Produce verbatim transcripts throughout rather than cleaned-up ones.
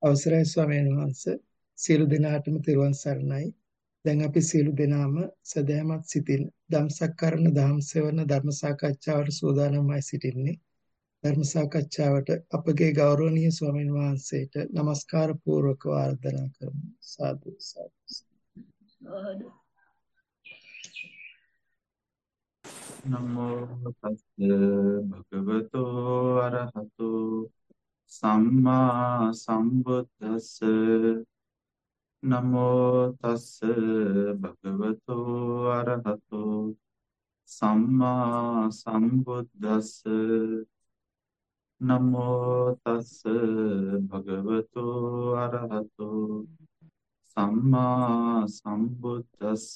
අවසරයි ස්වාමීන් වහන්සේ සියලු දෙනාටම තෙරුවන් සරණයි. දැන් අපි සියලු දෙනාම සදහැමත් සිතින් ධම්සක්කරණ දහම් සෙවන ධර්ම සාකච්ඡාවට සූදානම්වයි සිටින්නේ. ධර්ම සාකච්ඡාවට අපගේ ගෞරවනීය ස්වාමීන් වහන්සේට নমස්කාර පූර්වකව ආරාධනා කරමු. සාදු සාදු. නමෝ තස්ස භගවතෝ අරහතෝ සම්මා සම්බුද්දස්ස නමෝ තස්ස භගවතෝ අරහතෝ සම්මා සම්බුද්දස්ස නමෝ තස්ස භගවතෝ අරහතෝ සම්මා සම්බුද්දස්ස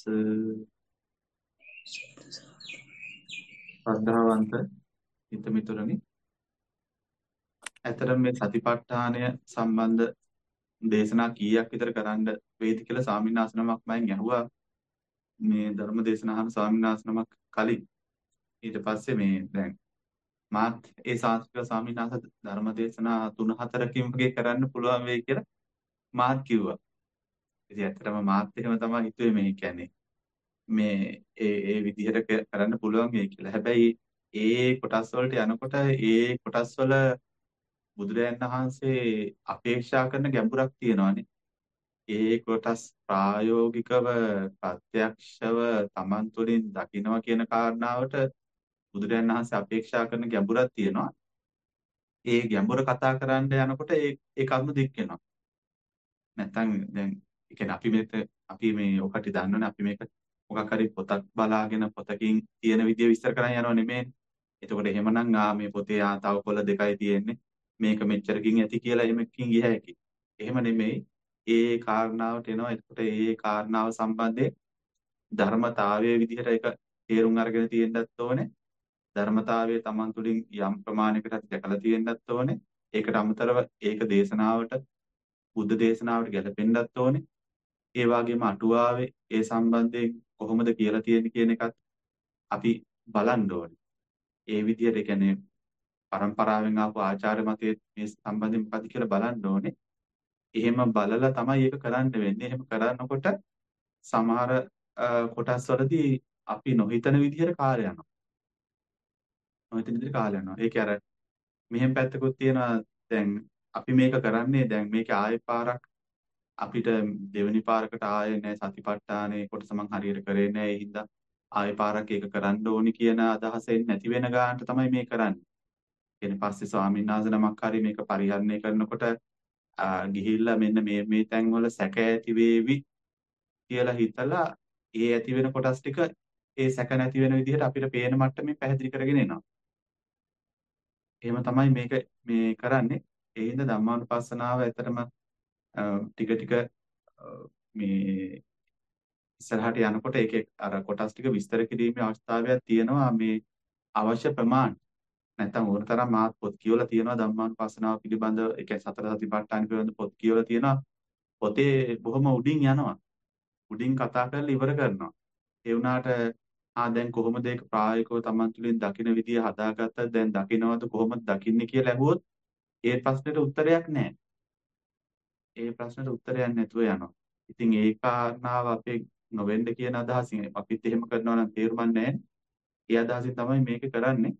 ශ්‍රද්ධාවන්ත හිතමිතුරනි, ඇතර මේ සතිපට්ඨානය සම්බන්ධ දේශනා කීයක් විතර කරන්න වේද කියලා ස්වාමීන් වහන්සේ නමක් මම ඇහුවා. මේ ධර්ම දේශනා අහන ස්වාමීන් වහන්සේ නමක් කලින්. ඊට පස්සේ මේ දැන් මාත් ඒ ශාස්ත්‍රීය ස්වාමීන් වහන්සේ ධර්ම දේශනා තුන හතරකින් වගේ කරන්න පුළුවන් වෙයි කියලා මාත් කිව්වා. ඉතින් ඇත්තටම මාත් එහෙම තමයි හිතුවේ. මේ කියන්නේ මේ ඒ ඒ විදිහට කරන්න පුළුවන් වෙයි කියලා. හැබැයි ඒ කොටස් වලට යනකොට ඒ කොටස් වල බුදුරයන් වහන්සේ අපේක්ෂා කරන ගැඹුරක් තියෙනවානේ. ඒ කොටස් ප්‍රායෝගිකව ප්‍රත්‍යක්ෂව Taman තුළින් දකිනවා කියන කාරණාවට බුදුරයන් වහන්සේ අපේක්ෂා කරන ගැඹුරක් තියෙනවා. ඒ ගැඹුර කතා කරන්න යනකොට ඒ ඒ කරුණු දික් වෙනවා. නැත්තම් දැන් ඒ කියන්නේ අපි මේක අපි මේ ඔකට දන්නවනේ අපි මේක මොකක් හරි පොතක් බලාගෙන පොතකින් තියෙන විදිය විස්තර කරන් යනව නෙමෙයි. එතකොට එහෙමනම් ආ මේ පොතේ ආ තව කොළ දෙකයි තියෙන්නේ. මේක මෙච්චරකින් ඇති කියලා එහෙමකින් ගිය හැකි. එහෙම නෙමෙයි. ඒ කාරණාවට එනවා. එතකොට ඒ කාරණාව සම්බන්ධයෙන් ධර්මතාවයේ විදිහට ඒක තේරුම් අරගෙන තියෙන්නත් ඕනේ. ධර්මතාවයේ Taman තුලින් යම් ප්‍රමාණයකට දැකලා තියෙන්නත් ඕනේ. ඒකට අමතරව ඒක දේශනාවට බුද්ධ දේශනාවට ගැලපෙන්නත් ඕනේ. ඒ වගේම අටුවාවේ ඒ සම්බන්ධයෙන් කොහොමද කියලා තියෙන්නේ කියන එකත් අපි බලන්න ඕනේ. ඒ විදිහට ඒ කියන්නේ පරම්පරාවෙන් ආපු ආචාර්ය මතයේ මේ සම්බන්ධයෙන් මොකද්ද කියලා බලන්න ඕනේ. එහෙම බලලා තමයි ඒක කරන්න වෙන්නේ. එහෙම කරනකොට සමහර කොටස් වලදී අපි නොහිතන විදිහට කාලය යනවා. නොහිතන විදිහට කාලය යනවා. ඒකේ අර මෙහෙම පැත්තකුත් තියෙනවා. දැන් අපි මේක කරන්නේ දැන් මේකේ ආයෙ පාරක් අපිට දෙවෙනි පාරකට ආයෙ නෑ සතිපට්ඨානේ කොටස මං හරියට කරේ නෑ. ඒ හින්දා ආයෙ පාරක් ඒක කරන්න ඕනි කියන අදහසෙන් නැති වෙන ගානට තමයි මේ කරන්නේ. ඊට පස්සේ ස්වාමීන් වහන්සේ නමක් හරි මේක පරිහරණය කරනකොට ගිහිල්ලා මෙන්න මේ මේ තැන් වල සැක ඇති වේවි කියලා හිතලා ඒ ඇති වෙන කොටස් ටික ඒ සැක නැති වෙන විදිහට අපිට පේන මට්ටමින් පැහැදිලි කරගෙන එනවා. එහෙම තමයි මේක මේ කරන්නේ. ඒ හින්දා ධම්මානුපස්සනාව ඇත්තටම ටික ටික මේ ඉස්සරහට යනකොට ඒකේ අර කොටස් ටික විස්තර කිරීමේ අවස්ථාවක් තියෙනවා. මේ අවශ්‍ය ප්‍රමාණ නැත්තම් ඕනතරම් මාත් පොත් කියවලා තියෙනවා ධම්මානුපස්සනාව පිළිබඳව. ඒ කියන්නේ සතර සතිපට්ඨාන පිළිබඳව පොත් කියවලා තියෙනවා. පොතේ බොහොම උඩින් යනවා. උඩින් කතා කරලා ඉවර කරනවා. ඒ වුණාට ආ දැන් කොහොමද ඒක ප්‍රායෝගිකව Taman තුලින් දකින්න විදිය හදාගත්තද දැන් දකින්නවද කොහොමද දකින්නේ කියලා ඇහුවොත් ඒ ප්‍රශ්නෙට උත්තරයක් නැහැ. ඒ ප්‍රශ්නෙට උත්තරයක් නැතුව යනවා. ඉතින් ඒ කාරණාව අපේ නොවෙන්න කියන අදහසින් අපිත් එහෙම කරනවා නම් තේරුම් නැහැ. ඒ අදහසින් තමයි මේක කරන්නේ.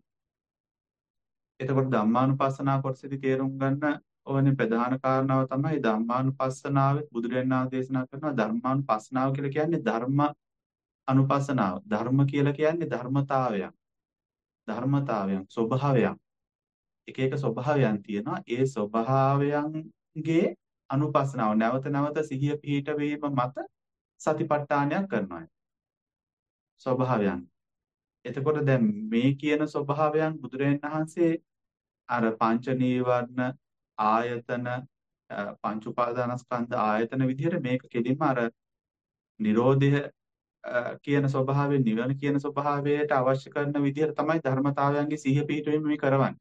එතකොට ධම්මානුපස්සනා කොටසදී තේරුම් ගන්න ඕනේ ප්‍රධාන කාරණාව තමයි ධම්මානුපස්සනාවේ බුදුරජාණන් වහන්සේ දේශනා කරනවා ධර්මානුපස්සනාව කියලා කියන්නේ ධර්ම අනුපස්සනාව. ධර්ම කියලා කියන්නේ ධර්මතාවයන්. ධර්මතාවයන් ස්වභාවයන්. එක එක ස්වභාවයන් තියෙනවා. ඒ ස්වභාවයන්ගේ අනුපස්සනාව නැවත නැවත සිහිය පිහිට වීම මත සතිපට්ඨානයක් කරනවා. ස්වභාවයන්. එතකොට දැන් මේ කියන ස්වභාවයන් බුදුරජාණන් වහන්සේ අර පංච නීවරණ ආයතන පංච උපාදානස්කන්ධ ආයතන විදිහට මේක කෙලින්ම අර නිරෝධය කියන ස්වභාවයෙන් නිවන කියන ස්වභාවයට අවශ්‍ය කරන විදිහට තමයි ධර්මතාවයන්ගේ සිහිය පිහිටවීම මේ කරවන්නේ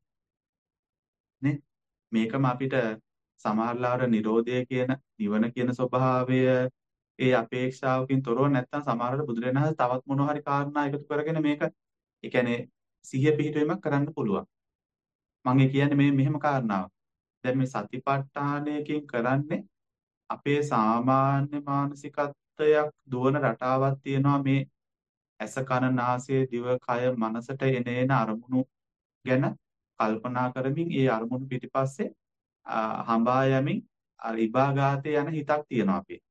නේ. මේකම අපිට සමහරලාට නිරෝධය කියන නිවන කියන ස්වභාවය ඒ අපේක්ෂාවකින් තොරව නැත්නම් සමහරවිට බුදුරජාණන් වහන්සේ තවත් මොන හරි කාරණා එකතු කරගෙන මේක ඒ කියන්නේ සිහිය පිහිටවීමක් කරන්න පුළුවන්. මම කියන්නේ මේ මෙහෙම කාරණාවක්. දැන් මේ සතිපට්ඨානයකින් කරන්නේ අපේ සාමාන්‍ය මානසිකත්වයක් දුවන රටාවක් තියෙනවා මේ ඇස කන නාසය දිව කය මනසට එන එන අරමුණු ගැන කල්පනා කරමින් ඒ අරමුණු පිටිපස්සේ ආ, හඹා යමින් අර ඉබාගාතේ යන හිතක් තියෙනවා අපේ.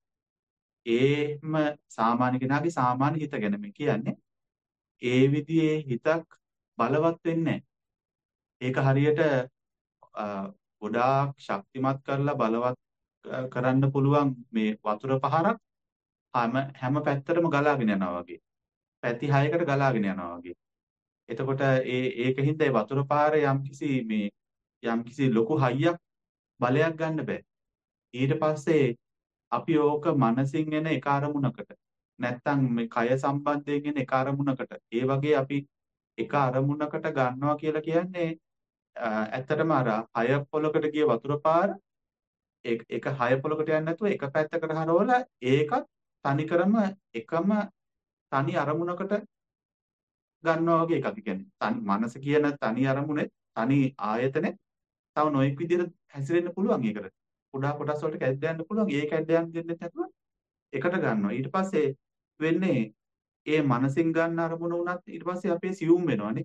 ඒම සාමාන්‍ය කෙනාගේ සාමාන්‍ය හිත ගැන මේ කියන්නේ. ඒ විදිහේ හිතක් බලවත් වෙන්නේ නැහැ. ඒක හරියට අ, ගොඩාක් ශක්තිමත් කරලා බලවත් අ, කරන්න පුළුවන් මේ වතුර පහරක් හැම හැම පැත්තටම ගලාගෙන යනවා වගේ. පැති හයකට ගලාගෙන යනවා වගේ. එතකොට ඒ ඒකින්ද ඒ වතුර පාරේ යම්කිසි මේ යම්කිසි ලොකු හයියක් බලයක් ගන්න බෑ. ඊට පස්සේ අපි ඕක මනසින් එන එක අරමුණකට නැත්තම් මේ කය සම්බන්ධයෙන් එන එක අරමුණකට ඒ වගේ අපි එක අරමුණකට ගන්නවා කියලා කියන්නේ අ, ඇත්තටම අර හය පොලකට ගිය වතුර පාර එක එක හය පොලකට යන්නේ නැතුව එක පැත්තකට හරවලා ඒකත් තනිකරම එකම තනි අරමුණකට ගන්නවා වගේ එකක්. ඒ කියන්නේ තනි මනස කියන තනි අරමුණේ තනි ආයතනේ තව නොඑක් විදිහට හැසිරෙන්න පුළුවන් ඒකට. කුඩා කොටස් වලට කැඩ යන්න පුළුවන්. ඒ කැඩ යන්න දෙන්නේ නැතුව එකට ගන්නවා. ඊට පස්සේ වෙන්නේ ඒ මනසින් ගන්න අරමුණ උනත් ඊට පස්සේ අපේ සියුම් වෙනවානේ.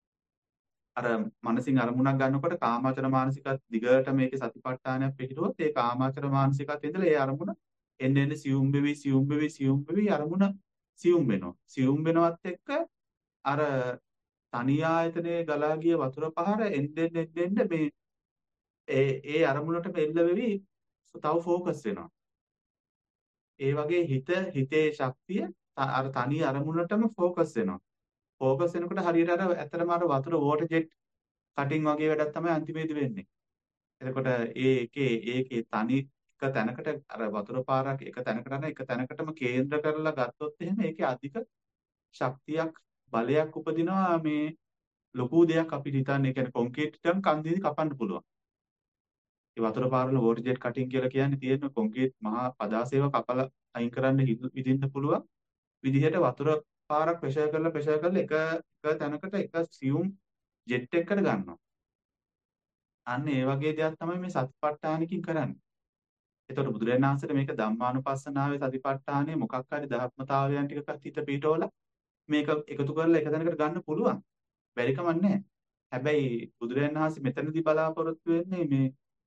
අර මනසින් අරමුණක් ගන්නකොට කාමාචර මානසිකත් දිගට මේකේ සතිපට්ඨානයක් පිළිතුරුවොත් ඒ කාමාචර මානසිකත් ඉඳලා ඒ අරමුණ එන්න එන්න සියුම් වෙවි සියුම් වෙවි සියුම් වෙවි අරමුණ සියුම් වෙනවා. සියුම් වෙනවත් එක්ක අර තනි ආයතනයේ ගලා ගිය වතුර පහර එන්න එන්න එන්න මේ ඒ ඒ අරමුණට එල්ල වෙවි තව ફોකස් වෙනවා. ඒ වගේ හිත හිතේ ශක්තිය ත- අර තනි අරමුණටම ફોකස් වෙනවා. ફોකස් වෙනකොට හරියට අර ඇත්තටම අර වතුර වෝටර් ජෙට් කටින් වගේ වැඩක් තමයි අන්තිමේදී වෙන්නේ. එතකොට ඒ එකේ ඒකේ තනි එක තැනකට අර වතුර පාරක් එක තැනකට යන එක තැනකටම කේන්ද්‍ර කරලා ගත්තොත් එහෙම ඒකේ අධික ශක්තියක් බලයක් උපදිනවා මේ ලොකු දෙයක් අපිට හිතන්න. ඒ කියන්නේ කොන්ක්‍රීට් එකක් කන්දේදී කපන්න පුළුවන්. ඒ වතුර පාරවල වෝටර් ජෙට් කටින් කියලා කියන්නේ තියෙන කොන්ක්‍රීට් මහා පදාසේව කපලා අයින් කරන්න හිඳ- විදින්න පුළුවන් විදිහට වතුර පාරක් ප්‍රෙෂර් කරලා ප්‍රෙෂර් කරලා එක එක තැනකට එක සියුම් ජෙට් එකකට ගන්නවා. අන්න ඒ වගේ දෙයක් තමයි මේ සතිපට්ඨානකින් කරන්නේ. එතකොට බුදුරජාණන් වහන්සේට මේක ධම්මානුපස්සනාවේ සතිපට්ඨානයේ මොකක් හරි ධර්මතාවයන් ටිකක් හිත පිටවලා මේක එකතු කරලා එක තැනකට ගන්න පුළුවන්. බැරි කමක් නැහැ. හැබැයි බුදුරජාණන් වහන්සේ මෙතනදී බලාපොරොත්තු වෙන්නේ මේ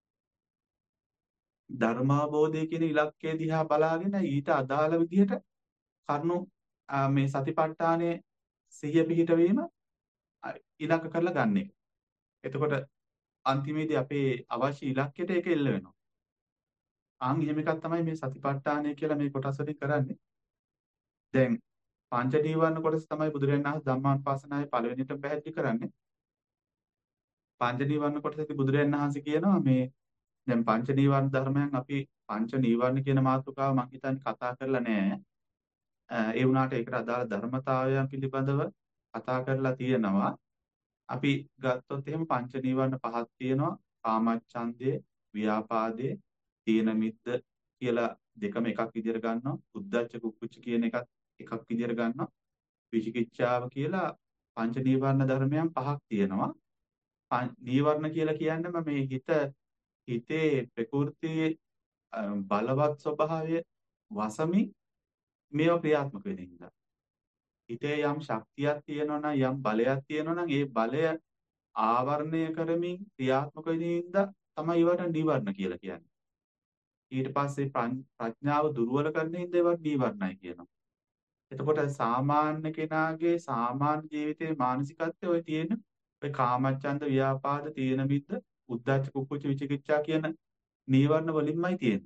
ධර්මාබෝධය කියන ඉලක්කය දිහා බලාගෙන ඊට අදාළ විදිහට කරුණු ආ, මේ සතිපට්ඨානයේ සිහිය පිහිටවීම ආ, ඉලක්ක කරලා ගන්න එක. එතකොට අන්තිමේදී අපේ අවශ්‍ය ඉලක්කයට ඒක එල්ල වෙනවා. ආන් එහෙම එකක් තමයි මේ සතිපට්ඨානය කියලා මේ කොටස් වලින් කරන්නේ. දැන් පංච නීවරණ කොටස තමයි බුදුරජාණන් වහන්සේ ධම්මානුපස්සනාවේ පළවෙනිට පැහැදිලි කරන්නේ. පංච නීවරණ කොටසදී බුදුරජාණන් වහන්සේ කියනවා මේ දැන් පංච නීවරණ ධර්මයන් අපි පංච නීවරණ කියන මාතෘකාව මම හිතන්නේ කතා කරලා නැහැ. අ, ඒ වුණාට ඒකට අදාළ ධර්මතාවයන් පිළිබඳව කතා කරලා තියෙනවා. අපි ගත්තොත් එහෙම පංච නීවරණ පහක් තියෙනවා. කාමච්ඡන්දේ, ව්‍යාපාදේ, තීන මිද්ද කියලා දෙකම එකක් විදිහට ගන්නවා. උද්ධච්ච කුක්කුච්ච කියන එකත් එකක් විදිහට ගන්නවා. විචිකිච්ඡාව කියලා පංච නීවරණ ධර්මයන් පහක් තියෙනවා. පං- නීවරණ කියලා කියන්නේම මේ හිත හිතේ ප්‍රകൃතියේ අ, බලවත් ස්වභාවය වසමින් මේවා ක්‍රියාත්මක වෙන හින්දා. හිතේ යම් ශක්තියක් තියෙනවා නම් යම් බලයක් තියෙනවා නම් ඒ බලය ආවරණය කරමින් ක්‍රියාත්මක වෙන හින්දා තමයි ඒවට නීවරණ කියලා කියන්නේ. ඊට පස්සේ ප්‍රඥ- ප්‍රඥාව දුර්වල කරන හින්දා ඒවට නීවරණයි කියනවා. එතකොට සාමාන්‍ය කෙනාගේ සාමාන්‍ය ජීවිතයේ මානසිකත්වය ඔය තියෙන ඔය කාමච්ඡන්ද ව්‍යාපාද තීන මිද්ද උද්ධච්ච කුක්කුච්ච විචිකිච්ඡා කියන නීවරණ වලින්මයි තියෙන්නේ.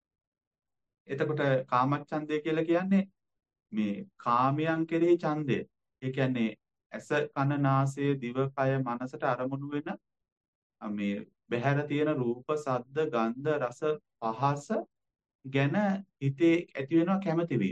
එතකොට කාමච්ඡන්දය කියලා කියන්නේ මේ කාමයන් කෙරෙහි ඡන්දය. ඒ කියන්නේ ඇස කන නාසය දිව කය මනසට අරමුණු වෙන අ, මේ බහැර තියෙන රූප සද්ද ගන්ධ රස පහස ගැන හිතේ ඇති වෙනවා කැමති වීම.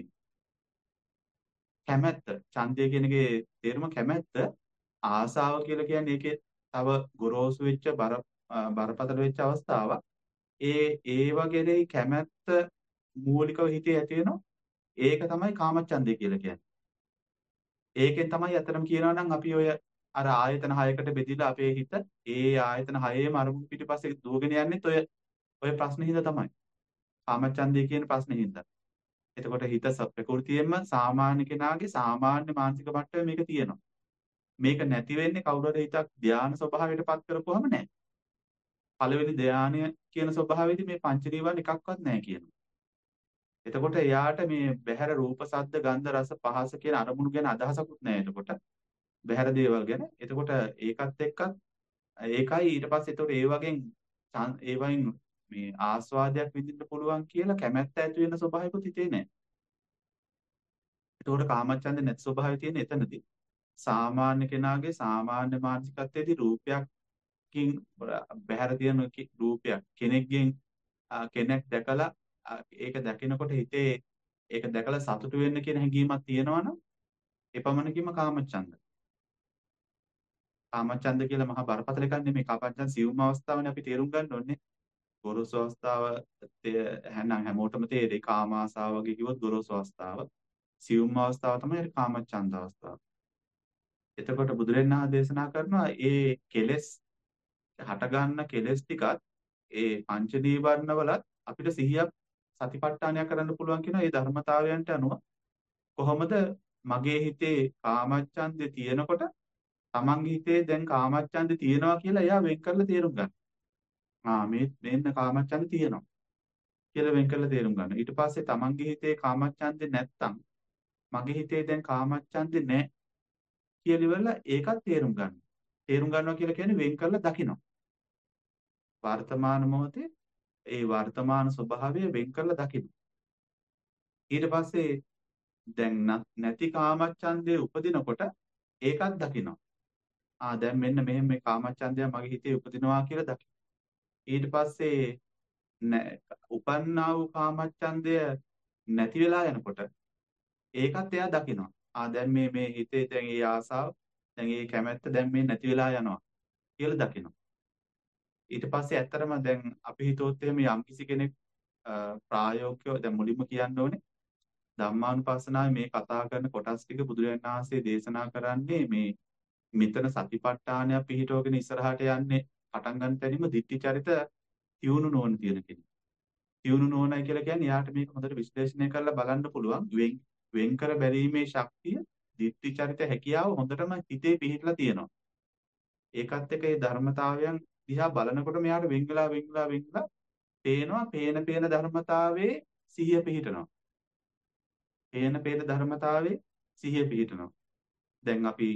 කැමැත්ත ඡන්දය කියන එකේ තේරුම කැමැත්ත ආසාව කියලා කියන්නේ ඒකේ තව ගොරෝසු වෙච්ච බර අ, බරපතල වෙච්ච අවස්ථාවක්. ඒ ඒව කෙරෙහි කැමැත්ත මූලිකව හිතේ ඇති වෙනවා. ඒක තමයි කාමච්ඡන්දය කියලා කියන්නේ. ඒකෙන් තමයි අතරම කියනවා නම් අපි ඔය අර ආයතන හයකට බෙදිලා අපේ හිත ඒ ආයතන හයේම අරමුණු පිටිපස්සේ දුවගෙන යන්නේ ඔය ඔය ප්‍රශ්නේ හින්දා තමයි. කාමච්ඡන්දය කියන ප්‍රශ්නේ හින්දා. එතකොට හිත ස- ප්‍රകൃතියෙන්ම සාමාන්‍ය කෙනාගේ සාමාන්‍ය මානසික මට්ටමේ මේක තියෙනවා. මේක නැති වෙන්නේ කවුරු හරි හිතක් ධානා ස්වභාවයට පත් කරපුවාම නෑ. පළවෙනි ධානය කියන ස්වභාවයේදී මේ පංච නීවරණ එකක්වත් නැහැ කියනවා. එතකොට එයාට මේ බහැර රූප, ශබ්ද, ගන්ධ, රස, පහස කියන අරමුණු ගැන අදහසකුත් නැහැ එතකොට. බහැර දේවල් ගැන. එතකොට ඒකත් එක්කත් ඒකයි ඊට පස්සේ එතකොට ඒ වගේ ඒ වයින් මේ ආස්වාදයක් විඳින්න පුළුවන් කියලා කැමැත්ත ඇති වෙන ස්වභාවිකුත් හිතේ නැහැ. එතකොට කාමච්ඡන්දේ නැති ස්වභාවය තියෙන එතනදී. සාමාන්‍ය කෙනාගේ සාමාන්‍ය මානසිකත්වයේදී රූපයකින් බහැර තියෙන කි- රූපයක් කෙනෙක්ගෙන් ආ, කෙනෙක් දැකලා ආ, ඒක දකිනකොට හිතේ ඒක දැකලා සතුටු වෙන්න කියන හැඟීමක් තියෙනවනම් එපමණකින්ම කාමච්ඡන්ද. කාමච්ඡන්ද කියලා මහා බරපතල එකක් නෙමෙයි. කාමච්ඡන්ද සියුම් අවස්ථාවනේ අපි තේරුම් ගන්න ඕනේ. ගොරෝසු අවස්ථාව තේ- හැනම් හැමෝටම තේරෙයි. කාම ආසාව වගේ කිව්වොත් ගොරෝසු අවස්ථාව. සියුම් අවස්ථාව තමයි කාමච්ඡන්ද අවස්ථාව. එතකොට බුදුරජාණන් වහන්සේ දේශනා කරනවා ඒ කෙලෙස් හට ගන්න කෙලෙස් ටිකත් ඒ පංච නීවරණ වලත් අපිට සිහියක් සතිපට්ඨානයක් කරන්න පුළුවන් කියන ඒ ධර්මතාවයන්ට අනුව කොහොමද මගේ හිතේ කාමච්ඡන්දේ තියෙනකොට තමන්ගේ හිතේ දැන් කාමච්ඡන්දේ තියෙනවා කියලා එයා වෙන් කරලා තේරුම් ගන්න. ආ මේ මෙන්න කාමච්ඡන්දේ තියෙනවා කියලා වෙන් කරලා තේරුම් ගන්න. ඊට පස්සේ තමන්ගේ හිතේ කාමච්ඡන්දේ නැත්තම් මගේ හිතේ දැන් කාමච්ඡන්දේ නැහැ කියලා ඉවරලා ඒකත් තේරුම් ගන්න. තේරුම් ගන්නවා කියලා කියන්නේ වෙන් කරලා දකිනවා. වර්තමාන මොහොතේ ඒ වර්තමාන ස්වභාවය වෙන් කරලා දකිනවා. ඊට පස්සේ දැන් න- නැති කාමච්ඡන්දේ උපදිනකොට ඒකත් දකිනවා. ආ දැන් මෙන්න මෙහෙම මේ කාමච්ඡන්දය මගේ හිතේ උපදිනවා කියලා දකිනවා. ඊට පස්සේ නැ- උපන්නා වූ කාමච්ඡන්දය නැති වෙලා යනකොට ඒකත් එයා දකිනවා. ආ දැන් මේ මේ හිතේ දැන් ඒ ආසාව දැන් ඒ කැමැත්ත දැන් මේ නැති වෙලා යනවා කියලා දකිනවා. ඊට පස්සේ ඇත්තටම දැන් අපි හිතුවොත් එහෙම යම්කිසි කෙනෙක් අ, ප්‍රායෝගිකව දැන් මුලින්ම කියන්න ඕනේ ධම්මානුපස්සනාවේ මේ කතා කරන කොටස් ටික බුදුරජාණන් වහන්සේ දේශනා කරන්නේ මේ මෙතන සතිපට්ඨානය පිහිටවගෙන ඉස්සරහට යන්නේ පටන් ගන්න තැනීම දිට්ඨි චරිත තියුණු නොවන තියෙන කෙනෙක්. තියුණු නොවනයි කියලා කියන්නේ යාට මේක හොඳට විශ්ලේෂණය කරලා බලන්න පුළුවන්. වෙන් වෙන් කර බැලීමේ ශක්තිය දිට්ඨි චරිත හැකියාව හොඳටම හිතේ පිහිටලා තියෙනවා. ඒකත් එක්ක ඒ ධර්මතාවයන් දිහා බලනකොට මෙයාට වෙන් වෙලා වෙන් වෙලා වෙන් වෙලා පේනවා පේන පේන ධර්මතාවයේ සිහිය පිහිටනවා. පේන පේන ධර්මතාවයේ සිහිය පිහිටනවා. දැන් අපි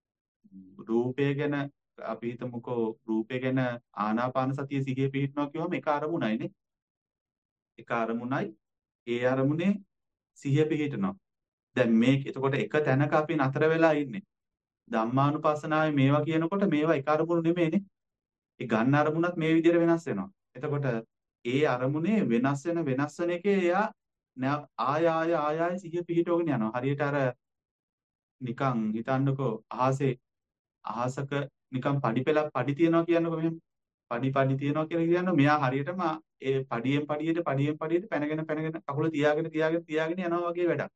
රූපය ගැන අපි හිතමුකෝ රූපය ගැන ආනාපාන සතිය සිහිය පිහිටනවා කියවම එක අරමුණයිනේ. එක අරමුණයි ඒ අරමුණේ සිහිය පිහිටනවා. දැන් මේක එතකොට එක තැනක අපි නතර වෙලා ඉන්නේ. ධම්මානුපස්සනාවේ මේවා කියනකොට මේවා එක අරමුණු නෙමෙයිනේ. ඒ ගන්න අරමුණත් මේ විදිහට වෙනස් වෙනවා. එතකොට ඒ අරමුණේ වෙනස් වෙන වෙනස් වෙන එකේ එයා නැ- ආය ආය ආය ආය සිහිය පිහිටවගෙන යනවා. හරියට අර නිකන් හිතන්නකෝ අහසේ අහසක නිකන් පඩි පෙළක් පඩි තියනවා කියන්නකෝ මෙහෙම. පඩි පඩි තියනවා කියලා කියන්නේ මෙයා හරියටම ඒ පඩියෙන් පඩියට පඩියෙන් පඩියට පැනගෙන පැනගෙන කකුල තියාගෙන තියාගෙන තියාගෙන යනවා වගේ වැඩක්.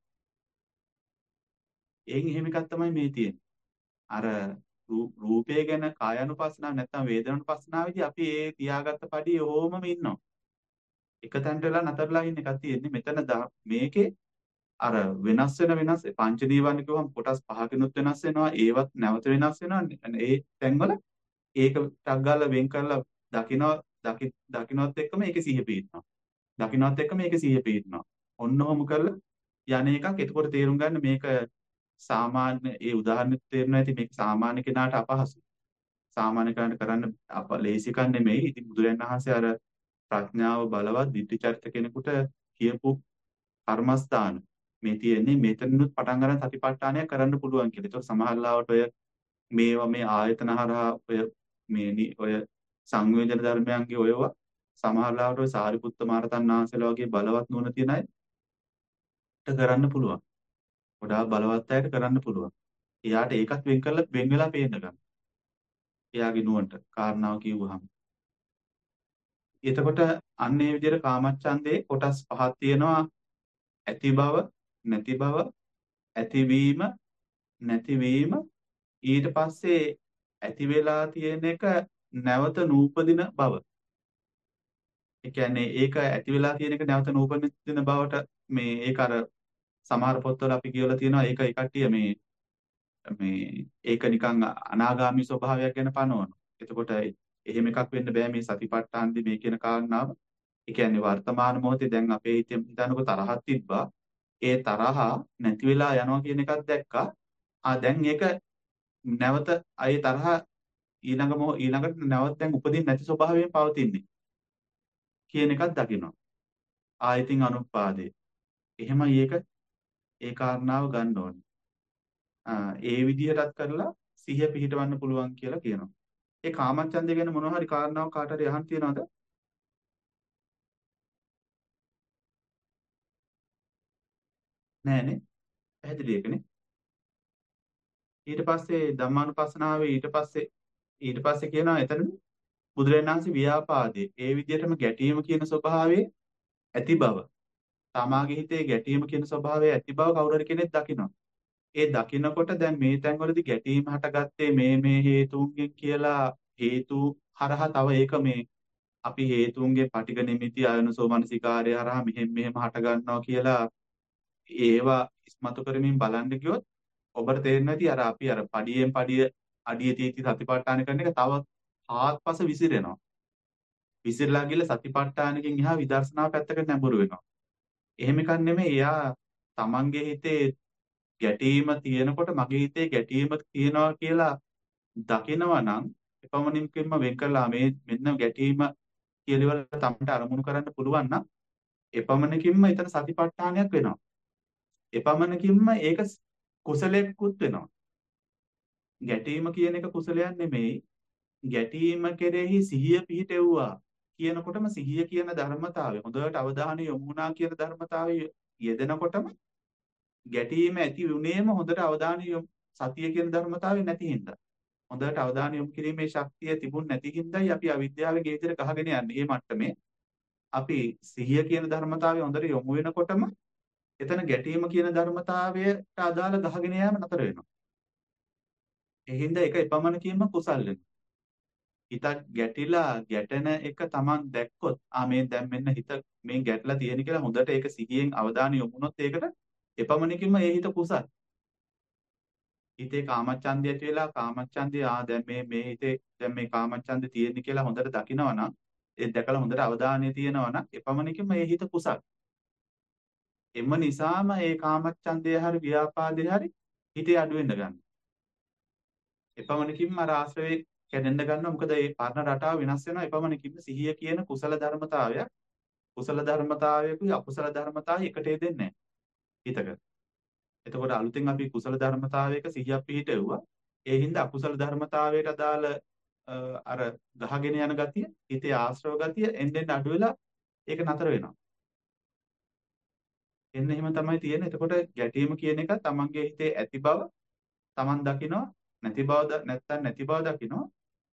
එයින් එහෙම එකක් තමයි මේ තියෙන්නේ. අර රූ- රූපය ගැන කායानुපස්සනාව නැත්නම් වේදනානුපස්සනාවේදී අපි ඒ තියාගත්ත පඩිය ඕමම ඉන්නවා. එක තැනට වෙලා නතරලා ඉන්න එකක් තියෙන්නේ. මෙතන දා- මේකේ අර වෙනස් වෙන වෙනස් පංච නීවරණ කිව්වම කොටස් පහකිනුත් වෙනස් වෙනවා. ඒවත් නැවත වෙනස් වෙනවා. ඒ තැන්වල ඒක ටක් ගාලා වෙන් කරලා දකින්න දකි දකින්නත් එක්කම ඒකේ සිහිය පිහිටනවා. දකින්නත් එක්කම ඒකේ සිහිය පිහිටනවා. ඔන්න ඔහොම කරලා යන එකක්. එතකොට තේරුම් ගන්න මේක සාමාන්‍ය ඒ උදාහරණෙත් තේරෙනවා ඇති මේක සාමාන්‍ය කෙනාට අපහසුයි. සාමාන්‍ය කෙනාට කරන්න අප ලේසි කන් නෙමෙයි. ඉතින් බුදුරජාණන් වහන්සේ අර ප්‍රඥාව බලවත් දිට්ඨි චරිත කෙනෙකුට කියපු කර්මස්ථාන මේ තියෙන්නේ මෙතනිනුත් පටන් ගන්න සතිපට්ඨානය කරන්න පුළුවන් කියලා. ඒක සමහරවිට ඔය මේවා මේ ආයතන හරහා ඔය මේ නි- ඔය සංවේදන ධර්මයන්ගේ ඔයවා සමහරවිට ඔය සාරිපුත්ත මහරතන් වහන්සේලා වගේ බලවත් නුවණ තියෙන අයට කරන්න පුළුවන්. ගොඩාක් බලවත් අයට කරන්න පුළුවන්. එයාට ඒකත් වෙන් කරලා වෙන් වෙලා පේන්න ගන්න. එයාගේ නුවණට කාරණාව කිව්වහම. එතකොට අන්න ඒ විදිහට කාමච්ඡන්දේ කොටස් පහක් තියෙනවා. ඇති බව, නැති බව, ඇතිවීම, නැතිවීම, ඊට පස්සේ ඇති වෙලා තියෙන එක නැවත නූපදින බව. ඒ කියන්නේ ඒක ඇති වෙලා තියෙන එක නැවත නූපදින බවට මේ ඒක අර සමහර පොත්වල අපි කියවලා තියෙනවා ඒක ඒ කට්ටිය මේ මේ ඒක නිකන් අනාගාමී ස්වභාවයක් ගැන පනවනවා. එතකොට එහෙම එකක් වෙන්න බෑ මේ සතිපට්ඨානදී මේ කියන කාරණාව. ඒ කියන්නේ වර්තමාන මොහොතේ දැන් අපේ හිතේ හිතනකො තරහක් තිබ්බා. ඒ තරහ නැති වෙලා යනවා කියන එකක් දැක්කා. ආ දැන් ඒක නැවත අය තරහ ඊළඟ මොහ ඊළඟට නැවත දැන් උපදින්න නැති ස්වභාවයෙන් පවතින්නේ කියන එකක් දකිනවා. ආයතින් අනුපාදේ. එහෙමයි ඒක ඒ කාරණාව ගන්න ඕනේ. ආ ඒ විදිහටත් කරලා සිහිය පිහිටවන්න පුළුවන් කියලා කියනවා. ඒ කාමච්ඡන්දය ගැන මොනවා හරි කාරණාවක් කාට හරි අහන්න තියනවද? නෑනේ. පැහැදිලි එකනේ. ඊට පස්සේ ධම්මානුපස්සනාවේ ඊට පස්සේ ඊට පස්සේ කියනවා එතන බුදුරජාණන් වහන්සේ ව්‍යාපාදේ ඒ විදිහටම ගැටීම කියන ස්වභාවයේ ඇති බව. තමාගේ හිතේ ගැටීම කියන ස්වභාවය ඇති බව කවුරු හරි කෙනෙක් දකිනවා. ඒ දකිනකොට දැන් මේ තැන්වලදී ගැටීම හටගත්තේ මේ මේ හේතුන්ගෙන් කියලා හේතු හරහා තව ඒක මේ අපි හේතුන්ගේ පටිඝ නිමිති අයනසෝ මනසිකාර්ය හරහා මෙහෙම මෙහෙම හට ගන්නවා කියලා ඒවා ඉස්මතු කරමින් බලන්න ගියොත් ඔබට තේරෙන්නේ නැති අර අපි අර පඩියෙන් පඩිය අඩිය තීති සතිපට්ඨාන කරන එක තව හාත්පස විසිරෙනවා. විසිරලා ගිහලා සතිපට්ඨානකින් එහා විදර්ශනා පැත්තකට නැඹුරු වෙනවා. එහෙම එකක් නෙමෙයි. එයා තමන්ගේ හිතේ ගැටීම තියෙනකොට මගේ හිතේ ගැටීම තියෙනවා කියලා දකිනවා නම් එපමණින්ම වෙන් කරලා මේ මෙන්න ගැටීම කියලා තමන්ට අරමුණු කරන්න පුළුවන් නම් එපමණකින්ම එතන සතිපට්ඨානයක් වෙනවා. එපමණකින්ම ඒක කුසලයක්කුත් වෙනවා. ගැටීම කියන එක කුසලයක් නෙමෙයි. ගැටීම කෙරෙහි සිහිය පිහිටෙව්වා කියනකොටම සිහිය කියන ධර්මතාවය හොඳට අවධානය යොමු වුණා කියන ධර්මතාවය යෙදෙනකොටම ගැටීම ඇති වුණේම හොඳට අවධානය යොමු සතිය කියන ධර්මතාවය නැති හින්දා. හොඳට අවධානය යොමු කිරීමේ ශක්තිය තිබුණ නැති හින්දායි අපි අවිද්‍යාවෙන් ඒ විදිහට ගහගෙන යන්නේ. මේ මට්ටමේ අපි සිහිය කියන ධර්මතාවය හොඳට යොමු වෙනකොටම එතන ගැටීම කියන ධර්මතාවයට අදාළ ගහගෙන යෑම නතර වෙනවා. ඒ හින්දා ඒක එපමණකින්ම කුසල් වෙනවා. හිතක් ගැටිලා ගැටෙන එක Taman දැක්කොත් ආ මේ දැන් මෙන්න හිත මේ ගැටලා තියෙන කියලා හොඳට ඒක සිහියෙන් අවධානය යොමුනොත් ඒකට එපමණකින්ම ඒ හිත කුසල්. හිතේ කාමච්ඡන්දය ඇති වෙලා කාමච්ඡන්දය ආ දැන් මේ මේ හිතේ දැන් මේ කාමච්ඡන්දය තියෙන කියලා හොඳට දකිනවා නම් ඒ දැකලා හොඳට අවධානය තියෙනවා නම් එපමණකින්ම ඒ හිත කුසල්. එම නිසාම ඒ කාමච්ඡන්දය හරි ව්‍යාපාදේ හරි හිතේ අඩු වෙන්න ගන්නවා. එපමණකින්ම අර ආශ්‍රවේ කැඩෙන්න ගන්නවා. මොකද මේ පරණ රටාව වෙනස් වෙනවා. එපමණකින්ම සිහිය කියන කුසල ධර්මතාවය කුසල ධර්මතාවයකුයි අකුසල ධර්මතාවය එකට දෙන්නේ නැහැ හිතක. එතකොට අලුතෙන් අපි කුසල ධර්මතාවයක සිහියක් පිහිටෙව්වා. ඒ හින්දා අකුසල ධර්මතාවයට අදාළ අර ගහගෙන යන ගතිය, හිතේ ආශ්‍රව ගතිය එන්නෙන් අඩු වෙලා ඒක නතර වෙනවා. එන්න එහෙම තමයි තියෙන්නේ. එතකොට ගැටීම කියන එක තමන්ගේ හිතේ ඇති බව තමන් දකිනවා, නැති බව නැත්තම් නැති බව දකිනවා.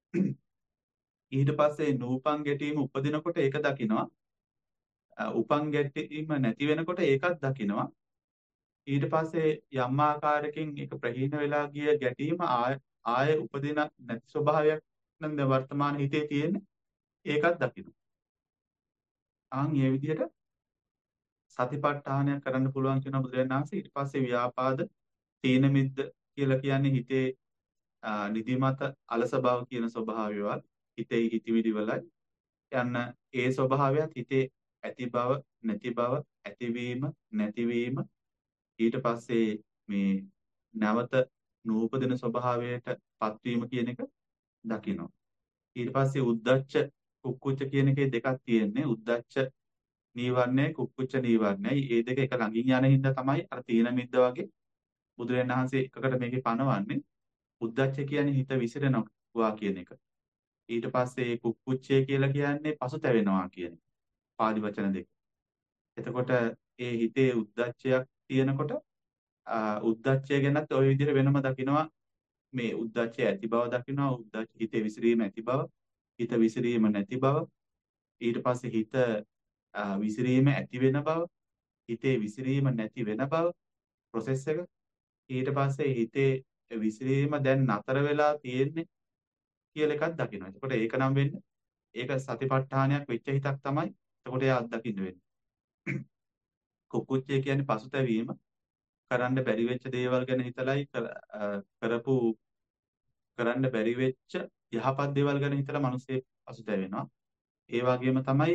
ඊට පස්සේ නූපන් ගැටීම උපදිනකොට ඒක දකිනවා. උපන් ගැටීම නැති වෙනකොට ඒකත් දකිනවා. ඊට පස්සේ යම් ආකාරයකින් ඒක ප්‍රහීන වෙලා ගිය ගැටීම ආය ආය උපදින නැති ස්වභාවයක් නම් දැන් වර්තමාන හිතේ තියෙන්නේ. ඒකත් දකිනවා. ආන් මේ විදිහට සතිපට්ඨානයක් කරන්න පුළුවන් කියන බුදුරජාණන් වහන්සේ. ඊට පස්සේ ව්‍යාපාද තීන මිද්ද කියලා කියන්නේ හිතේ නිදිමත අලස බව කියන ස්වභාවයවත් හිතේ හිතවිලි වලයි යන්න ඒ ස්වභාවයත් හිතේ ඇති බව නැති බව ඇතිවීම නැතිවීම ඊට පස්සේ මේ නැවත නූපදින ස්වභාවයට පත්වීම කියන එක දකිනවා. ඊට පස්සේ උද්දච්ච කුක්කුච්ච කියන එකේ දෙකක් තියෙන්නේ. උද්දච්ච නීවරණය කුක්කුච්ච නීවරණය. මේ දෙක එක ළඟින් යන හින්දා තමයි අර තීන මිද්ද වගේ බුදුරජාණන් වහන්සේ එකකට මේකේ පනවන්නේ. උද්දච්ච කියන්නේ හිත විසිරෙනවා කියන එක. ඊට පස්සේ කුක්කුච්චය කියලා කියන්නේ පසුතැවෙනවා කියන එක. පාලි වචන දෙක. එතකොට ඒ හිතේ උද්දච්චයක් තියෙනකොට උද්දච්චය ගැනත් ওই විදිහට වෙනම දකිනවා. මේ උද්දච්චය ඇති බව දකිනවා. උද්දච්ච හිතේ විසිරීම ඇති බව, හිත විසිරීම නැති බව. ඊට පස්සේ හිත විසිරීම ඇති වෙන බව, හිතේ විසිරීම නැති වෙන බව ප්‍රොසෙස් එක. ඊට පස්සේ හිතේ විසිරීම දැන් නතර වෙලා තියෙන්නේ කියලා එකක් දකිනවා. එතකොට ඒක නම් වෙන්නේ ඒක සතිපට්ඨානයක් වෙච්ච හිතක් තමයි. එතකොට එයා අත්දකින්න වෙන්නේ. කුක්කුච්චය කියන්නේ පසුතැවීම කරන්න බැරි වෙච්ච දේවල් ගැන හිතලයි කරපු කරන්න බැරි වෙච්ච යහපත් දේවල් ගැන හිතලා මිනිස්සේ පසුතැවෙනවා. ඒ වගේම තමයි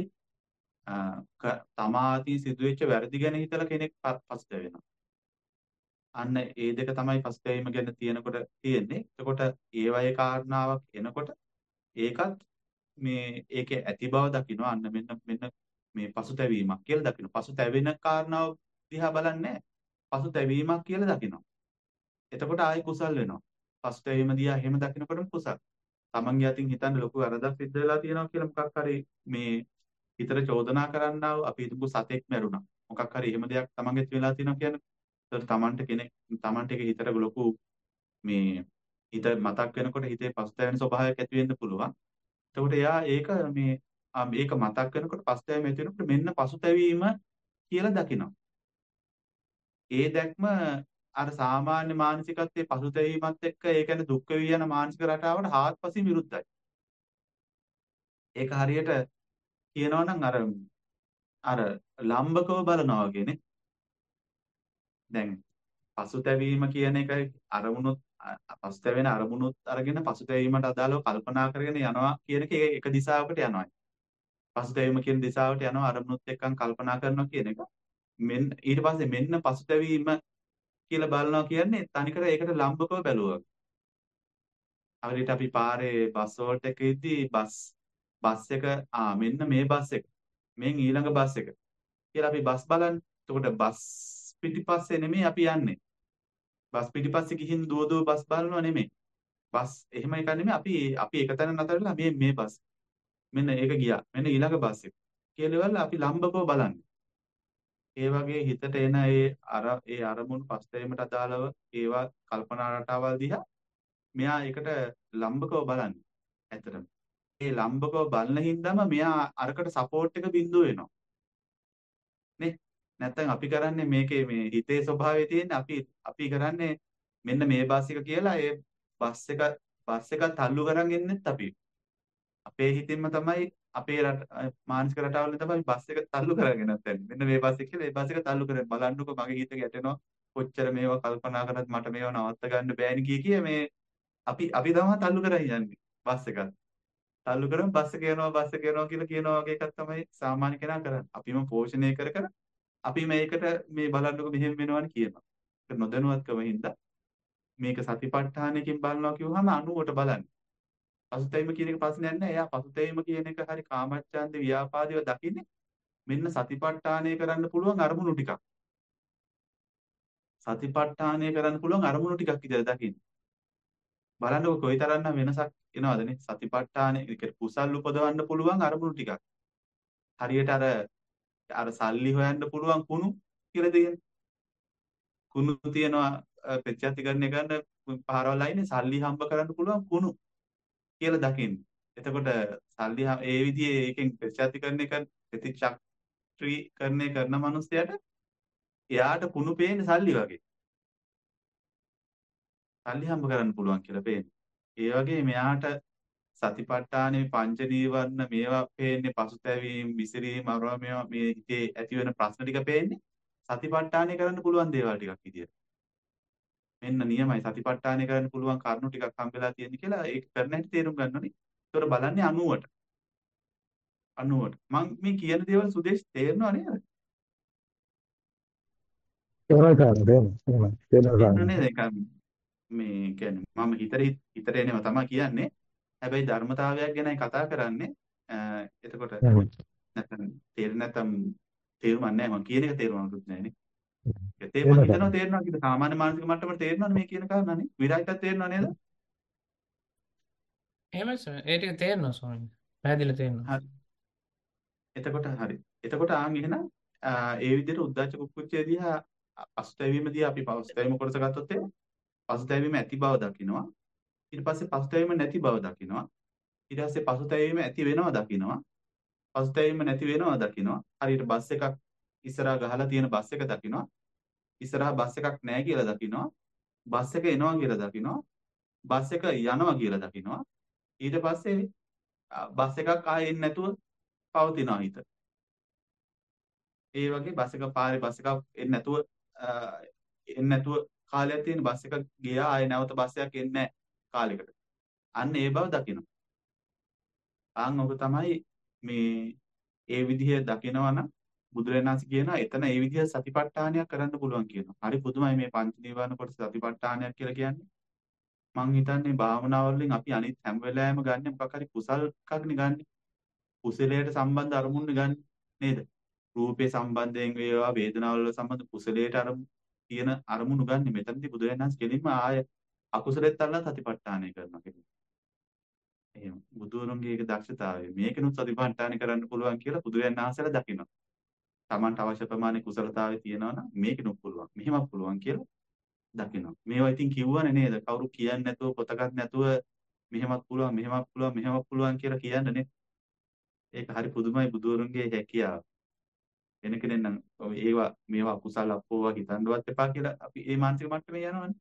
තමාදී සිදුවෙච්ච වැරදි ගැන හිතලා කෙනෙක් පසුතැවෙනවා. අන්න ඒ දෙක තමයි පසුතැවීම ගැන තියෙනකොට තියෙන්නේ. එතකොට ඒ වගේ කාරණාවක් එනකොට ඒකත් මේ ඒකේ ඇති බව දකිනවා. අන්න මෙන්න මෙන්න මේ පසුතැවීමක් කියලා දකිනවා. පසුතැවෙන කාරණාව දිහා බලන්නේ පසුතැවීමක් කියලා දකිනවා. එතකොට ආයෙ කුසල් වෙනවා. පසුතැවීම දිහා එහෙම දකිනකොටම කුසල්. තමන්ගේ අතින් හිතන්න ලොකු වැරදක් සිද්ධ වෙලා තියෙනවා කියලා මොකක් හරි මේ හිතට චෝදනා කරන්නා වූ අපි හිතමු සතෙක් මැරුණා. මොකක් හරි එහෙම දෙයක් තමන්ගෙත් වෙලා තියෙනවා කියන්නේ. ඒතර තමන්ට කෙනෙක් තමන්ට ඒක හිතට ලොකු මේ හිත මතක් වෙනකොට හිතේ පසුතැවෙන ස්වභාවයක් ඇති වෙන්න පුළුවන්. එතකොට එයා ඒක මේ මේක මතක් වෙනකොට පසුතැවීම ඇති වෙනකොට මෙන්න පසුතැවීම කියලා දකිනවා. ඒ දැක්ම අර සාමාන්‍ය මානසිකත්වයේ පසුතැවීමත් එක්ක ඒ කියන්නේ දුක් වී යන මානසික රටාවට හාත්පසින් විරුද්ධයි. ඒක හරියට කියනවා නම් අර අර ලම්බකව බලනවා වගේනේ. දැන් පසුතැවීම කියන එක අරමුණුත් පසුතැවෙන අරමුණුත් අරගෙන පසුතැවීමට අදාළව කල්පනා කරගෙන යනවා කියන එක එක දිශාවකට යනවා. පසුතැවීම කියන දිශාවට යනවා අරමුණුත් එක්කන් කල්පනා කරනවා කියන එක. මෙන්න ඊට පස්සේ මෙන්න පසුතැවීම කියලා බලනවා කියන්නේ තනිකර ඒකට ලම්බකව බැලුවා. හරියට අපි පාරේ බස් වලට එකෙද්දී බස් බස් එක ආ මෙන්න මේ බස් එක මෙන් ඊළඟ බස් එක කියලා අපි බස් බලන්නේ. එතකොට බස් පිටිපස්සේ නෙමෙයි අපි යන්නේ. බස් පිටිපස්සේ ගිහින් දුව දුව බස් බලනවා නෙමෙයි. බස් එහෙම එක නෙමෙයි අපි අපි එක තැන නතර වෙලා මේ මේ බස්. මෙන්න ඒක ගියා. මෙන්න ඊළඟ බස් එක. කියලා අපි ලම්බකව බලන්නේ. ඒ වගේ හිතට එන ඒ අර ඒ අරමුණු පස්තැවීමට අදාළව ඒවා කල්පනා රටාවල් දිහා මෙයා ඒකට ලම්බකව බලන්නේ. ඇත්තටම. ඒ ලම්බකව බලන හින්දාම මෙයා අරකට සපෝට් එක බින්දුව වෙනවා. නේ? නැත්තම් අපි කරන්නේ මේකේ මේ හිතේ ස්වභාවය තියෙන්නේ අපි අපි කරන්නේ මෙන්න මේ බස් එක කියලා ඒ බස් එක බස් එක තල්ලු කරන් එන්නෙත් අපි. අපේ හිතින්ම තමයි අපේ මානසික රටාවල තමයි බස් එක තල්ලු කරගෙන යන්නේ. මෙන්න මේ බස් එක කියලා ඒ බස් එක තල්ලු කරගෙන බලන්නකො මගේ හිත ගැටෙනවා. කොච්චර මේවා කල්පනා කරත් මට මේවා නවත්ත ගන්න බෑනේ කිය කිය මේ අපි අපි තමයි තල්ලු කරන් යන්නේ බස් එකත්. තල්ලු කරන් බස් එක යනවා බස් එක යනවා කියලා කියනවා වගේ එකක් තමයි සාමාන්‍ය කෙනා කරන්නේ. අපිම පෝෂණය කර කර අපි මේකට මේ බලන්නකො මෙහෙම වෙනවනේ කියනවා. ඒක නොදැනුවත්කම හින්දා මේක සතිපට්ඨානයකින් බලනවා කිව්වහම අනුවට බලන්න. පසුතැවීම කියන එක ප්‍රශ්නයක් නෑ. එයා පසුතැවීම කියන එක හරි කාමච්ඡන්ද ව්‍යාපාදේව දකින්නේ මෙන්න සතිපට්ඨානය කරන්න පුළුවන් අරමුණු ටිකක්. සතිපට්ඨානය කරන්න පුළුවන් අරමුණු ටිකක් විතර දකින්න. බලන්නකො කොයිතරම්නම් වෙනසක් එනවද නේ සතිපට්ඨානය කියන්නේ කුසල් උපදවන්න පුළුවන් අරමුණු ටිකක්. හරියට අර අර සල්ලි හොයන්න පුළුවන් කුණු කියලා දෙන්නේ. කුණු තියනවා ප්‍රත්‍යක්ෂීකරණය කරන පාරවල් අයිනේ සල්ලි හම්බ කරන්න පුළුවන් කුණු කියලා දකින්න. එතකොට සල්ලි ඒ විදිහේ ඒකෙන් ප්‍රත්‍යක්ෂීකරණය කරන ප්‍රතිචක්‍රීකරණය කරන මනුස්සයට එයාට කුණු පේන්නේ සල්ලි වගේ. සල්ලි හම්බ කරන්න පුළුවන් කියලා පේන්නේ. ඒ වගේ මෙයාට සතිපට්ඨානේ පංච නීවරණ මේවා පේන්නේ පසුතැවීම් විසිරීම අරවා මේවා මේ හිතේ ඇති වෙන ප්‍රශ්න ටික පේන්නේ සතිපට්ඨානේ කරන්න පුළුවන් දේවල් ටිකක් විදියට. මෙන්න නියමයි සතිපට්ඨානේ කරන්න පුළුවන් කරුණු ටිකක් හම්බෙලා තියෙන කියලා ඒක කරන හැටි තේරුම් ගන්න ඕනේ. ඒතකොට බලන්නේ අනුවට. අනුවට. මම මේ කියන දේවල් සුදේශ් තේරෙනව නේද? තේරෙනවා තේරෙනවා තේරෙනවා නේද? ඒක මේ කියන්නේ මම හිතේ හිතට එනව තමයි කියන්නේ. හැබැයි ධර්මතාවයක් ගැනයි කතා කරන්නේ. එතකොට නැත්නම් තේරෙන්නේ නැත්නම් තේරුමක් නැහැ මම කියන එක තේරුමකුත් නැහැ නේ. ඒකේ මම හිතනවා තේරෙනවා කියලා සාමාන්‍ය මානසික මට්ටමට තේරෙනවනේ මේ කියන කාරණානේ. විරායිටත් තේරෙනව නේද? එහෙමයි සර්. ඒ ටික තේරෙනවා ස්වාමීනි. පැහැදිලිව තේරෙනවා. හරි. එතකොට හරි. එතකොට ආන් එහෙනම් ඒ විදිහට උද්දච්ච කුක්කුච්චය දිහා පසුතැවීම දිහා අපි පසුතැවීම කොටස ගත්තොත් එහෙම පසුතැවීම ඇති බව දකිනවා. ඊට පස්සේ පසුතැවීම නැති බව දකිනවා. ඊට පස්සේ පසුතැවීම ඇති වෙනවා දකිනවා. පසුතැවීම නැති වෙනවා දකිනවා. හරියට බස් එකක් ඉස්සරහා ගහලා තියෙන බස් එක දකිනවා. ඉස්සරහා බස් එකක් නැහැ කියලා දකිනවා. බස් එක එනවා කියලා දකිනවා. බස් එක යනවා කියලා දකිනවා. ඊට පස්සේ අ, බස් එකක් ආයෙ එන්නේ නැතුව පවතිනවා හිත. ඒ වගේ බස් එක පාරේ බස් එකක් එන්නේ නැතුව අ, එන්නේ නැතුව කාලයක් තියෙන බස් එකක් ගියා ආයෙ නැවත බස් එකක් එන්නේ නැහැ කාලෙකට. අන්න ඒ බව දකිනවා. ආන් ඔබ තමයි මේ ඒ විදිහ දකිනවා නම් බුදුරජාණන් වහන්සේ කියනවා එතන ඒ විදිහ සතිපට්ඨානයක් කරන්න පුළුවන් කියනවා. හරි පුදුමයි මේ පංච නීවරණ කොටස සතිපට්ඨානයක් කියලා කියන්නේ. මං හිතන්නේ භාවනාව වලින් අපි අනිත් හැම වෙලාවෙම ගන්න මොකක් හරි කුසල් එකක්නේ ගන්න. කුසලයට සම්බන්ධ අරමුණු ගන්න නේද? රූපේ සම්බන්ධයෙන් වේවා වේදනාවල සම්බන්ධ කුසලයට අරමුණු තියෙන අරමුණු ගන්න. මෙතනදී බුදුරජාණන් වහන්සේ කෙලින්ම ආය අකුසලෙත් අල්ලලා සතිපට්ඨානය කරනවා කියන්නේ. එහෙම බුදුරන්ගේ ඒක දක්ෂතාවය. මේකනොත් සතිපට්ඨානය කරන්න පුළුවන් කියලා බුදුරජාණන් වහන්සේලා දකිනවා. Tamanට අවශ්‍ය ප්‍රමාණය කුසලතාවය තියෙනවා නම් මේකනොත් පුළුවන්. මෙහෙමත් පුළුවන් කියලා දකිනවා. මේවා ඉතින් කිව්වනේ නේද? කවුරු කියන්නේ නැතුව පොතකට නැතුව මෙහෙමත් පුළුවන් මෙහෙමත් පුළුවන් මෙහෙමත් පුළුවන් කියලා කියන්නේ නේ. ඒක හරි පුදුමයි බුදුරන්ගේ හැකියාව. වෙන කෙනෙක් නම් ඔය ඒවා මේවා කුසල අපෝවා හිතන්නවත් එපා කියලා අපි මේ මානසික මට්ටමේ යනවනේ.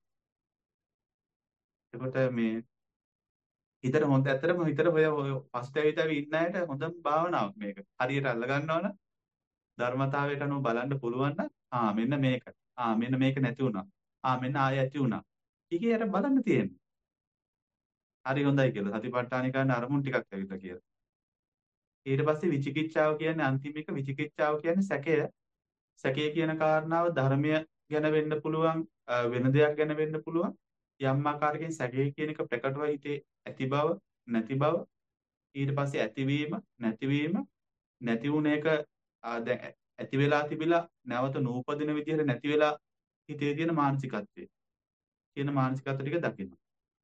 එතකොට මේ හිතට හොඳ ඇත්තටම හිතට ඔය ඔය පස්තවිතවි ඉන්න අයට හොඳම භාවනාවක් මේක. හරියට අල්ල ගන්නවනම් ධර්මතාවයට අනුව බලන්න පුළුවන් නම් ආ මෙන්න මේක. ආ මෙන්න මේක නැති වුණා. ආ මෙන්න ආය ඇති වුණා. ඊකේ යට බලන්න තියෙන්නේ. හරි හොඳයි කියලා. සතිපට්ඨාන කරන අරමුණු ටිකක් ඇවිල්ලා කියලා. ඊට පස්සේ විචිකිච්ඡාව කියන්නේ අන්තිම එක විචිකිච්ඡාව කියන්නේ සැකය. සැකය කියන කාරණාව ධර්මය ගැන වෙන්න පුළුවන් වෙන දෙයක් ගැන වෙන්න පුළුවන්. යම් ආකාරයකින් සැකය කියන එක ප්‍රකටව හිතේ ඇති බව නැති බව ඊට පස්සේ ඇතිවීම නැතිවීම නැති වුණ එක දැන් ඇති වෙලා තිබිලා නැවත නූපදින විදිහට නැති වෙලා හිතේ තියෙන මානසිකත්වය කියන මානසිකත්ව ටික දකින්න.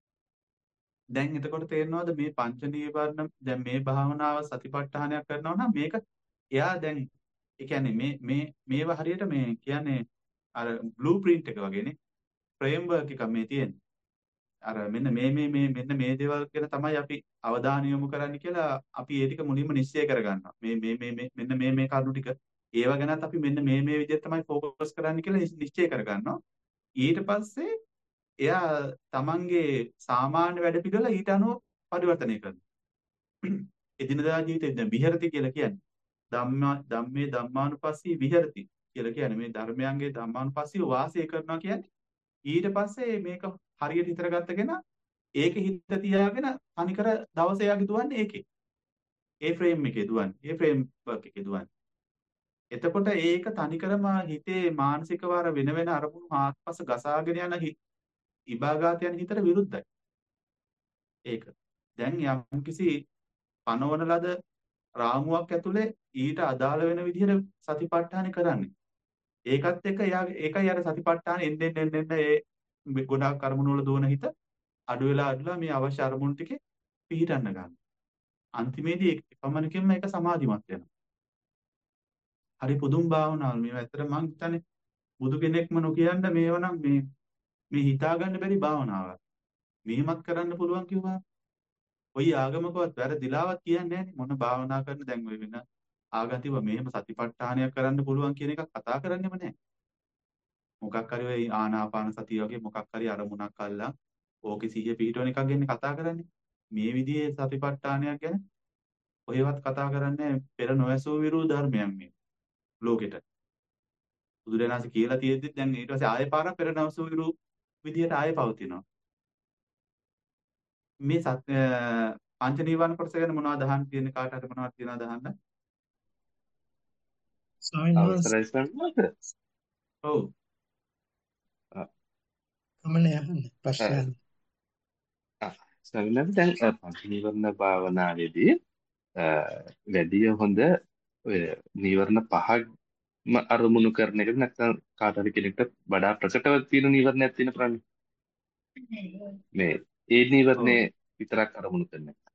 දැන් එතකොට තේරෙනවද මේ පංච නීවරණ දැන් මේ භාවනාව සතිපට්ඨානයක් කරනවා නම් මේක එයා දැන් ඒ කියන්නේ මේ මේ මේව හරියට මේ කියන්නේ අර බ්ලූ ප්‍රින්ට් එක වගේනේ ෆ්‍රේම් වර්ක් එකක් මේ තියෙන්නේ. අර මෙන්න මේ මේ මේ මෙන්න මේ දේවල් ගැන තමයි අපි අවධානය යොමු කරන්න කියලා අපි ඒ ටික මුලින්ම නිශ්චය කරගන්නවා. මේ මේ මේ මේ මෙන්න මේ මේ කරුණු ටික ඒව ගැනත් අපි මෙන්න මේ මේ විදිහට තමයි ફોකස් කරන්න කියලා නිශ්චය කරගන්නවා. ඊට පස්සේ එයා තමන්ගේ සාමාන්‍ය වැඩ පිළිවෙල ඊට අනුව පරිවර්තනය කරනවා. එදිනදා ජීවිතේ දැන් විහෙරති කියලා කියන්නේ ධම්මා ධම්මේ ධම්මානුපස්සී විහෙරති කියලා කියන්නේ මේ ධර්මයන්ගේ ධම්මානුපස්සීව වාසය කරනවා කියන්නේ ඊට පස්සේ මේක හරියට හිතර ගත්තගෙන ඒකේ හිත තියාගෙන තනිකර දවස යාගේ දුවන්නේ ඒකේ. ඒ ෆ්‍රේම් එකේ දුවන්නේ. ඒ ෆ්‍රේම් වර්ක් එකේ දුවන්නේ. එතකොට ඒක තනිකරම හිතේ මානසික වාර වෙන වෙන අරමුණු ආත්පස ගසාගෙන යන ඉබාගාත යන හිතට විරුද්ධයි. ඒක. දැන් යම්කිසි පනවන ලද රාමුවක් ඇතුලේ ඊට අදාළ වෙන විදිහට සතිපට්ඨාන කරන්නේ. ඒකත් එක්ක එයා ඒකයි අර සතිපට්ඨාන එන්න එන්න එන්න ඒ ගොඩාක් අරමුණු වල දුවන හිත අඩු වෙලා අඩුලා මේ අවශ්‍ය අරමුණු ටිකේ පිහිටන්න ගන්නවා. අන්තිමේදී එපමණකින්ම ඒක සමාධිමත් වෙනවා. හරි පුදුම භාවනාවල් මේවා ඇත්තට මං හිතන්නේ බුදු කෙනෙක්ම නොකියන්න මේව නම් මේ මේ හිතා ගන්න බැරි භාවනාවක්. මෙහෙමත් කරන්න පුළුවන් කිව්වා. ඔය ආගමකවත් වැරදිලාවත් කියන්නේ නැහැ මොන භාවනා කරන දැන් ඔය වෙන ආගතිව මෙහෙම සතිපට්ඨානයක් කරන්න පුළුවන් කියන එක කතා කරන්නෙම නැහැ. මොකක් හරි ඔය ආනාපාන සතිය වගේ මොකක් හරි අරමුණක් අල්ලන් ඕකේ සිහිය පිහිටවන එකක් ගැන කතා කරන්නේ. මේ විදිහේ සතිපට්ඨානයක් ගැන ඔයවත් කතා කරන්නේ පෙර නොඇසූ විරු ධර්මයන් මේ ලෝකෙට. බුදුරජාණන්සේ කියලා තියෙද්දි දැන් ඊට පස්සේ ආයෙ පාරක් පෙර නොඇසූ විරු විදිහට ආයෙ පවතිනවා. මේ සත් පංච නීවරණ කොටස ගැන මොනවද අහන්න තියෙන්නේ කාට හරි මොනවද තියෙනවද අහන්න? අවසරයි සම්මාද? ඔව්. කමනේ අහන්න ප්‍රශ්න. සවිලම් දැන් පංච නීවරණ භාවනාවේදී වැඩි හොඳ ඔය නීවරණ පහම අරමුණු කරන එක නැත්නම් කාට හරි කෙනෙක්ට වඩා ප්‍රකටව තියෙන නීවරණයක් තියෙන ප්‍රාණි. මේ ඒ නීවරණේ විතරක් අරමුණු කරන එක.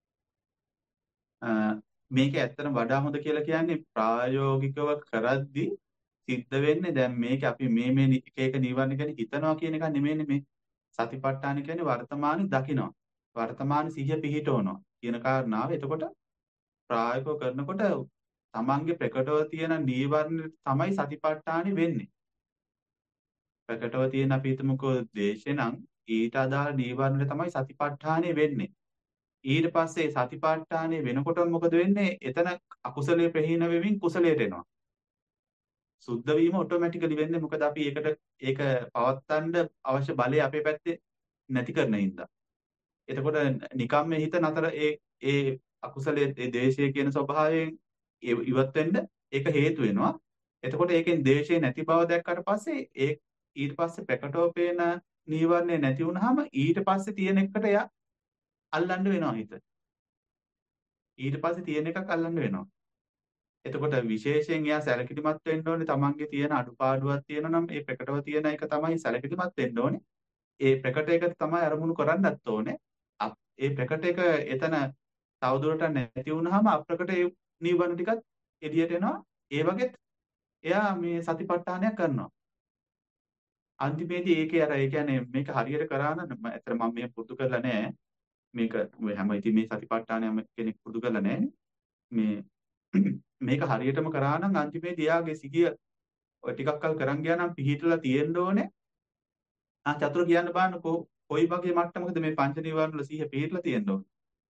මේක ඇත්තටම වඩා හොඳ කියලා කියන්නේ ප්‍රායෝගිකව කරද්දී සිද්ධ වෙන්නේ දැන් මේක අපි මේ මේ එක එක නීවරණ ගැන හිතනවා කියන එක නෙමෙයිනේ මේ සතිපට්ඨාන කියන්නේ වර්තමානයේ දකිනවා. වර්තමාන සිහිය පිහිටවනවා කියන කාරණාව. එතකොට ප්‍රායෝගිකව කරනකොට තමන්ගේ ප්‍රකටව තියෙන නීවරණ තමයි සතිපට්ඨානෙ වෙන්නේ. ප්‍රකටව තියෙන අපි හිතමුකෝ දේශේ නම් ඊට අදාළ නීවරණය තමයි සතිපට්ඨානෙ වෙන්නේ. ඊට පස්සේ සතිපට්ඨානෙ වෙනකොට මොකද වෙන්නේ? එතන අකුසලයේ ප්‍රහීන වෙමින් කුසලයට එනවා. සුද්ධ වීම ඔටෝමැටිකලි වෙන්නේ මොකද අපි ඒකට ඒක පවත්තන්න අවශ්‍ය බලය අපේ පැත්තේ නැති කරන හින්දා. එතකොට නිකම් මේ හිත නතර ඒ ඒ අකුසලයේ ඒ ද්වේෂය කියන ස්වභාවයෙන් ඉව- ඉවත් වෙන්න ඒක හේතු වෙනවා. එතකොට ඒකෙන් ද්වේෂය නැති බව දැක්කට පස්සේ ඒ ඊට පස්සේ ප්‍රකටව පේන නීවරණය නැති වුනහම ඊට පස්සේ තියෙන එකට එයා අල්ලන්න වෙනවා හිත. ඊට පස්සේ තියෙන එකක් අල්ලන්න වෙනවා. එතකොට විශේෂයෙන් එයා සැලකිලිමත් වෙන්න ඕනේ තමන්ගේ තියෙන අඩුපාඩුවක් තියෙනවා නම් ඒ ප්‍රකටව තියෙන එක තමයි සැලකිලිමත් වෙන්න ඕනේ. ඒ ප්‍රකට එක තමයි අරමුණු කරන්නත් ඕනේ. අப்- ඒ ප්‍රකට එක එතන තවදුරටත් නැති වුනහම අප්‍රකට ඒ නීවරණ ටිකත් එළියට එනවා. ඒ වගේත් එයා මේ සතිපට්ඨානයක් කරනවා. අන්තිමේදී ඒකේ අර ඒ කියන්නේ මේක හරියට කරා නම් මම ඇත්තට මම මේ පුරුදු කරලා නැහැ. මේක ඔය හැම ඉතින් මේ සතිපට්ඨානයම කෙනෙක් පුරුදු කරලා නැහැ. මේ මේක හරියටම කරා නම් අන්තිමේදී එයාගේ සිහිය ඔය ටිකක් කල් කරන් ගියා නම් පිහිටලා තියෙන්න ඕනේ. ආ චතුර කියන්න බෑන කො කොයි වගේ මට්ටමකද මේ පංච නීවරණ වල සිහිය පිහිටලා තියෙන්න ඕනේ.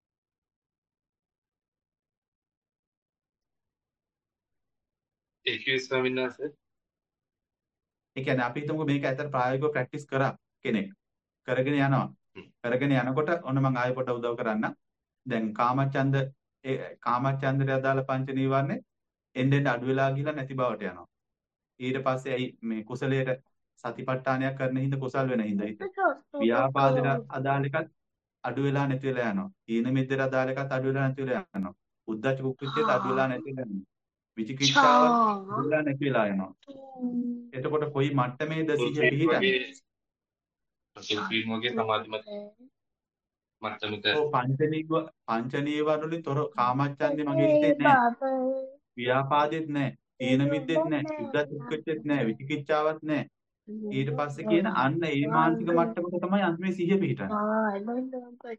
ඒකේ ස්වාමීන් වහන්සේ ඒ කියන්නේ අපි හිතමුකෝ මේක ඇත්තට ප්‍රායෝගිකව ප්‍රැක්ටිස් කරා කෙනෙක්. කරගෙන යනවා. කරගෙන යනකොට ඔන්න මම ආයෙ පොඩ්ඩක් උදව් කරන්නම්. දැන් කාමච්ඡන්ද ඒ කාමච්ඡන්දට අදාළ පංච නීවරණේ එන්න එන්න අඩු වෙලා ගිහලා නැති බවට යනවා. ඊට පස්සේ ඇයි මේ කුසලයට සතිපට්ඨානයක් කරන හින්දා කුසල් වෙන හින්දා හිත. ව්‍යාපාදයට අදාළ එකත් අඩු වෙලා නැති වෙලා යනවා. ඊන මිද්දට අදාළ එකත් අඩු වෙලා නැති වෙලා යනවා. උද්ධච්ච කුක්කුච්චේත් අඩු වෙලා නැති වෙලා යනවා. විචිකිච්ඡාවත් අඩු වෙලා නැති වෙලා යනවා. එතකොට කොයි මට්ටමේද සිහිය පිහිටන්නේ? සුපීම් වගේ සමාධිමත් මට්ටමක ඔව් පංච නීව පංච නීවරණ වලින් තොර කාමච්ඡන්දේ මගේ හිතේ නැහැ. ව්‍යාපාදෙත් නැහැ. ඊන මිද්දෙත් නැහැ. උද්ධච්ච කුක්කුච්චේත් නැහැ. විචිකිච්ඡාවත් නැහැ. ඊට පස්සේ කියන අන්න ඒ මානසික මට්ටමක තමයි අන්තිමේ සිහිය පිහිටන්නේ.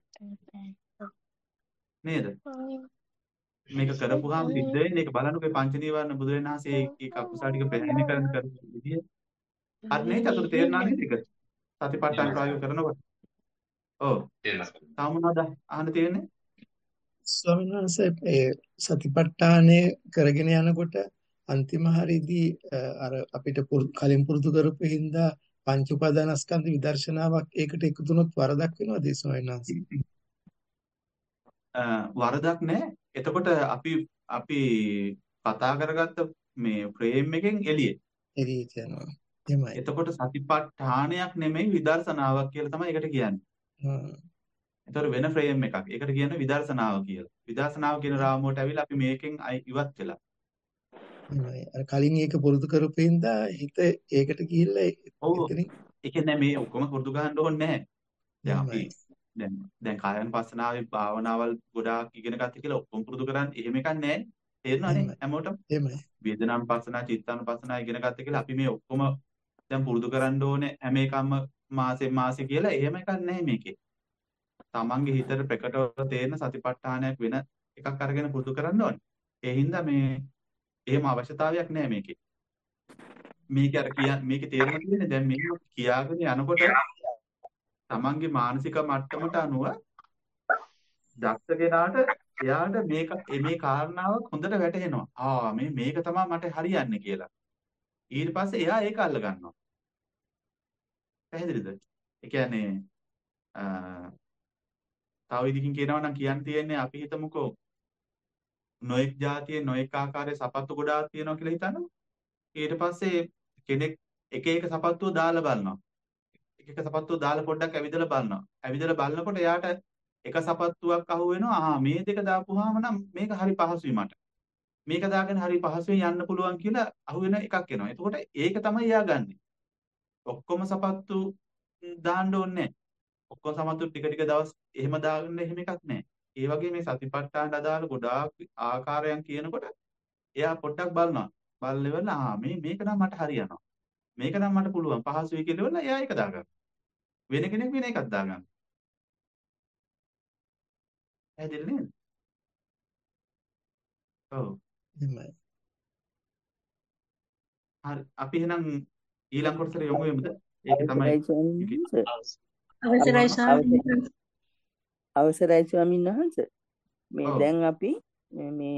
නේද? මේක කරපුවාම සිද්ධ වෙන්නේ ඒක බලන්නකෝ පංච නීවරණ බුදු වෙනහසේ ඒ අකුසල ටික ප්‍රහාණය කරන්න කරපු විදිය. හරි නේද? අතට තේරුණා නේද ඒක? සතිපට්ඨාන ප්‍රයෝග කරනකොට. ඔව්. තේරෙනවා. තාම මොනවද අහන්න තියෙන්නේ? ස්වාමීන් වහන්සේ ඒ සතිපට්ඨානය කරගෙන යනකොට අන්තිම හරියදී අ, අර අපිට පුරු- කලින් පුරුදු කරපු හින්දා පංච උපාදානස්කන්ධ විදර්ශනාවක් ඒකට එකතු වුණොත් වරදක් වෙනවද ඒ ස්වාමීන් වහන්සේ? අ, වරදක් නැහැ. එතකොට අපි අපි කතා කරගත්ත මේ ෆ්‍රේම් එකෙන් එළියේ. එළියට යනවා. එහෙමයි. එතකොට සතිපට්ඨානයක් නෙමෙයි විදර්ශනාවක් කියලා තමයි ඒකට කියන්නේ. හ්ම්. එතකොට වෙන ෆ්‍රේම් එකක්. ඒකට කියන්නේ විදර්ශනාව කියලා. විදර්ශනාව කියන රාමුවට ඇවිල්ලා අපි මේකෙන් අයි- ඉවත් වෙලා. එහෙමයි. අර කලින් ඒක පුරුදු කරපු හින්දා හිත ඒකට ගිහිල්ලා ඔව්. එතනින් ඒ කියන්නේ මේ ඔක්කොම පුරුදු ගන්න ඕනේ නැහැ. දැන් අපි එහෙමයි. දැන් දැන් කායන පස්සනාවේ භාවනාවල් ගොඩාක් ඉගෙන ගත්ත කියලා ඔක්කොම පුරුදු කරන්නේ එහෙම එකක් නැහැ. තේරෙනවනේ එහෙමයි. හැමෝටම. එහෙමයි. වේදනානුපස්සනා, චිත්තානුපස්සනා ඉගෙන ගත්ත කියලා අපි මේ ඔක්කොම දැන් පුරුදු කරන්න ඕනේ හැම එකක්ම මාසෙන් මාසෙ කියලා එහෙම එකක් නැහැ මේකේ. තමන්ගේ හිතට ප්‍රකටව තේරෙන සතිපට්ඨානයක් වෙන එකක් අරගෙන පුරුදු කරන්න ඕනේ. ඒ හින්දා මේ එහෙම අවශ්‍යතාවයක් නැහැ මේකේ. මේක අර කිය මේකේ තේරුම තියෙන්නේ දැන් මේක කියාගෙන යනකොට තමන්ගේ මානසික මට්ටමට අනුව දක්ෂ කෙනාට එයාට මේක මේ කාරණාවක් හොඳට වැටහෙනවා. ආ මේ මේක තමයි මට හරියන්නේ කියලා. ඊට පස්සේ එයා ඒක අල්ල ගන්නවා. පැහැදිලිද? ඒ කියන්නේ අ, තව විදිහකින් කියනවා නම් කියන්න තියෙන්නේ අපි හිතමුකෝ නොඑක් જાතියේ නොඑක් ආකාරයේ සපත්තු ගොඩාක් තියෙනවා කියලා හිතනවා. ඊට පස්සේ කෙනෙක් එක එක සපත්තුව දාලා බලනවා. එක එක සපත්තුව දාලා පොඩ්ඩක් ඇවිදලා බලනවා. ඇවිදලා බලනකොට එයාට එක සපත්තුවක් අහු වෙනවා. ආ මේ දෙක දාපුවාම නම් මේක හරි පහසුයි මට. මේක දාගෙන හරි පහසුවෙන් යන්න පුළුවන් කියලා අහු වෙන එකක් එනවා. එතකොට ඒක තමයි එයා ගන්නෙ. ඔක්කොම සපත්තු දාන්න ඕනේ නැහැ. ඔක්කොම සමතු ටික ටික දවස් එහෙම දාන්න එහෙම එකක් නැහැ. ඒ වගේ මේ සතිපට්ඨාන අදාළ ගොඩාක් ආකාරයන් කියනකොට එයා පොඩ්ඩක් බලනවා. බලලා ඉවරලා ආ මේ මේක නම් මට හරියනවා. මේක නම් මට පුළුවන් පහසුයි කියලා ඉවරලා එයා ඒක දාගන්නවා. වෙන කෙනෙක් වෙන එකක් දාගන්නවා. පැහැදිලි නේද? ඔව්. එහෙමයි. හරි අපි එහෙනම් ඊළඟ කොටසට යමු වෙමුද? ඒක තමයි අවසරයි ස්වාමීන් ඒකේ වහන්සේ. අවසරයි මොනවා ස්වාමීන් අවසරයි වහන්සේ. අවසරයි ස්වාමීන් වහන්සේ. මේ ඔව් දැන් අපි මේ මේ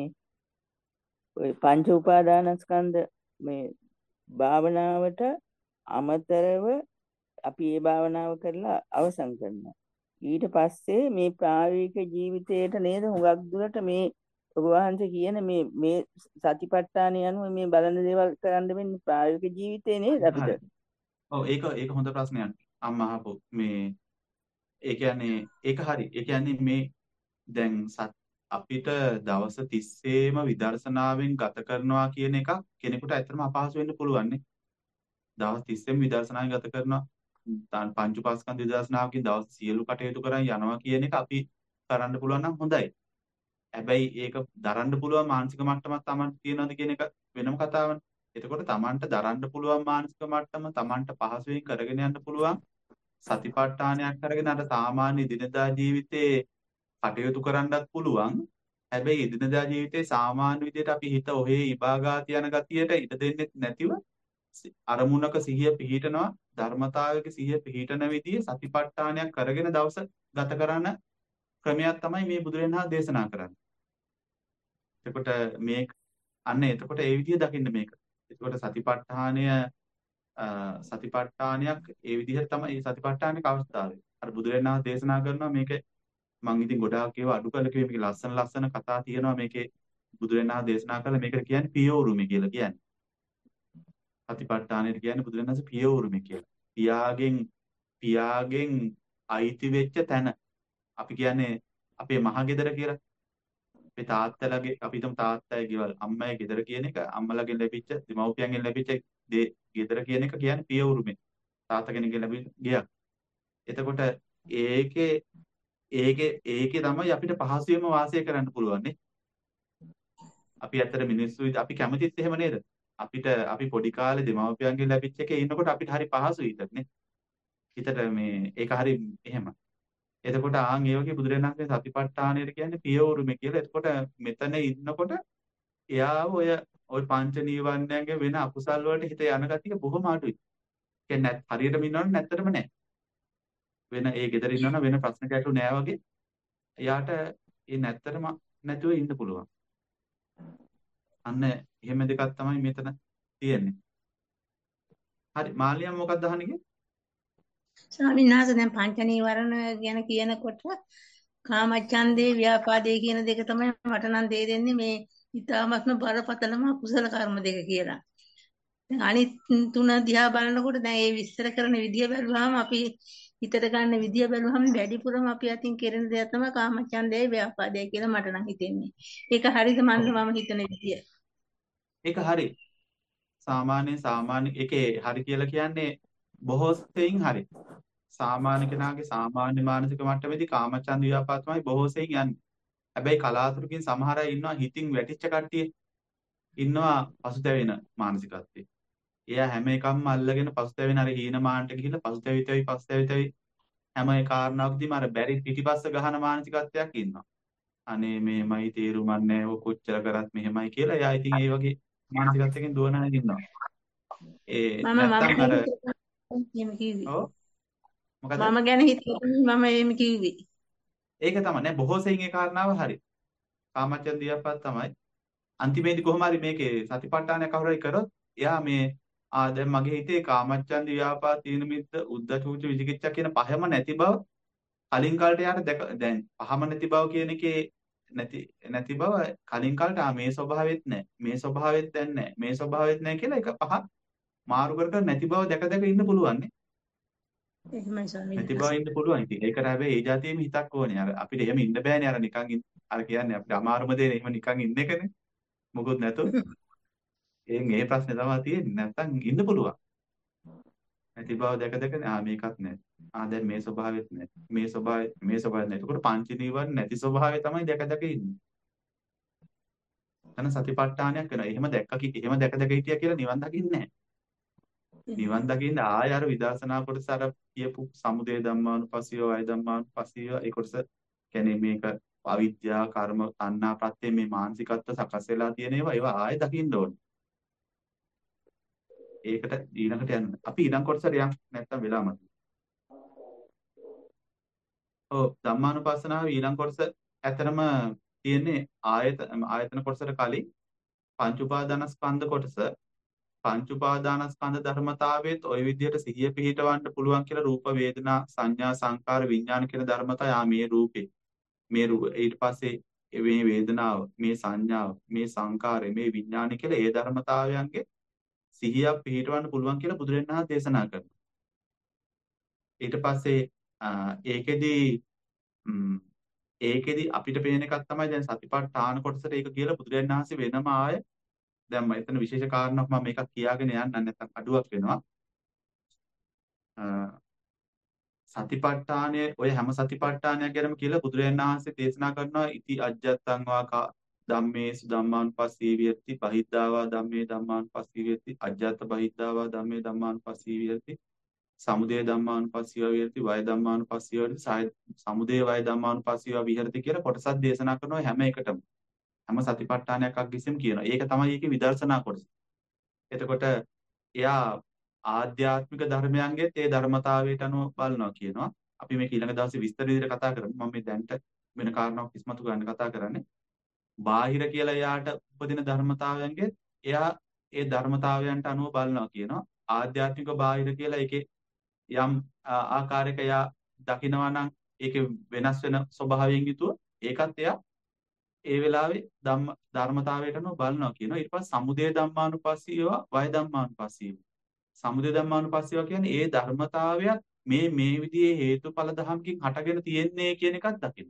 ඔය පංච උපාදානස්කන්ධ මේ භාවනාවට අමතරව අපි ඒ භාවනාව කරලා අවසන් කරනවා. ඊට පස්සේ මේ ප්‍රායෝගික ජීවිතයට නේද හුඟක් දුරට මේ ඔබ වහන්සේ කියන මේ මේ සතිපට්ඨාන යනුව මේ බලන දේවල් කරන්න වෙන්නේ ප්‍රායෝගික ජීවිතේ නේද අපිට? හරි. ඔව් ඒක ඒක හොඳ ප්‍රශ්නයක්. අම්මා අහපු මේ ඒ කියන්නේ ඒක හරි. ඒ කියන්නේ මේ දැන් සත් අපිට දවස් තිස්සේම විදර්ශනාවෙන් ගත කරනවා කියන එක කෙනෙකුට ඇත්තටම අපහසු වෙන්න පුළුවන් නේ. දවස් තිස්සේම විදර්ශනාවෙන් ගත කරනවා. තාන් පංච උපාස්කන්ධ විදර්ශනාවකින් දවස් සියලු කටයුතු කරන් යනවා කියන එක අපි කරන්න පුළුවන් නම් හොඳයි. හැබැයි ඒක දරන්න පුළුවන් මානසික මට්ටමක් Tamanට තියෙනවද කියන එක වෙනම කතාවනේ. එතකොට Tamanට දරන්න පුළුවන් මානසික මට්ටම Tamanට පහසුවෙන් කරගෙන යන්න පුළුවන් සතිපට්ඨානයක් කරගෙන අර සාමාන්‍ය දිනදා ජීවිතේ කටයුතු කරන්නත් පුළුවන්. හැබැයි එදිනදා ජීවිතේ සාමාන්‍ය විදිහට අපි හිත ඔහේ ඉබාගාත යන ගතියට ඉඩ දෙන්නේ නැතිව සි- අරමුණක සිහිය පිහිටනවා ධර්මතාවයක සිහිය පිහිටන විදිහේ සතිපට්ඨානයක් කරගෙන දවස ගත කරන ක්‍රමයක් තමයි මේ බුදුරජාණන් වහන්සේ දේශනා කරන්නේ. එතකොට මේක අන්න එතකොට ඒ විදිහ දකින්න මේක. එතකොට සතිපට්ඨානය අ, සතිපට්ඨානයක් ඒ විදිහට තමයි මේ සතිපට්ඨානයක අවස්ථාවේ. අර බුදුරජාණන් වහන්සේ දේශනා කරනවා මේකේ මම ඉතින් ගොඩාක් ඒවා අඩු කරලා කිව්වේ මේකේ ලස්සන ලස්සන කතා තියෙනවා මේකේ බුදුරජාණන් වහන්සේ දේශනා කළ මේකට කියන්නේ පියවුරුමි කියලා කියන්නේ. සතිපට්ඨානෙට කියන්නේ බුදුරජාණන් වහන්සේ පියවුරුමි කියලා. පියාගෙන් පියාගෙන් අයිති වෙච්ච තැන. අපි කියන්නේ අපේ මහගෙදර කියලා. අපේ තාත්තලාගේ අපි හිතමු තාත්තයි ගෙවල් අම්මයි ගෙදර කියන එක අම්මලාගෙන් ලැබිච්ච දෙමව්පියන්ගෙන් ලැබිච්ච දේ ගෙදර කියන එක කියන්නේ පියවුරුමි. තාත්තා කෙනෙක්ගෙන් ලැබිච්ච ගයක්. එතකොට ඒකේ ඒකේ ඒකේ තමයි අපිට පහසුවෙන්ම වාසය කරන්න පුළුවන් නේ. අපි ඇත්තට මිනිස්සු විදිහ- අපි කැමතිත් එහෙම නේද? අපිට අපි පොඩි කාලේ දෙමව්පියන්ගෙන් ලැබිච්ච එකේ ඉන්නකොට අපිට හරි පහසුයි හිතට නේ. හිතට මේ ඒක හරි එහෙම. එතකොට ආන් ඒ වගේ බුදුරජාණන් වහන්සේ සතිපට්ඨානයට කියන්නේ පියවුරුමි කියලා. එතකොට මෙතන ඉන්නකොට එයාව ඔය ඔය පංච නීවරණයන්ගේ වෙන අකුසල් වලට හිත යන ගතිය බොහොම අඩුයි. කියන්නේ නැත්- හරියටම ඉන්නවනම් නැත්තටම නැහැ. වෙන ඒ ගෙදර ඉන්නවනම් වෙන ප්‍රශ්න ගැටලු නෑ වගේ. එයාට ඒ නැත්තටම නැතුව ඉන්න පුළුවන්. අන්න එහෙම දෙකක් තමයි මෙතන තියෙන්නේ. හරි මාලියම් මොකක්ද අහන්නේ? ස්වාමීන් වහන්සේ දැන් පංච නීවරණ ගැන කියනකොට කාමච්ඡන්දේ ව්‍යාපාදේ කියන දෙක තමයි මට නම් තේරෙන්නේ මේ ඊ타මත්ම බරපතලම අකුසල කර්ම දෙක කියලා. දැන් අනිත් තුන දිහා බලනකොට දැන් ඒ විස්තර කරන විදිය බැලුවාම අපි හිතට ගන්න විදිය බැලුවම වැඩිපුරම අපි අතින් කෙරෙන දේ තමයි කාමච්ඡන්දේ ව්‍යාපාදේ කියලා මට නම් හිතෙන්නේ. ඒක හරිද මන්ද මම හිතන විදිය. ඒක හරි. සාමාන්‍ය සාමාන්‍ය ඒකේ හරි කියලා කියන්නේ බොහෝ සෙයින් හරි. සාමාන්‍ය කෙනාගේ සාමාන්‍ය මානසික මට්ටමේදී කාමචන්ද ව්‍යාපාද තමයි බොහෝ සෙයින් යන්නේ. හැබැයි කලාතුරකින් සමහර අය ඉන්නවා හිතින් වැටිච්ච කට්ටිය. ඉන්නවා පසුතැවෙන මානසිකත්වයේ. එයා හැම එකක්ම අල්ලගෙන පසුතැවෙන අර හීනමානට ගිහිල්ලා පසුතැවිතවි පසුතැවිතවි හැම ඒ කාරණාවකදීම අර බැරි පිටිපස්ස ගහන මානසිකත්වයක් ඉන්නවා. අනේ මේමයි තේරුමක් නැහැ ඔය කොච්චර කරත් මෙහෙමයි කියලා එයා ඉතින් ඒ වගේ මානසිකත්වයකින් දුවන අය ඉන්නවා. ඒ මම නැත්තම් අර මම කිව්වේ. ඔව් මොකද මම ගැන හිතුවා මම එහෙම කිව්වේ. ඒක තමයි නේ බොහෝ සෙයින් ඒ කාරණාව හරි. කාමච්ඡන්ද ව්‍යාපාද තමයි. අන්තිමේදී කොහොම හරි මේකේ සතිපට්ඨානය කවුරු හරි කරොත් එයා මේ ආ දැන් මගේ හිතේ කාමච්ඡන්ද ව්‍යාපාද තීන මිද්ද උද්ධච්ච විචිකිච්ඡා කියන පහම නැති බව කලින් කාලට යාට දැක දැන් පහම නැති බව කියන එකේ නැති නැති බව කලින් කාලට ආ මේ ස්වභාවෙත් නැහැ මේ ස්වභාවෙත් දැන් නැහැ මේ ස්වභාවෙත් නැහැ කියලා එක පහ මාරු කර කර නැති බව දැක දැක ඉන්න පුළුවන් නේ එහෙමයි ස්වාමීන් නැති බව වහන්සේ. ඉන්න පුළුවන් ඉතින් ඒකට හැබැයි ඒ જાතියෙම හිතක් ඕනේ අර අපිට එහෙම ඉන්න බෑනේ අර නිකන් ඉන්න- අර කියන්නේ අපිට අමාරුම දේ එහෙම නිකන් ඉන්න එකනේ මොකුත් නැතුව එයින් ඒ ප්‍රශ්නේ තමයි තියෙන්නේ නැත්තම් ඉන්න පුළුවන් නැති බව දැක දැක ආ මේකත් නැහැ ආ දැන් මේ ස්වභාවෙත් නැහැ මේ ස්වභාවය මේ ස්වභාවය නැහැ එතකොට පංච නීවරණ නැති ස්වභාවය තමයි දැක දැක ඉන්නේ එතන සතිපට්ඨානයක් වෙනවා එහෙම දැක්ක කි එහෙම දැක දැක හිටියා කියලා නිවන් දකින්නේ නැහැ නිවන් දකින්න ආය අර විදර්ශනා කොටස අර කියපු සමුදය ධම්මානුපස්සීව වය ධම්මානුපස්සීව ඒ කොටස කියන්නේ මේක අවිද්‍යා කර්ම තණ්හා ප්‍රත්‍ය මේ මානසිකත්ව සකස් වෙලා තියෙන ඒවා ඒවා ආය දකින්න ඕනේ ඒකට ඊළඟට යන්න. අපි ඊළඟ කොටසට යන්න නැත්තම් වෙලා මදි. ඔව් ධම්මානුපස්සනාව ඊළඟ කොටස ඇතරම තියෙන්නේ ආයත ආයතන කොටසට කලින් පංච උපාදානස්කන්ධ කොටස. පංච උපාදානස්කන්ධ ධර්මතාවයේත් ওই විදිහට සිහිය පිහිටවන්න පුළුවන් කියලා රූප වේදනා සංඥා සංකාර විඥාන කියන ධර්මතා යා මේ රූපේ මේ රූප ඊට පස්සේ මේ වේදනාව මේ සංඥාව මේ සංකාරය මේ විඥාන කියලා ඒ ධර්මතාවයන්ගේ සිහියක් පිහිටවන්න පුළුවන් කියලා බුදුරජාණන් වහන්සේ දේශනා කරනවා. ඊට පස්සේ ඒකෙදි ඒකෙදි අපිට පේන එකක් තමයි දැන් සතිපට්ඨාන කොටසට ඒක කියලා බුදුරජාණන් වහන්සේ වෙනම ආය දැන් මම එතන විශේෂ කාරණාවක් මම මේකක් කියාගෙන යන්න නැත්නම් අඩුවක් වෙනවා. සතිපට්ඨානයේ ඔය හැම සතිපට්ඨානයක් ගැනම කියලා බුදුරජාණන් වහන්සේ දේශනා කරනවා ඉති අජ්ජත්තං වා ධම්මේසු ධම්මානුපස්සී විහෙරති බහිද්ධාවා ධම්මේ ධම්මානුපස්සී විහෙරති අජ්ජත්ත බහිද්ධාවා ධම්මේ ධම්මානුපස්සී විහෙරති සමුදය ධම්මානුපස්සීව විහෙරති වය ධම්මානුපස්සීව විහෙරති සමුදය වය ධම්මානුපස්සීව විහෙරති කියලා කොටසක් දේශනා කරනවා හැම එකටම හැම සතිපට්ඨානයක් අග්ගිසෙම කියනවා. ඒක තමයි ඒකේ විදර්ශනා කොටස. එතකොට එයා ආධ්‍යාත්මික ධර්මයන්ගේ ඒ ධර්මතාවයට අනුව බලනවා කියනවා. අපි මේක ඊළඟ දවසේ විස්තර විදිහට කතා කරමු. මම මේ දැන්ට වෙන කාරණාවක් ඉස්මතු ගන්න කතා කරන්නේ. බාහිර කියලා එයාට උපදින ධර්මතාවයන්ගේ එයා ඒ ධර්මතාවයන්ට අනුව බලනවා කියනවා. ආධ්‍යාත්මික බාහිර කියලා ඒකේ යම් ආකාරයක එයා දකිනවා නම් ඒකේ වෙනස් වෙන ස්වභාවයෙන් යුතුව ඒකත් එයා ඒ වෙලාවේ ධම්ම ධර්මතාවයට අනුව බලනවා කියනවා. ඊට පස්සේ සමුදය ධම්මානුපස්සීව වය ධම්මානුපස්සීව. සමුදය ධම්මානුපස්සීව කියන්නේ ඒ ධර්මතාවයක් මේ මේ විදිහේ හේතුඵල ධම්මකින් හටගෙන තියෙන්නේ කියන එකක් දකින්න.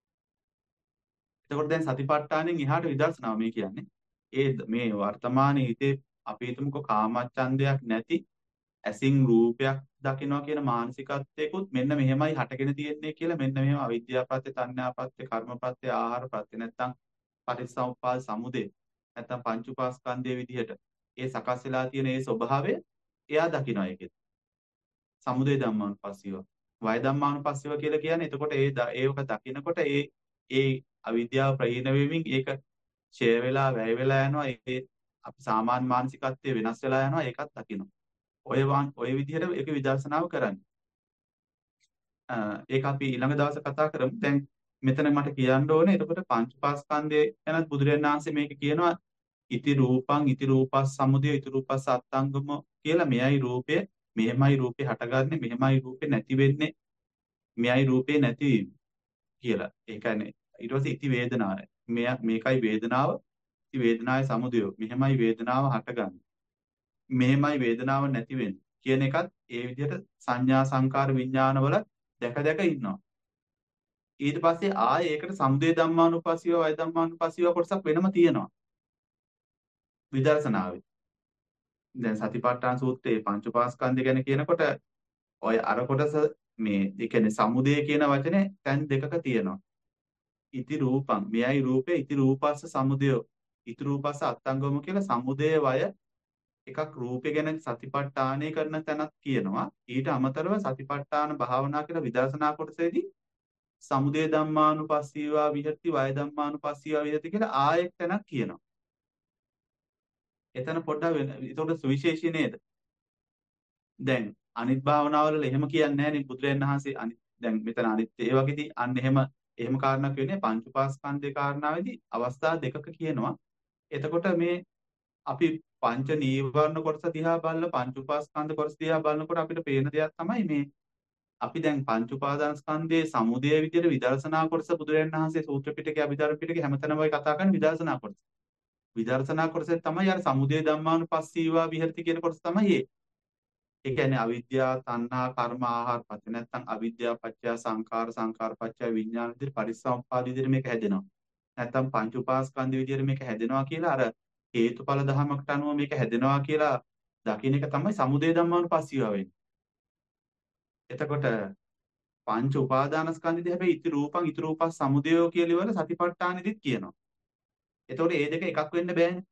එතකොට දැන් සතිපට්ඨානෙන් එහාට විදර්ශනාව මේ කියන්නේ. ඒ මේ වර්තමානයේ හිතේ අපි හිතමුකෝ කාමච්ඡන්දයක් නැති ඇසින් රූපයක් දකිනවා කියන මානසිකත්වයකුත් මෙන්න මෙහෙමයි හටගෙන තියෙන්නේ කියලා මෙන්න මෙහෙම අවිද්‍යාවපත්‍ය තණ්හාපත්‍ය කර්මපත්‍ය ආහාරපත්‍ය නැත්තම් පටිච්චසමුප්පාද සමුදය නැත්තම් පංච උපාස්කන්ධයේ විදිහට ඒ සකස් වෙලා තියෙන ඒ ස්වභාවය එයා දකිනවා ඒකෙත් සමුදය ධම්මානුපස්සීව වය ධම්මානුපස්සීව කියලා කියන්නේ එතකොට ඒ ඒක දකිනකොට ඒ ඒ අවිද්‍යාව ප්‍රහීන වෙමින් ඒක ඡය වෙලා වැය වෙලා යනවා ඒ අපි සාමාන්‍ය මානසිකත්වයේ වෙනස් වෙලා යනවා ඒකත් දකිනවා ඔය ඔය විදිහට ඒක විදර්ශනාව කරන්නේ. ඒක අපි ඊළඟ දවසේ කතා කරමු. දැන් මෙතන මට කියන්න ඕනේ. එතකොට පංචපාස්කන්ධය ගැන බුදුරජාණන් වහන්සේ මේක කියනවා ඉති රූපං ඉති රූපස් සමුදය ඉති රූපස් අත්ංගම කියලා. මෙයයි රූපය, මෙහෙමයි රූපේ හටගන්නේ, මෙහෙමයි රූපේ නැති වෙන්නේ, මෙයයි රූපේ නැති කියලා. ඒ කියන්නේ ඊට පස්සේ ඉති වේදනාව. මේකයි වේදනාව, ඉති වේදනාවේ සමුදය. මෙහෙමයි වේදනාව හටගන්නේ. මෙහෙමයි වේදනාව නැති වෙන්නේ කියන එකත් ඒ විදිහට සංඥා සංකාර විඥාන වල දැක දැක ඉන්නවා. ඊට පස්සේ ආයේ ඒකට සමුදය ධම්මානුපස්සීව වය ධම්මානුපස්සීව කොටසක් වෙනම තියෙනවා. විදර්ශනාවේ. දැන් සතිපට්ඨාන සූත්‍රයේ පංච උපාස්කන්ධය ගැන කියනකොට ඔය අර කොටස මේ ඒ කියන්නේ සමුදය කියන වචනේ තැන් දෙකක තියෙනවා. ඉති රූපං මෙයයි රූපේ ඉති රූපස්ස සමුදය ඉති රූපස්ස අත්ංගම කියලා සමුදය වය එකක් රූපේ ගැන සතිපට්ඨානය කරන තැනක් කියනවා. ඊට අමතරව සතිපට්ඨාන භාවනා කියලා විදර්ශනා කොටසේදී සමුදය ධම්මානුපස්සීවා විහෙරති වය ධම්මානුපස්සීවා විහෙරති කියලා ආයෙත් තැනක් කියනවා. එතන පොඩ්ඩක් වෙන. ඒතකොට සුවිශේෂී නේද? දැන් අනිත් භාවනාවල එහෙම කියන්නේ නැහැ නේ බුදුරජාණන් වහන්සේ. අනිත් දැන් මෙතන අනිත් ඒ වගේදී අන්න එහෙම එහෙම කාරණාවක් වෙන්නේ පංච උපාස්කන්ධේ කාරණාවේදී අවස්ථා දෙකක කියනවා. එතකොට මේ අපි පංච නීවරණ කොටස දිහා බලලා පංච උපාස්කන්ධ කොටස දිහා බලනකොට අපිට පේන දෙයක් තමයි මේ අපි දැන් පංච උපාදානස්කන්ධයේ සමුදය විදිහට විදර්ශනා කොටස බුදුරජාණන් වහන්සේ සූත්‍ර පිටකේ අභිධර්ම පිටකේ හැමතැනම ඔය කතා කරන විදර්ශනා කොටස. විදර්ශනා කොටසේ තමයි අර සමුදය ධම්මානුපස්සීවා විහෙරති කියන කොටස තමයි ඒ. ඒ කියන්නේ අවිද්‍යාව, තණ්හා, කර්ම, ආහාර පත්‍ය නැත්නම් අවිද්‍යාව පත්‍ය සංකාර, සංකාර පත්‍ය විඥාන විදිහට පරිසම්පාද විදිහට මේක හැදෙනවා. නැත්නම් පංච උපාස්කන්ධ විදිහට මේක හැදෙනවා කියලා අර හේතුඵල ධමයකට අනුව මේක හැදෙනවා කියලා දකින්න එක තමයි සමුදය ධම්මානුපස්සීව වෙන්නේ. එතකොට පංච උපාදානස්කන්ධෙදි හැබැයි ඉති රූපං ඉති රූපස් සමුදයෝ කියලා ඉවර සතිපට්ඨානෙදිත් කියනවා. එතකොට මේ දෙක එකක් වෙන්න බෑනේ.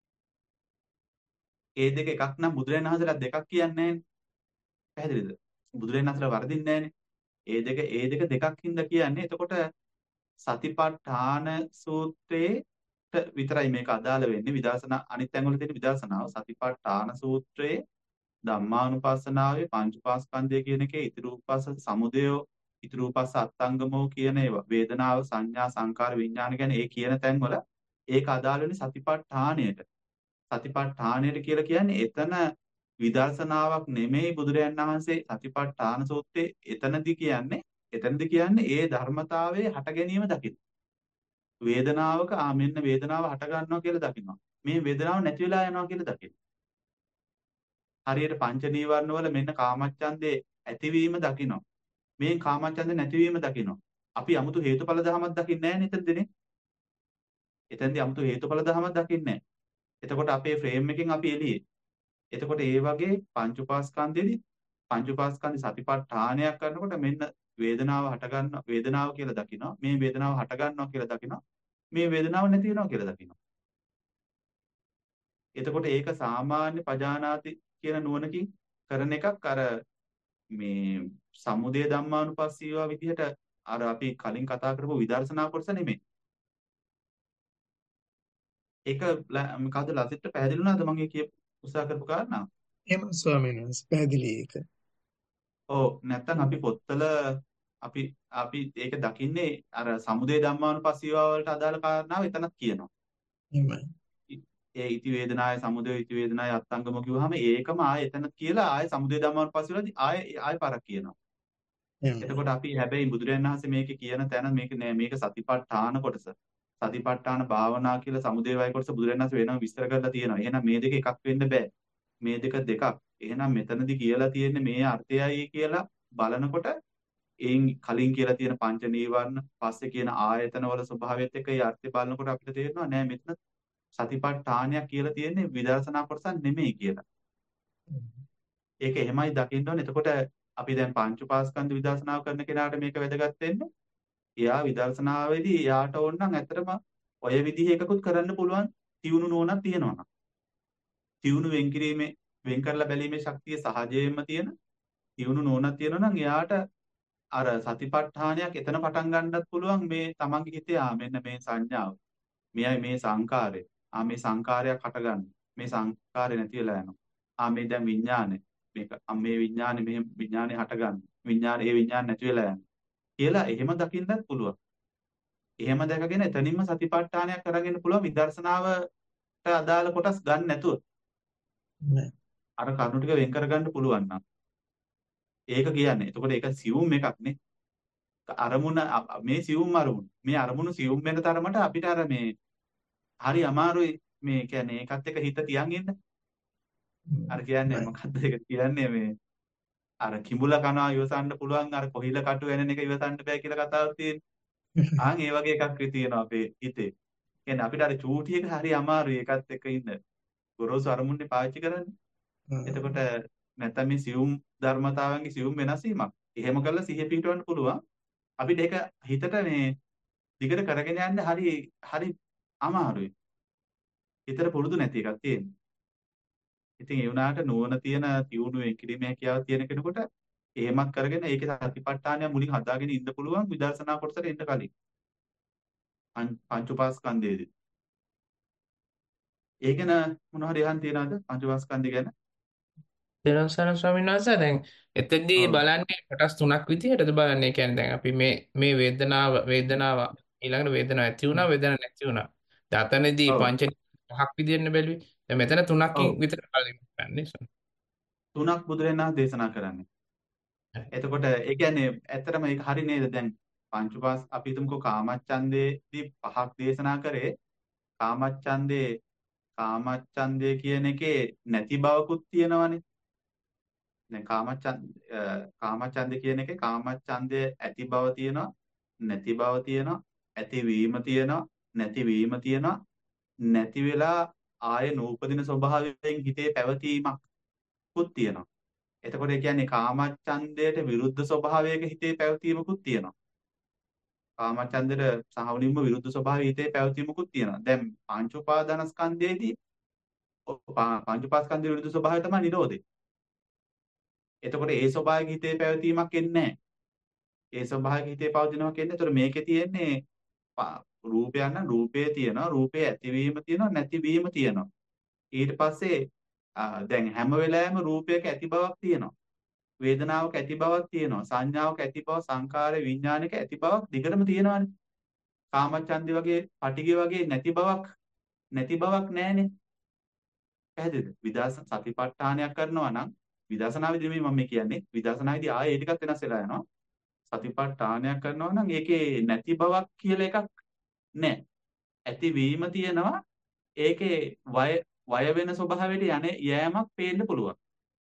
ඒ දෙක එකක් නම් බුදුරජාණන් වහන්සේලා දෙකක් කියන්නේ නැහැනේ. පැහැදිලිද? බුදුරජාණන් වහන්සේලා වර්ධින්නේ නැහැනේ. ඒ දෙක ඒ දෙක දෙකක් හින්දා කියන්නේ. එතකොට සතිපට්ඨාන සූත්‍රයේ විතරයි මේක අදාළ වෙන්නේ. විදර්ශනා අනිත් තැන්වල තියෙන විදර්ශනාව සතිපට්ඨාන සූත්‍රයේ ධම්මානුපස්සනාවේ පංචපාස්කන්ධය කියන එකේ ඉතිරූපස්ස සමුදය ඉතිරූපස්ස අත්ංගමෝ කියන ඒවා වේදනාව සංඥා සංකාර විඥාන කියන ඒ කියන තැන්වල ඒක අදාළ වෙන්නේ සතිපට්ඨානයට. සතිපට්ඨානයට කියලා කියන්නේ එතන විදර්ශනාවක් නෙමෙයි බුදුරයන් වහන්සේ සතිපට්ඨාන සූත්‍රයේ එතනදි කියන්නේ එතනදි කියන්නේ ඒ ධර්මතාවයේ හට ගැනීම දකින්න. වේදනාවක ආ මෙන්න වේදනාව හට ගන්නවා කියලා දකින්නවා. මේ වේදනාව නැති වෙලා යනවා කියලා දකින්න. හරියට පංච නීවරණ වල මෙන්න කාමච්ඡන්දේ ඇතිවීම දකින්නවා. මේ කාමච්ඡන්දේ නැතිවීම දකින්නවා. අපි 아무තු හේතුඵල ධමයක් දකින්නේ නැහැ නේද එතනදී? එතනදී 아무තු හේතුඵල ධමයක් දකින්නේ නැහැ. එතකොට අපේ ෆ්‍රේම් එකෙන් අපි එළියේ. එතකොට ඒ වගේ පංච උපාස්කන්ධෙදි පංච උපාස්කන්ධ සතිපට්ඨානයක් කරනකොට මෙන්න වේදනාව හට ගන්න වේදනාව කියලා දකිනවා. මේ වේදනාව හට ගන්නවා කියලා දකිනවා. මේ වේදනාව නැති වෙනවා කියලා දකිනවා. එතකොට ඒක සාමාන්‍ය පජානාති කියන නුවණකින් කරන එකක් අර මේ සමුදය ධම්මානුපස්සීවා විදිහට අර අපි කලින් කතා කරපු විදර්ශනා කොටස නෙමෙයි. ඒක මොකද්ද ලසිට පැහැදිලි වුණාද මම ඒ කියපු උත්සාහ කරපු කාරණා? එහෙම ස්වාමීන් වහන්සේ පැහැදිලි ඒක. ඔව් නැත්තම් අපි පොත්වල අපි අපි ඒක දකින්නේ අර සමුදය ධම්මානුපස්සීවා වලට අදාළ කාරණාව එතනත් කියනවා. එහෙමයි. ඒ ඉති වේදනාය සමුදය ඉති වේදනාය අත්ංගම කිව්වහම ඒකම ආයෙ එතන කියලා ආයෙ සමුදය ධම්මානුපස්සීවලදී ආයෙ ආයෙ පාරක් කියනවා. එතකොට අපි හැබැයි බුදුරජාණන් වහන්සේ මේකේ කියන තැන මේක නෑ මේක සතිපට්ඨාන කොටස. සතිපට්ඨාන භාවනා කියලා සමුදය වය කොටස බුදුරජාණන් වහන්සේ වෙනම විස්තර කරලා තියෙනවා. එහෙනම් මේ දෙක එකක් වෙන්න බෑ. මේ දෙක දෙකක්. එහෙනම් මෙතනදී කියලා තියෙන්නේ මේ අර්ථයයි කියලා බලනකොට එයින් කලින් කියලා තියෙන පංච නීවරණ පස්සේ කියන ආයතන වල ස්වභාවයත් එක්ක ඒ අර්ථය බලනකොට අපිට තේරෙනවා නෑ මෙතන සතිපට්ඨානයක් කියලා තියෙන්නේ විදර්ශනා කොටසක් නෙමෙයි කියලා. ඒක එහෙමයි දකින්න ඕනේ. එතකොට අපි දැන් පංච උපාස්කන්ධ විදර්ශනාව කරන කෙනාට මේක වැදගත් වෙන්නේ. එයා විදර්ශනාවේදී එයාට ඕන නම් ඇත්තටම ඔය විදිහ එකකුත් කරන්න පුළුවන් තියුණු නුවණක් තියෙනවා නම්. තියුණු වෙන් කිරීමේ වෙන් කරලා බැලීමේ ශක්තිය සහජයෙන්ම තියෙන තියුණු නුවණක් තියෙනවා නම් එයාට අර සතිපට්ඨානයක් එතන පටන් ගන්නත් පුළුවන් මේ තමන්ගේ හිතේ ආ මෙන්න මේ සංඥාව. මෙයයි මේ සංකාරය. ආ මේ සංකාරයක් හටගන්න. මේ සංකාරය නැති වෙලා යනවා. ආ මේ දැන් විඥානේ. මේක මේ විඥානේ මෙහෙම විඥානේ හටගන්න. විඥානේ ඒ විඥාන නැති වෙලා යනවා. කියලා එහෙම දකින්නත් පුළුවන්. එහෙම දැකගෙන එතනින්ම සතිපට්ඨානයක් කරගෙන පුළුවන් විදර්ශනාවට අදාළ කොටස් ගන්න නැතුව. අර කරුණු ටික වෙන් කරගන්න පුළුවන් නම්. ඒක කියන්නේ. එතකොට ඒක සියුම් එකක් නේ. අරමුණ මේ සියුම් අරමුණ. මේ අරමුණු සියුම් වෙන තරමට අපිට අර මේ හරි අමාරුයි මේ කියන්නේ ඒකත් එක හිත තියන් ඉන්න. අර කියන්නේ මොකද්ද ඒක කියන්නේ මේ අර කිඹුලා කනවා ඉවසන්න පුළුවන් අර කොහිල කටු වෙන එක ඉවසන්න බෑ කියලා කතාවක් තියෙන්නේ. ආන් ඒ වගේ එකක් තියෙනවා අපේ හිතේ. කියන්නේ අපිට අර චූටි එක හරි අමාරුයි ඒකත් එක්ක ඉන්න. ගොරෝසු අරමුණේ පාවිච්චි කරන්නේ. එතකොට නැත්තම් මේ සියුම් ධර්මතාවයන්ගේ සියුම් වෙනස් වීමක්. එහෙම කරලා සිහිය පිටවන්න පුළුවන්. අපිට ඒක හිතට මේ දිගට කරගෙන යන්න හරි හරි අමාරුයි. හිතට පුරුදු නැති එකක් තියෙන්නේ. ඉතින් ඒ වුණාට නුවණ තියෙන තියුණු වෙන්කිරීමේ හැකියාව තියෙන කෙනෙකුට එහෙමත් කරගෙන ඒකේ සතිපට්ඨානය මුලින් හදාගෙන ඉන්න පුළුවන් විදර්ශනා කොටසට එන්න කලින්. පංච උපාස්කන්ධයේදී. ඒක න මොන හරි අහන්න තියනවද පංච උපාස්කන්ධය ගැන? දෙරන්සන ස්වාමීන් වහන්සේ දැන් එතෙන්දී ඔව්. බලන්නේ කොටස් තුනක් විදිහටද බලන්නේ. කියන්නේ දැන් අපි මේ මේ වේදනාව වේදනාව ඊළඟට වේදනාව ඇති වුණා වේදනාවක් නැති වුණා. දතනදී ඔව්. පංච පහක් විදිහෙන්න බැලුවේ. දැන් මෙතන තුනකින් ඔව්. විතර බලන්නේ. තුනක් බුදුරජාණන් වහන්සේ දේශනා කරන්නේ. එතකොට ඒ කියන්නේ ඇත්තටම ඒක හරි නේද? දැන් පංච උපාස් අපි හිතමුකෝ කාමච්ඡන්දේදී පහක් දේශනා කරේ. කාමච්ඡන්දේ කාමච්ඡන්දේ කියන එකේ නැති බවකුත් තියෙනවනේ. දැන් කාමච්ඡන්ද කාමච්ඡන්දේ කියන එකේ කාමච්ඡන්දේ ඇති බව තියෙනවා, නැති බව තියෙනවා, ඇතිවීම තියෙනවා, නැතිවීම තියෙනවා, නැති වෙලා ආය නූපදින ස්වභාවයෙන් හිතේ පැවතීමක්කුත් තියෙනවා. එතකොට ඒ කියන්නේ කාමච්ඡන්දයට විරුද්ධ ස්වභාවයක හිතේ පැවතීමකුත් තියෙනවා. කාමච්ඡන්දයට සහවුලින්ම විරුද්ධ ස්වභාවයේ හිතේ පැවතීමකුත් තියෙනවා. දැන් පංච උපාදානස්කන්ධයේදී පංච උපාස්කන්ධයේ විරුද්ධ ස්වභාවය තමයි නිරෝධය. එතකොට ඒ ස්වභාවයක හිතේ පැවතීමක් එන්නේ නැහැ. ඒ ස්වභාවයක හිතේ පවතිනවා කියන්නේ. එතකොට මේකේ තියෙන්නේ ප- රූපයක් නම් රූපේ තියෙනවා, රූපේ ඇතිවීම තියෙනවා, නැතිවීම තියෙනවා. ඊට පස්සේ ආ, දැන් හැම වෙලාවෙම රූපයක ඇති බවක් තියෙනවා. වේදනාවක ඇති බවක් තියෙනවා. සංඥාවක ඇති බව, සංකාරය, විඥානික ඇති බවක් දිගටම තියෙනවානේ. කාමච්ඡන්දේ වගේ, පටිඝය වගේ නැති බවක් නැති බවක් නැහැනේ. පැහැදිලිද? විදර්ශ සතිපට්ඨානයක් කරනවා නම් විදර්ශනාවේදී මේ මම මේ කියන්නේ විදර්ශනාවේදී ආයේ ඒ ටිකත් වෙනස් වෙලා යනවා. සතිපට්ඨානයක් කරනවා නම් ඒකේ නැති බවක් කියලා එකක් නැහැ. ඇතිවීම තියෙනවා. ඒකේ වය වය වෙන ස්වභාවයට යන්නේ යෑමක් පේන්න පුළුවන්.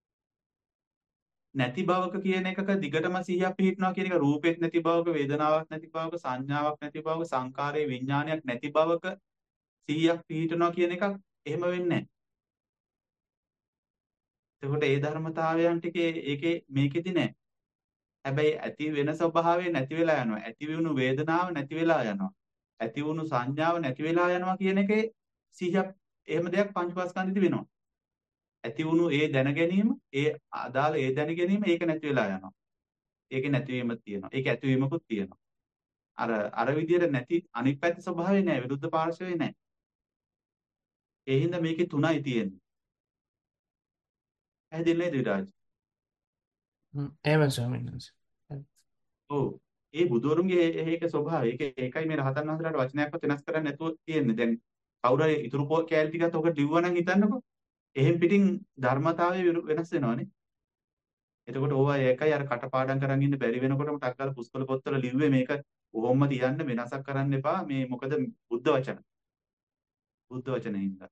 නැති බවක කියන එකක දිගටම සිහියක් පිහිටනවා කියන එක රූපෙත් නැති බවක, වේදනාවක් නැති බවක, සංඥාවක් නැති බවක, සංකාරයේ විඥානයක් නැති බවක සිහියක් පිහිටනවා කියන එකක් එහෙම වෙන්නේ නැහැ. එතකොට ඒ ධර්මතාවයන් ටිකේ ඒකේ මේකෙදි නැහැ. හැබැයි ඇති වෙන ස්වභාවය නැති වෙලා යනවා. ඇති වුණු වේදනාව නැති වෙලා යනවා. ඇති වුණු සංඥාව නැති වෙලා යනවා කියන එකේ සිහියක් එහෙම දෙයක් පංචපාස්කන්ධෙදි වෙනවා. ඇති වුණු ඒ දැන ගැනීම, ඒ අදාළ ඒ දැන ගැනීම ඒක නැති වෙලා යනවා. ඒකේ නැතිවීමක් තියෙනවා. ඒක ඇතිවීමකුත් තියෙනවා. අර අර විදියට නැති අනිත් පැත්තේ ස්වභාවය නෑ, විරුද්ධ පාර්ශවය නෑ. ඒ හින්දා මේකේ තුනයි තියෙන්නේ. පැහැදිලි නේද විරාජ්? හ්ම්, එහෙම ස්වාමීන් වහන්සේ. ඔව්. ඒ බුදුරුන්ගේ ඒක ස්වභාවය. ඒක ඒකයි මේ රහතන් වහන්සේලාට වචනයක්වත් වෙනස් කරන්න නැතුව තියෙන්නේ. දැන් කවුරු හරි ඉතුරු පො- කෑලි ටිකත් ඔක ලිව්වනම් හිතන්නකෝ. එහෙන් පිටින් ධර්මතාවය විරු- වෙනස් වෙනවනේ. එතකොට ඕවා ඒකයි අර කටපාඩම් කරන් ඉන්න බැරි වෙනකොටම ටක් ගාලා පුස්කොළ පොත්වල ලිව්වේ මේක කොහොම තියන්න වෙනසක් කරන්න එපා. මේ මොකද බුද්ධ වචන. බුද්ධ වචනේ හින්දා.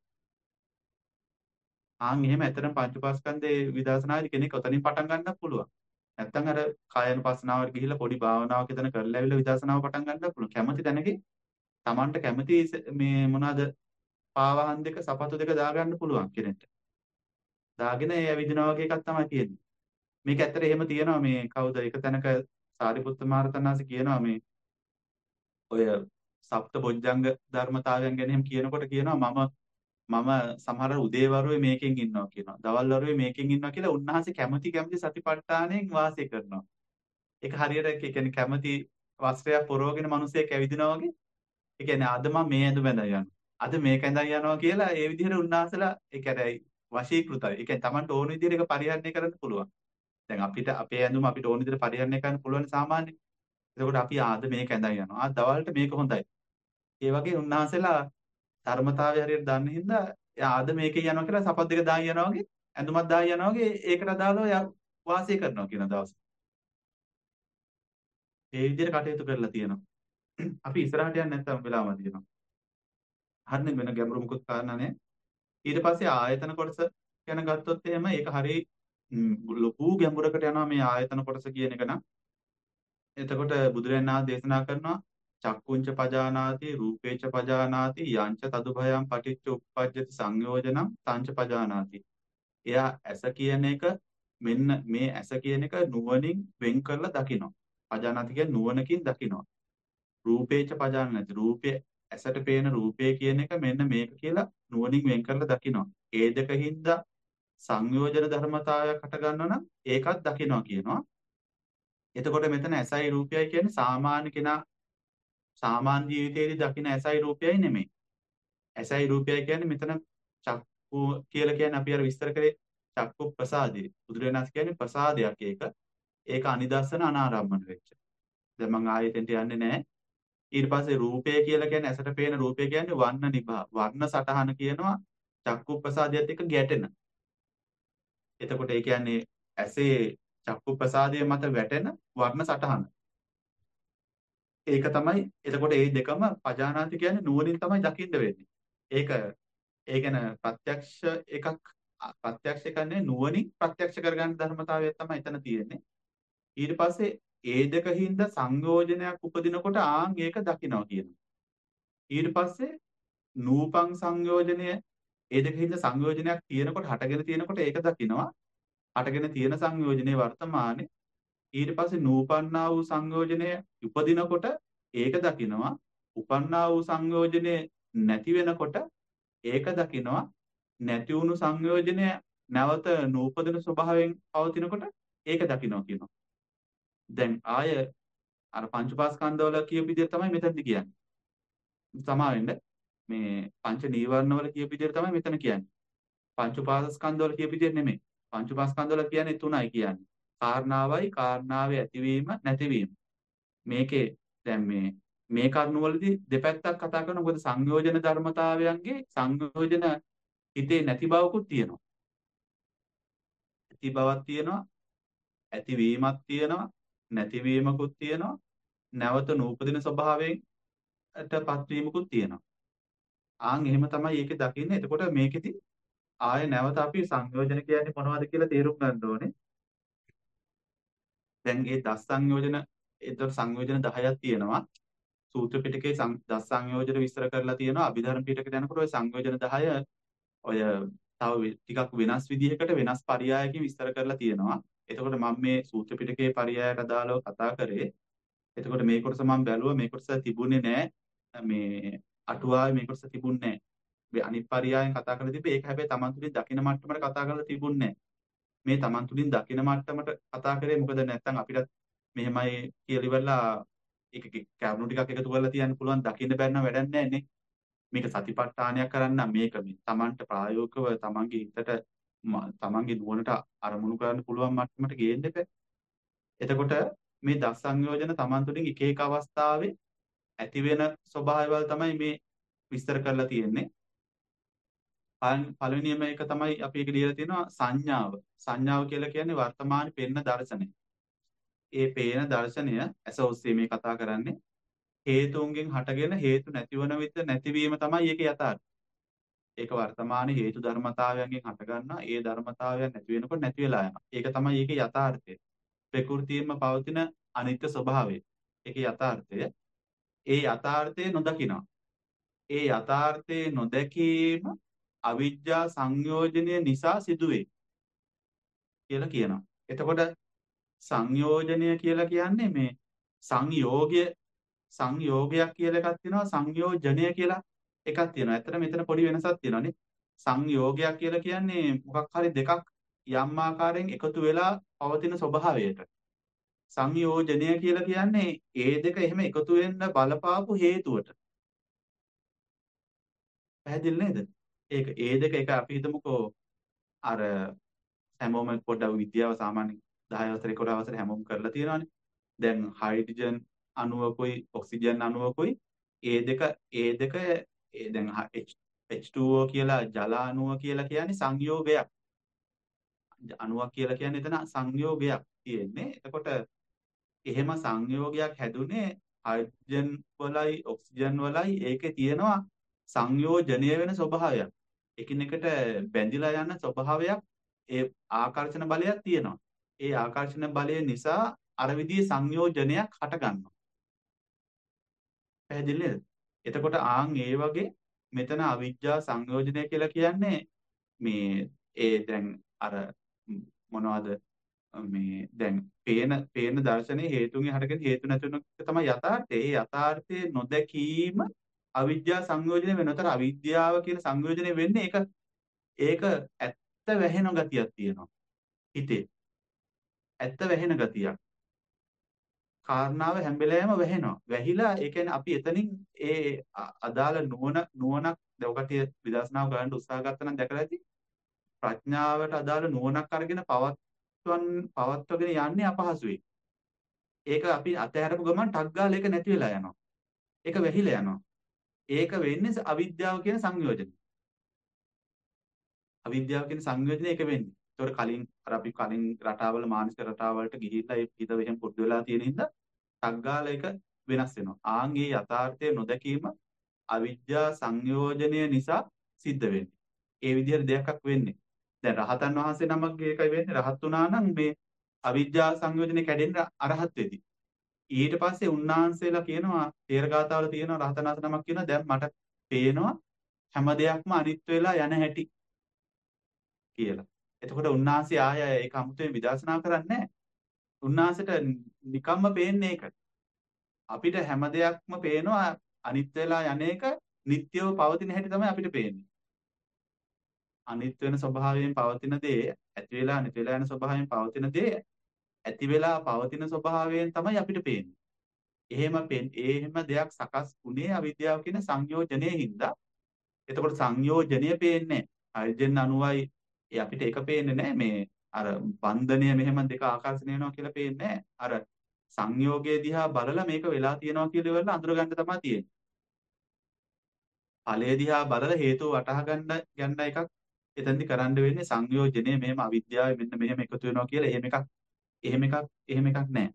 ආන් එහෙම ඇත්තටම පංචපාස්කන්ධේ විදර්ශනාදී කෙනෙක් ඔතනින් පටන් ගන්නත් පුළුවන්. නැත්තම් අර කායानुපස්සනාවට ගිහිල්ලා පොඩි භාවනාවක් එතන කරලා ඇවිල්ලා විදර්ශනාව පටන් ගන්නත් පුළුවන්. කැමති තැනකේ Tamanට කැමති ස- මේ මොනවාද පාවහන් දෙක සපතු දෙක දාගන්න පුළුවන් කෙනෙක්ට. දාගෙන ඒ ඇවිදිනවා වගේ එකක් තමයි තියෙන්නේ. මේක ඇත්තට එහෙම තියෙනවා මේ කවුද එක තැනක සාරිපුත්ත මහරතනාංශ කියනවා මේ ඔය සප්ත බොජ්ජංග ධර්මතාවයන් ගැන එහෙම කියනකොට කියනවා මම මම සමහර උදේවරුේ මේකෙන් ඉන්නවා කියනවා. දවල් වරුේ මේකෙන් ඉන්නවා කියලා උන්වහන්සේ කැමති කැමති සතිපට්ඨානයෙන් වාසය කරනවා. ඒක හරියට ඒ කියන්නේ කැමති වස්ත්‍රයක් පොරවගෙන මිනිස්සෙක් ඇවිදිනවා වගේ. ඒ කියන්නේ අද මම මේ ඇඳුම ඇඳන් යනවා. අද මේක ඇඳන් යනවා කියලා ඒ විදිහට උන්වහන්සේලා ඒ කියන්නේ වශීකృతයි. ඒ කියන්නේ Tamanට ඕන විදිහට ඒක පරිහරණය කරන්න පුළුවන්. දැන් අපිට අපේ ඇඳුම අපිට ඕන විදිහට පරිහරණය කරන්න පුළුවන් සාමාන්‍යයෙන්. එතකොට අපි ආද මේක ඇඳන් යනවා. ආ දවල්ට මේක හොඳයි. ඒ වගේ උන්වහන්සේලා ධර්මතාවය හරියට දන්න හින්දා එයා ආද මේකේ යනවා කියලා සපත් දෙක දාන් යනවා වගේ ඇඳුමක් දාන් යනවා වගේ ඒකට අදාළව එයා වාසය කරනවා කියන දවස්. ඒ විදිහට කටයුතු කරලා තියෙනවා. අපි ඉස්සරහට යන්න නැත්තම් වෙලාවම තියෙනවා. හරිනේ වෙන ගැඹුරු මුකුත් කාරණා නැහැ. ඊට පස්සේ ආයතන කොටස ගැන ගත්තොත් එහෙම ඒක හරිය ලොකු ගැඹුරකට යනවා මේ ආයතන කොටස කියන එක නම්. එතකොට බුදුරජාණන් වහන්සේ දේශනා කරනවා චක්කුංච පජානාති රූපේච පජානාති යංච තදුභයං පටිච්ච උප්පජ්ජති සංයෝජනං තංච පජානාති. එයා ඇස කියන එක මෙන්න මේ ඇස කියන එක නුවණින් වෙන් කරලා දකිනවා. පජානාති කියන්නේ නුවණකින් දකිනවා. රූපේච පජානාති රූපේ ඇසට පේන රූපය කියන එක මෙන්න මේක කියලා නුවණින් වෙන් කරලා දකිනවා. ඒ දෙකින්ද සංයෝජන ධර්මතාවයක් හට ගන්නවා නම් ඒකත් දකිනවා කියනවා. එතකොට මෙතන ඇසයි රූපයයි කියන්නේ සාමාන්‍ය කෙනා සාමාන්‍ය ජීවිතයේදී දකින ඇසයි රූපයයි නෙමෙයි. ඇසයි රූපයයි කියන්නේ මෙතන චක්කු කියලා කියන්නේ අපි අර විස්තර කරේ චක්කු ප්‍රසාදය. බුදුරජාණන් කියන්නේ ප්‍රසාදයක් ඒක. ඒක අනිදස්සන අනාරම්මන වෙච්ච. දැන් මම ආයෙත් යන්නේ නැහැ. ඊට පස්සේ රූපය කියලා කියන්නේ ඇසට පේන රූපය කියන්නේ වර්ණ නිභා. වර්ණ සටහන කියනවා චක්කු ප්‍රසාදයට එක ගැටෙන. එතකොට ඒ කියන්නේ ඇසේ චක්කු ප්‍රසාදයේ මත වැටෙන වර්ණ සටහන. ඒක තමයි එතකොට මේ දෙකම පජානාති කියන්නේ නුවණින් තමයි දකින්න වෙන්නේ. ඒක ඒ කියන්නේ ප්‍රත්‍යක්ෂ එකක් ප්‍රත්‍යක්ෂ කරන්නේ නුවණින් ප්‍රත්‍යක්ෂ කරගන්න ධර්මතාවය තමයි එතන තියෙන්නේ. ඊට පස්සේ ඒ දෙකින්ද සංයෝජනයක් උපදිනකොට ආන් ඒක දකිනවා කියනවා. ඊට පස්සේ නූපං සංයෝජනය ඒ දෙකින්ද සංයෝජනයක් තියෙනකොට හටගෙන තියෙනකොට ඒක දකිනවා. හටගෙන තියෙන සංයෝජනේ වර්තමානේ ඊට පස්සේ නූපන්නා වූ සංයෝජනය උපදිනකොට ඒක දකිනවා. උපන්නා වූ සංයෝජනේ නැති වෙනකොට ඒක දකිනවා. නැති වුණු සංයෝජනය නැවත නූපදින ස්වභාවයෙන් පවතිනකොට ඒක දකිනවා කියනවා. දැන් ආය අර පංචපාස්කන්ධවල කියපු විදිහ තමයි මෙතනදි කියන්නේ. සමාවෙන්න මේ පංච නීවරණ වල කියපු විදිහට තමයි මෙතන කියන්නේ. පංච උපාදානස්කන්ධ වල කියපු විදිහට නෙමෙයි. පංච උපාදානස්කන්ධ වල කියන්නේ තුනයි කියන්නේ. කාරණාවයි කාරණාවේ ඇතිවීම නැතිවීම. මේකේ දැන් මේ මේ කරුණවලදී දෙපැත්තක් කතා කරන මොකද සංයෝජන ධර්මතාවයන්ගේ සංයෝජන හිතේ නැති බවකුත් තියෙනවා. ඇති බවක් තියෙනවා, ඇතිවීමක් තියෙනවා, නැතිවීමකුත් තියෙනවා, නැවත නූපදින ස්වභාවයෙන්ටපත් වීමකුත් තියෙනවා. ආන් එහෙම තමයි ඒකේ දකින්නේ. එතකොට මේකෙදි ආය නැවත අපි සංයෝජන කියන්නේ මොනවද කියලා තේරුම් ගන්න ඕනේ. දැන් මේ දස් සංයෝජන එතකොට සංයෝජන දහයක් තියෙනවා. සූත්‍ර පිටකේ දස් සංයෝජන විස්තර කරලා තියෙනවා. අභිධර්ම පිටකේ යනකොට ওই සංයෝජන දහය ඔය තව ටිකක් වෙනස් විදිහකට වෙනස් පරයයකින් විස්තර කරලා තියෙනවා. එතකොට මම මේ සූත්‍ර පිටකයේ පරයයට අදාළව කතා කරේ. එතකොට මේ කොටස මම බැලුවා මේ කොටස තිබුණේ නැහැ. මේ අටුවාවේ මේ කොටස තිබුණේ නැහැ. මේ අනිත් පරයයන් කතා කරලා තිබ්බේ ඒක හැබැයි Taman තුලින් දකින මට්ටමට කතා කරලා තිබුණේ නැහැ. මේ Taman තුලින් දකින මට්ටමට කතා කරේ මොකද නැත්තම් අපිට මෙහෙමයි කියලා ඉවරලා ඒක කරුණු ටිකක් එකතු කරලා තියන්න පුළුවන් දකින්න බැරි නම් වැඩක් නැහැ නේ. මේක සතිපට්ඨානයක් කරන්න මේක මේ Tamanට ප්‍රායෝගිකව Tamanගේ හිතට Tamanගේ නුවණට අරමුණු කරන්න පුළුවන් මට්ටමට ගේන්න එපා. එතකොට මේ දස් සංයෝජන Taman තුලින් එක එක අවස්ථාවේ ඇති වෙන ස්වභාවයවල තමයි මේ විස්තර කරලා තියෙන්නේ. පළවෙනිම එක තමයි අපි ඒක ලියලා තියෙනවා සංඥාව. සංඥාව කියලා කියන්නේ වර්තමානයේ පෙන්න දර්ශනය. ඒ පේන දර්ශනය ඇස ඔස්සේ මේ කතා කරන්නේ හේතුන්ගෙන් හටගෙන හේතු නැතිවන විට නැතිවීම තමයි ඒකේ යථාර්ථය. ඒක වර්තමානයේ හේතු ධර්මතාවයන්ගෙන් හට ගන්නවා. ඒ ධර්මතාවයන් නැති වෙනකොට නැති වෙලා යනවා. ඒක තමයි ඒකේ යථාර්ථය. ප්‍රകൃතියෙන්ම පවතින අනිත්‍ය ස්වභාවය. ඒකේ යථාර්ථය. ඒ යථාර්ථය නොදකිනවා. ඒ යථාර්ථයේ නොදැකීම අවිජ්ජා සංයෝජනය නිසා සිදුවේ කියලා කියනවා. එතකොට සංයෝජනය කියලා කියන්නේ මේ සංයෝගය සංයෝගයක් කියලා එකක් තියෙනවා සංයෝජනය කියලා එකක් තියෙනවා. ඇත්තට මෙතන පොඩි වෙනසක් තියෙනවානේ. සංයෝගයක් කියලා කියන්නේ මොකක් හරි දෙකක් යම් ආකාරයෙන් එකතු වෙලා පවතින ස්වභාවයට. සංයෝජනය කියලා කියන්නේ ඒ දෙක එහෙම එකතු වෙන්න බලපාපු හේතුවට. පැහැදිලි නේද? ඒක ඒ දෙක එක අපි හිතමුකෝ අර හැමෝම පොඩ්ඩක් විද්‍යාව සාමාන්‍ය දහය වසරේ කොට අවසරේ හැමෝම කරලා තියෙනවානේ. දැන් හයිඩ්‍රජන් අණුවකුයි ඔක්සිජන් අණුවකුයි ඒ දෙක ඒ දෙක ඒ දැන් H two O කියලා ජල අණුව කියලා කියන්නේ සංයෝගයක්. අණුවක් කියලා කියන්නේ එතන සංයෝගයක් තියෙන්නේ. එතකොට එහෙම සංයෝගයක් හැදුනේ හයිඩ්‍රජන් වලයි ඔක්සිජන් වලයි ඒකේ තියෙනවා සංයෝජනය වෙන ස්වභාවයක්. එකිනෙකට බැඳිලා යන ස්වභාවයක් ඒ ආකර්ෂණ බලයක් තියෙනවා. ඒ ආකර්ෂණ බලය නිසා අර විදිහේ සංයෝජනයක් හට ගන්නවා. පැහැදිලි නේද? එතකොට ආන් ඒ වගේ මෙතන අවිජ්ජා සංයෝජනය කියලා කියන්නේ මේ ඒ දැන් අර මොනවද මේ දැන් පේන පේන දර්ශනේ හේතුන්ගෙන් හටගෙන හේතු නැතුන එක තමයි යථාර්ථය. ඒ යථාර්ථයේ නොදැකීම අවිජ්ජා සංයෝජනය වෙනතර අවිද්‍යාව කියන සංයෝජනය වෙන්නේ ඒක ඒක ඇත්ත වැහෙන ගතියක් තියෙනවා හිතේ. ඇත්ත වැහෙන ගතියක්. කාරණාව හැම වෙලාවෙම වැහෙනවා. වැහිලා ඒ කියන්නේ අපි එතනින් ඒ අදාළ නුවණ නුවණක් දවකටිය විදර්ශනාව කරන්න උත්සාහ ගත්තා නම් දැකලා ඇති. ප්‍රඥාවට අදාළ නුවණක් අරගෙන පවත්වන් පවත්වගෙන යන්නේ අපහසුයි. ඒක අපි අතහැරපු ගමන් ටක් ගාලා ඒක නැති වෙලා යනවා. ඒක වැහිලා යනවා. ඒක වෙන්නේ අවිද්‍යාව කියන සංයෝජනය. අවිද්‍යාව කියන සංයෝජනය ඒක වෙන්නේ. ඒතකොට කලින් අර අපි කලින් රටාවල මානසික රටාවලට ගිහිල්ලා ඒ හිත වෙහෙන් පුරුදු වෙලා තියෙන හින්දා ටග්ගාල එක වෙනස් වෙනවා. ආන්ගේ යථාර්ථය නොදැකීම අවිද්‍යා සංයෝජනය නිසා සිද්ධ වෙන්නේ. ඒ විදිහට දෙයක්ක් වෙන්නේ. දැන් රහතන් වහන්සේ නමක් එකයි වෙන්නේ රහත් වුණා නම් මේ අවිද්‍යා සංයෝජනේ කැඩෙන්න අරහත් වෙදී. ඊට පස්සේ උන්වහන්සේලා කියනවා තේරගාතාවල තියෙනවා රහතන් වහන්සේ නමක් කියනවා දැන් මට පේනවා හැම දෙයක්ම අනිත් වෙලා යන හැටි කියලා. එතකොට උන්වහන්සේ ආය ඒක අමුතුවෙන් විදර්ශනා කරන්නේ නැහැ. උන්වහන්සේට නිකම්ම පේන්නේ ඒක. අපිට හැම දෙයක්ම පේනවා අනිත් වෙලා යන එක නිට්ටයව පවතින හැටි තමයි අපිට පේන්නේ. අනිත් වෙන ස්වභාවයෙන් පවතින දේ ඇති වෙලා අනිත් වෙලා යන ස්වභාවයෙන් පවතින දේ ඇති වෙලා පවතින ස්වභාවයෙන් තමයි අපිට පේන්නේ. එහෙම පෙන් එහෙම දෙයක් සකස් වුණේ අවිද්‍යාව කියන සංයෝජනයේ හින්දා. එතකොට සංයෝජනය පේන්නේ හයිඩ්‍රජන් අණුවයි ඒ අපිට එක පේන්නේ නැහැ මේ අර බන්ධනය මෙහෙම දෙක ආකර්ෂණය වෙනවා කියලා පේන්නේ නැහැ. අර සංයෝගයේ දිහා බලලා මේක වෙලා තියෙනවා කියලා ඉවරලා අඳුර ගන්න තමයි තියෙන්නේ. ඵලයේ දිහා බලලා හේතුව වටහා ගන්න ගන්න එකක් එතෙන්දි කරන්න වෙන්නේ සංයෝජනය මෙහෙම අවිද්‍යාව මෙන්න මෙහෙම එකතු වෙනවා කියලා එහෙම එකක් එහෙම එකක් එහෙම එකක් නැහැ.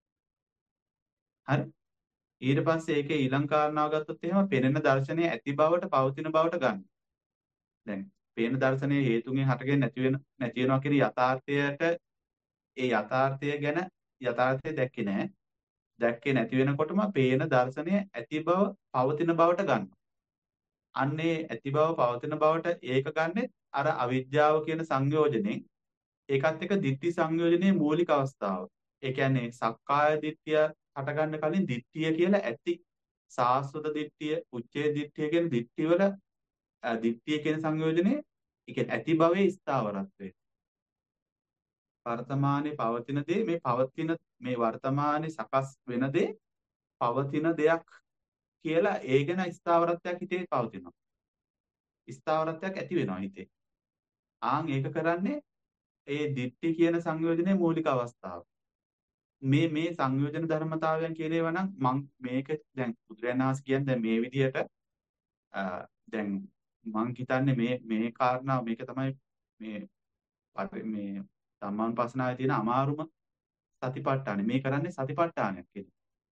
හරි? ඊට පස්සේ ඒකේ ඊළඟ කාරණාව ගත්තොත් එහෙම පෙනෙන දර්ශනය ඇති බවට පවතින බවට ගන්න. දැන් පේන දර්ශනයේ හේතුන්ගෙන් හටගෙන නැති වෙන නැති වෙනවා කියන යථාර්ථයට ඒ යථාර්ථය ගැන යථාර්ථය දැක්කේ නැහැ. දැක්කේ නැති වෙනකොටම පේන දර්ශනය ඇති බව පවතින බවට ගන්නවා. අන්නේ ඇති බව පවතින බවට ඒක ගන්නෙ අර අවිද්‍යාව කියන සංයෝජනෙන් ඒකත් එක්ක ditthi සංයෝජනයේ මූලික අවස්ථාව. ඒ කියන්නේ සක්කාය දිට්ඨිය හටගන්න කලින් දිට්ඨිය කියලා ඇති සාස්වත දිට්ඨිය, උච්ඡේ දිට්ඨිය කියන දිට්ඨි වල දිට්ඨිය කියන සංයෝජනේ ඒ කියන්නේ ඇති භවයේ ස්ථාවරත්වය. වර්තමානයේ පවතින දේ මේ පවතින මේ වර්තමානයේ සකස් වෙන දේ පවතින දෙයක් කියලා ඒ ගැන ස්ථාවරත්වයක් හිතේ පවතිනවා. ස්ථාවරත්වයක් ඇති වෙනවා හිතේ. ආන් ඒක කරන්නේ ඒ දිට්ඨි කියන සංයෝජනයේ මූලික අවස්ථාව. මේ මේ සංයෝජන ධර්මතාවයන් කියන ඒවා නම් මම මේක දැන් බුදුරජාණන් වහන්සේ කියන්නේ දැන් මේ විදිහට දැන් මම හිතන්නේ මේ මේ කාරණා මේක තමයි මේ මේ ධම්මානුපස්සනාවේ තියෙන අමාරුම සතිපට්ඨාන. මේ කරන්නේ සතිපට්ඨානයක් කියන්නේ.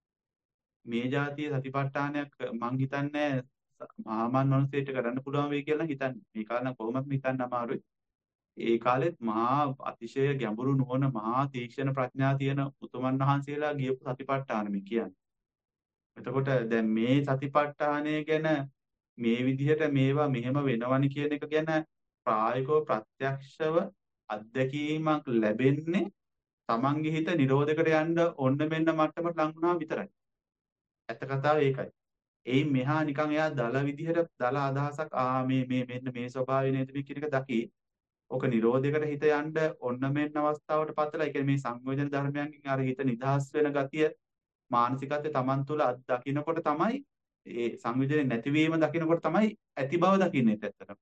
මේ જાතිය සතිපට්ඨානයක් මම හිතන්නේ මහාමන් වහන්සේට කරන්න පුළුවන් වෙයි කියලා හිතන්නේ. මේ කාරණා කොහොමද හිතන්න අමාරුයි. ඒ කාලෙත් මහා අතිශය ගැඹුරු නුවණ මහා තීක්ෂණ ප්‍රඥා තියෙන උතුමන් වහන්සේලා ගියපු සතිපට්ඨාන මේ කියන්නේ. එතකොට දැන් මේ සතිපට්ඨානය ගැන මේ විදිහට මේවා මෙහෙම වෙනවනි කියන එක ගැන ප්‍රායෝගිකව ප්‍රත්‍යක්ෂව අත්දැකීමක් ලැබෙන්නේ Tamange හිත නිරෝධයකට යන්න ඕන්න මෙන්න මට්ටමට ලං වුණාම විතරයි. ඇත්ත කතාව ඒකයි. එයින් මෙහා නිකන් එයා දල විදිහට දල අදහසක් ආ මේ මේ මෙන්න මේ ස්වභාවය නේද මේ කියන එක දකි. ඔක නිරෝධයකට හිත යන්න ඔන්න මෙන්න අවස්ථාවට පත්ලා ඒ කියන්නේ මේ සංයෝජන ධර්මයන්ගෙන් අර හිත නිදහස් වෙන ගතිය මානසිකත්වයේ Taman තුල අත් දකින්නකොට තමයි ඒ සංයෝජනේ නැතිවීම දකින්නකොට තමයි ඇති බව දකින්නේ ඇත්තටම.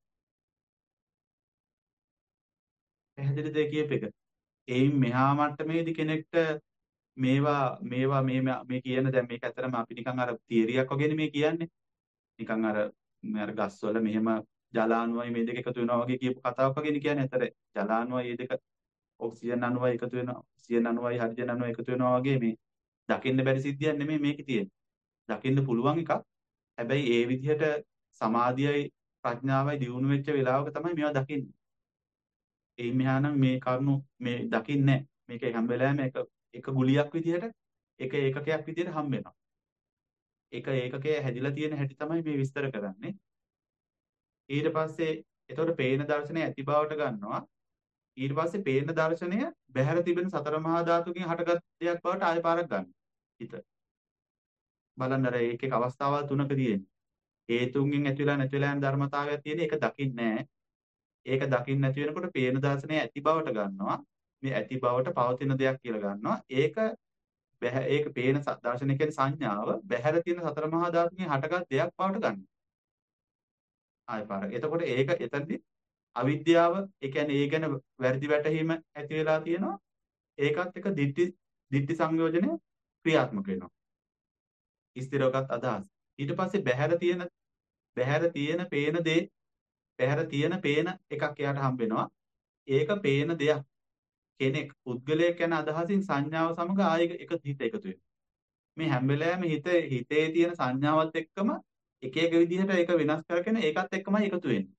පැහැදිලිද කියප එක? එයින් මෙහා මට්ටමේදී කෙනෙක්ට මේවා මේවා මේ මේ කියන දැන් මේක ඇත්තටම අපි නිකන් අර තියරියක් වගේනේ මේ කියන්නේ. නිකන් අර අර ගස්වල මෙහෙම ජලාණුවයි මේ දෙක එකතු වෙනවා වගේ කියපු කතාවක් වගේනේ කියන්නේ. ඇතර ජලාණුවයි මේ දෙක ඔක්සිජන් අණුවයි එකතු වෙනවා. ඔක්සිජන් අණුවයි හයිඩ්‍රජන් අණුවයි එකතු වෙනවා වගේ මේ දකින්න බැරි සිද්ධියක් නෙමෙයි මේකේ තියෙන්නේ. දකින්න පුළුවන් එකක්. හැබැයි ඒ විදිහට සමාධියයි ප්‍රඥාවයි දියුණු වෙච්ච වෙලාවක තමයි මේවා දකින්නේ. ඒ මෙහානම් මේ කරුණු මේ දකින්නේ මේක හැම වෙලාවෙම එක එක ගුලියක් විදිහට එක ඒකකයක් විදිහට හම් වෙනවා. එක ඒකකයේ හැදිලා තියෙන හැටි තමයි මේ විස්තර කරන්නේ. ඊට පස්සේ එතකොට පේන දර්ශනය ඇති බවට ගන්නවා. ඊට පස්සේ පේන දර්ශනය බැහැර තිබෙන සතර මහා ධාතුකින් හටගත් දෙයක් බවට ආය පාරක් ගන්න. හිත. බලන්න අර එක එක අවස්ථාවල් තුනක තියෙන්නේ. හේතුන්ගෙන් ඇති වෙලා නැති වෙලා යන ධර්මතාවයක් තියෙන එක දකින්නේ නැහැ. ඒක දකින්න නැති වෙනකොට පේන දර්ශනය ඇති බවට ගන්නවා. මේ ඇති බවට පවතින දෙයක් කියලා ගන්නවා. ඒක ඒක පේන දර්ශනය කියන්නේ සංඥාව බැහැර තියෙන සතර මහා ධාතුකින් හටගත් දෙයක් බවට ගන්නවා. ආය පාර. එතකොට ඒක එතනදී අවිද්‍යාව ඒ කියන්නේ ඒ ගැන වැරදි වැටහීම ඇති වෙලා තියෙනවා. ඒකත් එක දිට්ඨි දිට්ඨි සංයෝජනය ක්‍රියාත්මක වෙනවා. ස්ථිරවගත් අදහස්. ඊට පස්සේ බැහැර තියෙන බැහැර තියෙන පේන දේ බැහැර තියෙන පේන එකක් එයාට හම්බ වෙනවා. ඒක පේන දෙයක්. කෙනෙක් පුද්ගලයෙක් යන අදහසින් සංඥාව සමග ආයෙ එක හිත එකතු වෙනවා. මේ හැම වෙලාවෙම හිත හිතේ තියෙන සංඥාවත් එක්කම එක එක විදිහට ඒක වෙනස් කරගෙන ඒකත් එක්කමයි එකතු වෙන්නේ.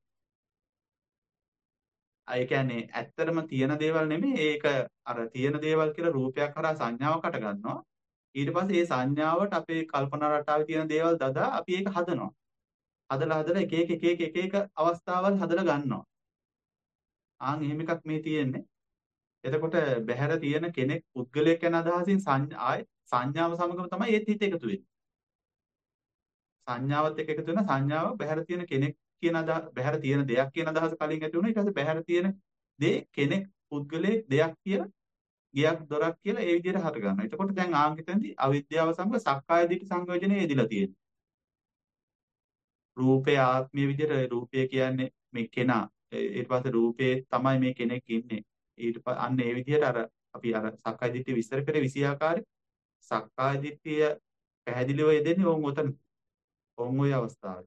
ඒ කියන්නේ ඇත්තටම තියෙන දේවල් නෙමෙයි ඒක අර තියෙන දේවල් කියලා රූපයක් කරා සංඥාවක් අට ගන්නවා. ඊට පස්සේ ඒ සංඥාවට අපේ කල්පනා රටාවේ තියෙන දේවල් දදා අපි ඒක හදනවා. හදලා හදලා එක එක එක එක එක එක අවස්ථාවල් හදලා ගන්නවා. ආන් එහෙම එකක් මේ තියෙන්නේ. එතකොට බහැර තියෙන කෙනෙක් පුද්ගලයෙක් යන අදහසින් සංඥා සංඥාව සමගම තමයි ඒත් හිත එකතු වෙන්නේ. සංඥාවත් එක්ක එකතු වෙන සංඥාව බහැර තියෙන කෙනෙක් කියන අදහස බහැර තියෙන දෙයක් කියන අදහස කලින් ඇති වුණා. ඊට පස්සේ බහැර තියෙන දේ කෙනෙක් පුද්ගලයෙක් දෙයක් කියලා ගියක් දොරක් කියලා ඒ විදිහට හට ගන්නවා. එතකොට දැන් ආන්කිතෙන්දී අවිද්‍යාව සමග සක්කාය දිට්ඨි සංයෝජනේ යෙදිලා තියෙනවා. රූපේ ආත්මීය විදිහට රූපය කියන්නේ මේ කෙනා. ඒ- ඊට පස්සේ රූපේ තමයි මේ කෙනෙක් ඉන්නේ. ඊට පස්සේ අන්න ඒ විදිහට අර අපි අර සක්කාය දිට්ඨිය විස්තර කරේ විසියාකාරේ සක්කාය දිට්ඨිය පැහැදිලිව යෙදෙන්නේ ඕන් ඔතන. ඕන් ওই අවස්ථාවේ.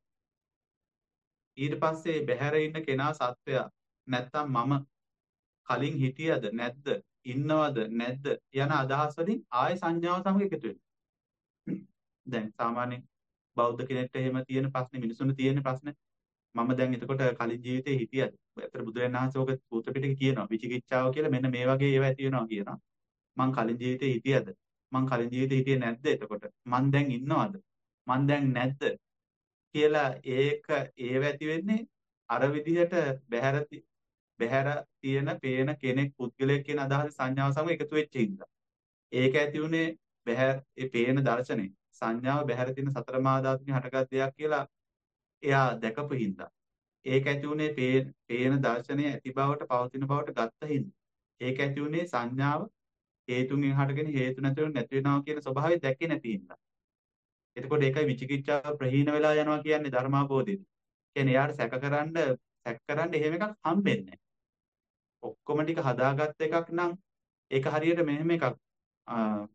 ඊට පස්සේ බැහැර ඉන්න කෙනා සත්වයා නැත්තම් මම කලින් හිටියද නැද්ද ඉන්නවද නැද්ද යන අදහස් වලින් ආය සංඥාව සමග එකතු වෙනවා. දැන් සාමාන්‍ය බෞද්ධ කෙනෙක්ට එහෙම තියෙන ප්‍රශ්නේ මිනිසුන්ට තියෙන ප්‍රශ්නේ මම දැන් එතකොට කලින් ජීවිතේ හිටියද? ඇත්තට බුදුරජාණන් වහන්සේ ඔක සූත්‍ර පිටකේ කියනවා. විචිකිච්ඡාව කියලා මෙන්න මේ වගේ ඒවා ඇති වෙනවා කියනවා. මං කලින් ජීවිතේ හිටියද? මං කලින් ජීවිතේ හිටියේ නැද්ද එතකොට? මං දැන් ඉන්නවද? මං දැන් නැද්ද කියලා ඒක ඒව ඇති වෙන්නේ අර විදිහට බහැර ති- බහැර තියෙන පේන කෙනෙක් පුද්ගලයෙක් කියන අදහස සංඥාව සමග එකතු වෙච්ච හින්දා. ඒක ඇති උනේ බහැර ඒ පේන දර්ශනේ සංඥාව බහැර තියෙන සතර මහා ධාතුන්ගෙන් හටගත් දෙයක් කියලා එයා දැකපු හින්දා. ඒක ඇති උනේ පේන පේන දර්ශනය ඇති බවට පවතින බවට ගත්ත හින්දා. ඒක ඇති උනේ සංඥාව හේතුන්ගෙන් හටගෙන හේතු නැතිව නැති වෙනවා කියන ස්වභාවය දැකේ නැති හින්දා. එතකොට ඒකයි විචිකිච්ඡාව ප්‍රහීන වෙලා යනවා කියන්නේ ධර්මාබෝධයේදී. කියන්නේ එයාට සැකකරන්න සැකකරන්න එහෙම එකක් හම්බෙන්නේ නැහැ. ඔක්කොම ටික හදාගත්ත එකක් නම් ඒක හරියට මෙහෙම එකක්. ආ,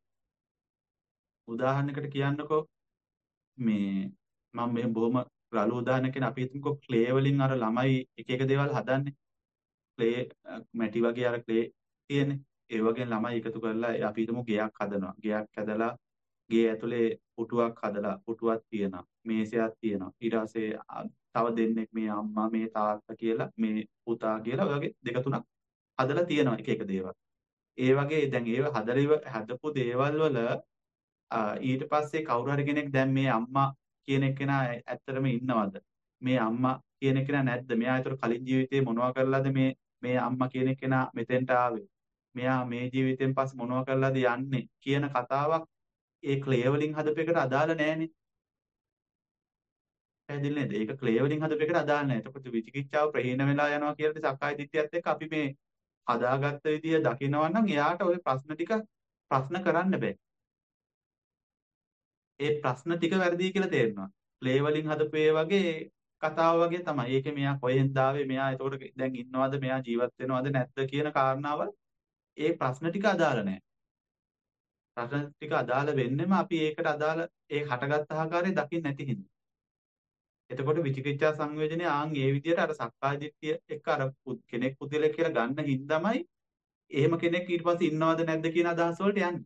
උදාහරණයකට කියන්නකෝ මේ මම මේ බොහොම රළු උදාහරණයක් අපි හිතමුකෝ ක්ලේ වලින් අර ළමයි එක එක දේවල් හදන්නේ. ක්ලේ මැටි වගේ අර ක්ලේ තියෙන්නේ. ඒ වගේ ළමයි එකතු කරලා අපි හිතමු ගෙයක් හදනවා. ගෙයක් හදලා ගේ ඇතුලේ පුටුවක් හදලා පුටුවක් තියෙනවා. මේසයක් තියෙනවා. ඊට පස්සේ අ- තව දෙන්නෙක් මේ අම්මා මේ තාත්තා කියලා මේ පුතා කියලා ඔය වගේ දෙක තුනක් හදලා තියෙනවා එක එක දේවල්. ඒ වගේ දැන් ඒව හදලා ඉව- හදපු දේවල් වල අ, ඊට පස්සේ කවුරු හරි කෙනෙක් දැන් මේ අම්මා කියන එකනා ඇත්තටම ඉන්නවද? මේ අම්මා කියන එකනා නැද්ද? මෙයා ඒතර කලින් ජීවිතේ මොනවා කරලාද මේ මේ අම්මා කියන එකනා මෙතෙන්ට ආවේ? මෙයා මේ ජීවිතෙන් පස්සේ මොනවා කරලාද යන්නේ කියන කතාවක් ඒ ක්ලේ වලින් හදපු එකට අදාළ නැහැනේ. පැහැදිලි නේද? ඒක ක්ලේ වලින් හදපු එකට අදාළ නැහැ. එතකොට විචිකිච්ඡාව ප්‍රහීන වෙලා යනවා කියන සක්කාය දිට්ඨියත් එක්ක අපි මේ හදාගත්ත විදිය දකිනවා නම් එයාට ওই ප්‍රශ්න ටික ප්‍රශ්න කරන්න බෑ. ඒ ප්‍රශ්න ටික වැරදි කියලා තේරෙනවා. ක්ලේ වලින් හදපු ඒ වගේ කතාව වගේ තමයි. ඒකේ මෙයා කොහෙන්ද ආවේ? මෙයා එතකොට දැන් ඉන්නවද? මෙයා ජීවත් වෙනවද නැද්ද කියන කාරණාවල් ඒ ප්‍රශ්න ටික අදාළ නැහැ. ප්‍රශ්න ටික අදාළ වෙන්නෙම අපි ඒකට අදාළ ඒ හටගත් ආකාරය දකින්න නැති හින්දා. එතකොට විචිකිච්ඡා සංයෝජනේ ආන් ඒ විදිහට අර සක්කාය දිට්ඨිය එක්ක අර පුද්- කෙනෙක් පුද්ගලයෙක් කියලා ගන්න හින්දාමයි එහෙම කෙනෙක් ඊට පස්සේ ඉන්නවද නැද්ද කියන අදහස් වලට යන්නේ.